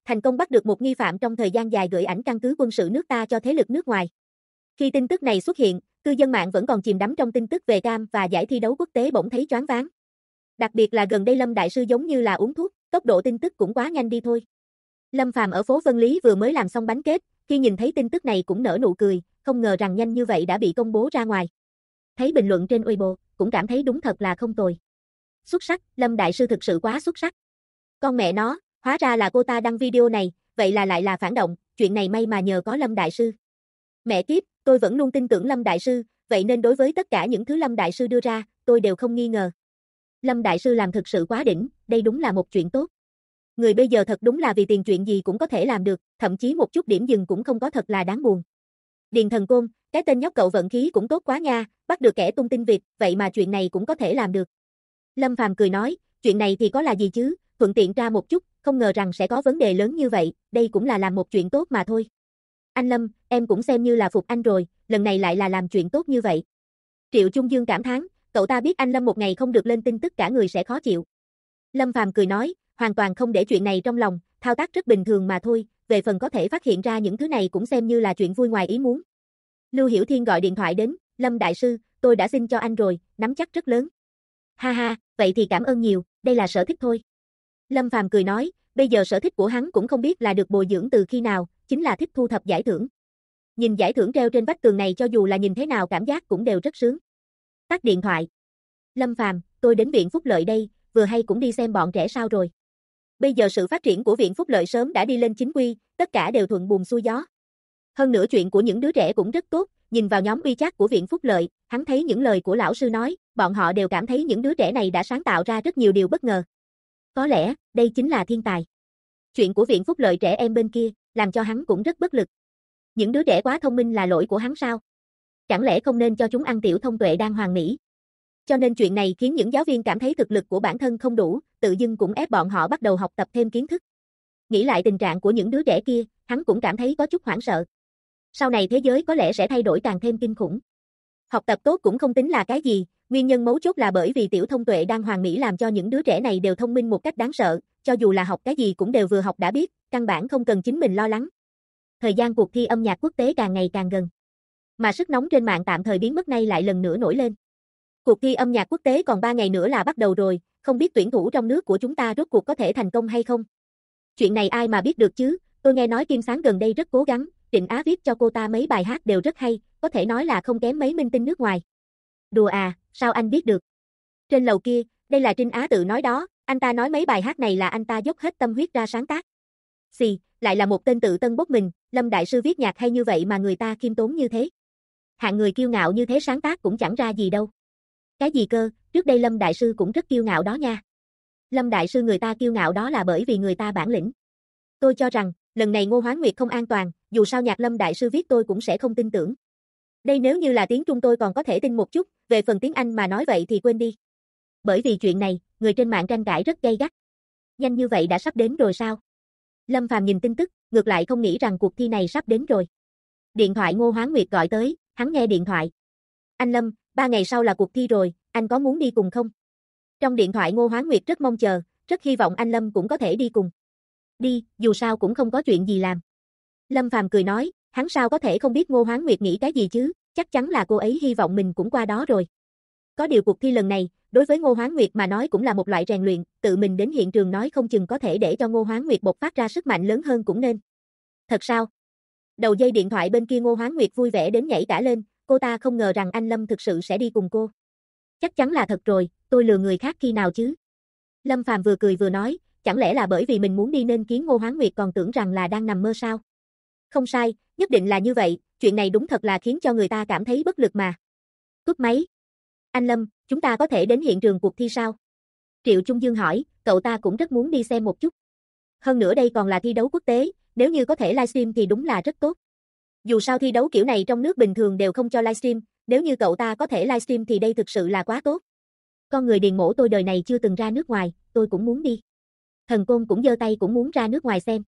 thành công bắt được một nghi phạm trong thời gian dài gửi ảnh căn cứ quân sự nước ta cho thế lực nước ngoài. Khi tin tức này xuất hiện, cư dân mạng vẫn còn chìm đắm trong tin tức về cam và giải thi đấu quốc tế bỗng thấy choáng váng. Đặc biệt là gần đây Lâm Đại Sư giống như là uống thuốc, tốc độ tin tức cũng quá nhanh đi thôi. Lâm Phàm ở phố Vân Lý vừa mới làm xong bánh kết, khi nhìn thấy tin tức này cũng nở nụ cười, không ngờ rằng nhanh như vậy đã bị công bố ra ngoài. Thấy bình luận trên Weibo, cũng cảm thấy đúng thật là không tồi. Xuất sắc, Lâm Đại Sư thực sự quá xuất sắc. Con mẹ nó, hóa ra là cô ta đăng video này, vậy là lại là phản động, chuyện này may mà nhờ có Lâm Đại Sư. Mẹ kiếp, tôi vẫn luôn tin tưởng Lâm Đại Sư, vậy nên đối với tất cả những thứ Lâm Đại Sư đưa ra, tôi đều không nghi ngờ. Lâm Đại Sư làm thực sự quá đỉnh, đây đúng là một chuyện tốt. Người bây giờ thật đúng là vì tiền chuyện gì cũng có thể làm được, thậm chí một chút điểm dừng cũng không có, thật là đáng buồn. Điền Thần Côn, cái tên nhóc cậu vận khí cũng tốt quá nha, bắt được kẻ tung tin vịt, vậy mà chuyện này cũng có thể làm được. Lâm Phàm cười nói, chuyện này thì có là gì chứ, thuận tiện tra một chút, không ngờ rằng sẽ có vấn đề lớn như vậy, đây cũng là làm một chuyện tốt mà thôi. Anh Lâm, em cũng xem như là phục anh rồi, lần này lại là làm chuyện tốt như vậy. Triệu Trung Dương cảm thán, cậu ta biết anh Lâm một ngày không được lên tin tức cả người sẽ khó chịu. Lâm Phàm cười nói, hoàn toàn không để chuyện này trong lòng, thao tác rất bình thường mà thôi, về phần có thể phát hiện ra những thứ này cũng xem như là chuyện vui ngoài ý muốn. Lưu Hiểu Thiên gọi điện thoại đến, Lâm Đại Sư, tôi đã xin cho anh rồi, nắm chắc rất lớn. Ha ha, vậy thì cảm ơn nhiều, đây là sở thích thôi. Lâm Phàm cười nói, bây giờ sở thích của hắn cũng không biết là được bồi dưỡng từ khi nào, chính là thích thu thập giải thưởng. Nhìn giải thưởng treo trên vách tường này cho dù là nhìn thế nào cảm giác cũng đều rất sướng. Tắt điện thoại. Lâm Phàm, tôi đến viện phúc lợi đây, vừa hay cũng đi xem bọn trẻ sao rồi. Bây giờ sự phát triển của viện phúc lợi sớm đã đi lên chính quy, tất cả đều thuận buồm xuôi gió. Hơn nữa chuyện của những đứa trẻ cũng rất tốt, nhìn vào nhóm WeChat của viện phúc lợi, hắn thấy những lời của lão sư nói, bọn họ đều cảm thấy những đứa trẻ này đã sáng tạo ra rất nhiều điều bất ngờ. Có lẽ, đây chính là thiên tài. Chuyện của viện phúc lợi trẻ em bên kia, làm cho hắn cũng rất bất lực. Những đứa trẻ quá thông minh là lỗi của hắn sao? Chẳng lẽ không nên cho chúng ăn tiểu thông tuệ đang hoàn mỹ? Cho nên chuyện này khiến những giáo viên cảm thấy thực lực của bản thân không đủ, tự dưng cũng ép bọn họ bắt đầu học tập thêm kiến thức. Nghĩ lại tình trạng của những đứa trẻ kia, hắn cũng cảm thấy có chút hoảng sợ. Sau này thế giới có lẽ sẽ thay đổi càng thêm kinh khủng. Học tập tốt cũng không tính là cái gì, nguyên nhân mấu chốt là bởi vì tiểu thông tuệ đang hoàn mỹ làm cho những đứa trẻ này đều thông minh một cách đáng sợ, cho dù là học cái gì cũng đều vừa học đã biết, căn bản không cần chính mình lo lắng. Thời gian cuộc thi âm nhạc quốc tế càng ngày càng gần. Mà sức nóng trên mạng tạm thời biến mất nay lại lần nữa nổi lên. Cuộc thi âm nhạc quốc tế còn 3 ngày nữa là bắt đầu rồi, không biết tuyển thủ trong nước của chúng ta rốt cuộc có thể thành công hay không. Chuyện này ai mà biết được chứ, tôi nghe nói Kim Sáng gần đây rất cố gắng, Trịnh Á viết cho cô ta mấy bài hát đều rất hay, có thể nói là không kém mấy minh tinh nước ngoài. Đùa à, sao anh biết được? Trên lầu kia, đây là Trinh Á tự nói đó, anh ta nói mấy bài hát này là anh ta dốc hết tâm huyết ra sáng tác. Xì, lại là một tên tự tân bốc mình, Lâm Đại Sư viết nhạc hay như vậy mà người ta khiêm tốn như thế. Hạng người kiêu ngạo như thế sáng tác cũng chẳng ra gì đâu. Cái gì cơ, trước đây Lâm Đại Sư cũng rất kiêu ngạo đó nha. Lâm Đại Sư người ta kiêu ngạo đó là bởi vì người ta bản lĩnh. Tôi cho rằng, lần này Ngô Hoán Nguyệt không an toàn, dù sao nhạc Lâm Đại Sư viết tôi cũng sẽ không tin tưởng. Đây nếu như là tiếng Trung tôi còn có thể tin một chút, về phần tiếng Anh mà nói vậy thì quên đi. Bởi vì chuyện này, người trên mạng tranh cãi rất gay gắt. Nhanh như vậy đã sắp đến rồi sao? Lâm Phàm nhìn tin tức, ngược lại không nghĩ rằng cuộc thi này sắp đến rồi. Điện thoại Ngô Hoán Nguyệt gọi tới, hắn nghe điện thoại. Anh Lâm, 3 ngày sau là cuộc thi rồi, anh có muốn đi cùng không? Trong điện thoại Ngô Hoán Nguyệt rất mong chờ, rất hy vọng anh Lâm cũng có thể đi cùng. Đi, dù sao cũng không có chuyện gì làm. Lâm Phàm cười nói, hắn sao có thể không biết Ngô Hoán Nguyệt nghĩ cái gì chứ, chắc chắn là cô ấy hy vọng mình cũng qua đó rồi. Có điều cuộc thi lần này, đối với Ngô Hoán Nguyệt mà nói cũng là một loại rèn luyện, tự mình đến hiện trường nói không chừng có thể để cho Ngô Hoán Nguyệt bộc phát ra sức mạnh lớn hơn cũng nên. Thật sao? Đầu dây điện thoại bên kia Ngô Hoán Nguyệt vui vẻ đến nhảy cả lên, cô ta không ngờ rằng anh Lâm thực sự sẽ đi cùng cô. Chắc chắn là thật rồi, tôi lừa người khác khi nào chứ? Lâm Phàm vừa cười vừa nói, chẳng lẽ là bởi vì mình muốn đi nên khiến Ngô Hoán Nguyệt còn tưởng rằng là đang nằm mơ sao? Không sai, nhất định là như vậy, chuyện này đúng thật là khiến cho người ta cảm thấy bất lực mà. Cúp máy. Anh Lâm, chúng ta có thể đến hiện trường cuộc thi sao? Triệu Trung Dương hỏi, cậu ta cũng rất muốn đi xem một chút. Hơn nữa đây còn là thi đấu quốc tế, nếu như có thể livestream thì đúng là rất tốt. Dù sao thi đấu kiểu này trong nước bình thường đều không cho livestream, nếu như cậu ta có thể livestream thì đây thực sự là quá tốt. Con người Điền Mỗ tôi đời này chưa từng ra nước ngoài, tôi cũng muốn đi. Thần Côn cũng giơ tay cũng muốn ra nước ngoài xem.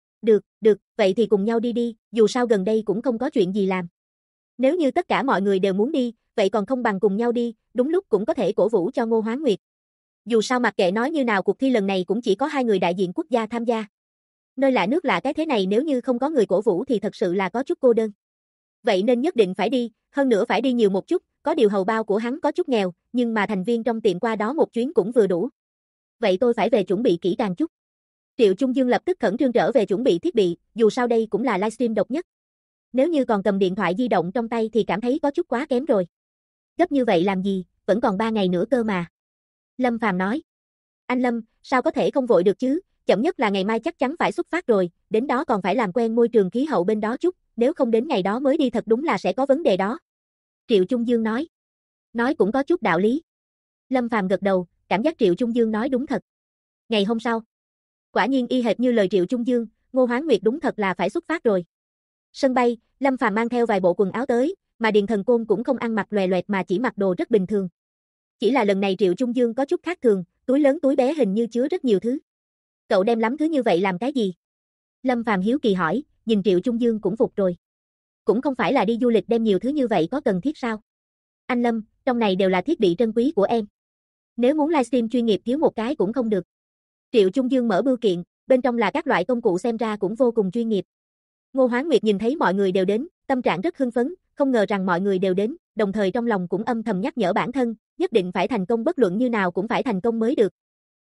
Được, vậy thì cùng nhau đi đi, dù sao gần đây cũng không có chuyện gì làm. Nếu như tất cả mọi người đều muốn đi, vậy còn không bằng cùng nhau đi, đúng lúc cũng có thể cổ vũ cho Ngô Hoán Nguyệt. Dù sao mặc kệ nói như nào cuộc thi lần này cũng chỉ có 2 người đại diện quốc gia tham gia. Nơi lạ nước lạ cái thế này nếu như không có người cổ vũ thì thật sự là có chút cô đơn. Vậy nên nhất định phải đi, hơn nữa phải đi nhiều một chút, có điều hầu bao của hắn có chút nghèo, nhưng mà thành viên trong tiệm qua đó một chuyến cũng vừa đủ. Vậy tôi phải về chuẩn bị kỹ càng chút. Triệu Trung Dương lập tức khẩn trương trở về chuẩn bị thiết bị, dù sao đây cũng là livestream độc nhất. Nếu như còn cầm điện thoại di động trong tay thì cảm thấy có chút quá kém rồi. Gấp như vậy làm gì, vẫn còn 3 ngày nữa cơ mà. Lâm Phàm nói. Anh Lâm, sao có thể không vội được chứ, chậm nhất là ngày mai chắc chắn phải xuất phát rồi, đến đó còn phải làm quen môi trường khí hậu bên đó chút, nếu không đến ngày đó mới đi thật đúng là sẽ có vấn đề đó. Triệu Trung Dương nói. Nói cũng có chút đạo lý. Lâm Phàm gật đầu, cảm giác Triệu Trung Dương nói đúng thật. Ngày hôm sau. Quả nhiên y hệt như lời Triệu Trung Dương, Ngô Hoán Nguyệt đúng thật là phải xuất phát rồi. Sân bay, Lâm Phàm mang theo vài bộ quần áo tới, mà Điền Thần Côn cũng không ăn mặc lòe loẹt mà chỉ mặc đồ rất bình thường. Chỉ là lần này Triệu Trung Dương có chút khác thường, túi lớn túi bé hình như chứa rất nhiều thứ. Cậu đem lắm thứ như vậy làm cái gì? Lâm Phàm hiếu kỳ hỏi, nhìn Triệu Trung Dương cũng phục rồi. Cũng không phải là đi du lịch đem nhiều thứ như vậy có cần thiết sao? Anh Lâm, trong này đều là thiết bị trân quý của em. Nếu muốn livestream chuyên nghiệp thiếu một cái cũng không được. Triệu Trung Dương mở bưu kiện, bên trong là các loại công cụ xem ra cũng vô cùng chuyên nghiệp. Ngô Hoán Nguyệt nhìn thấy mọi người đều đến, tâm trạng rất hưng phấn, không ngờ rằng mọi người đều đến, đồng thời trong lòng cũng âm thầm nhắc nhở bản thân, nhất định phải thành công bất luận như nào cũng phải thành công mới được,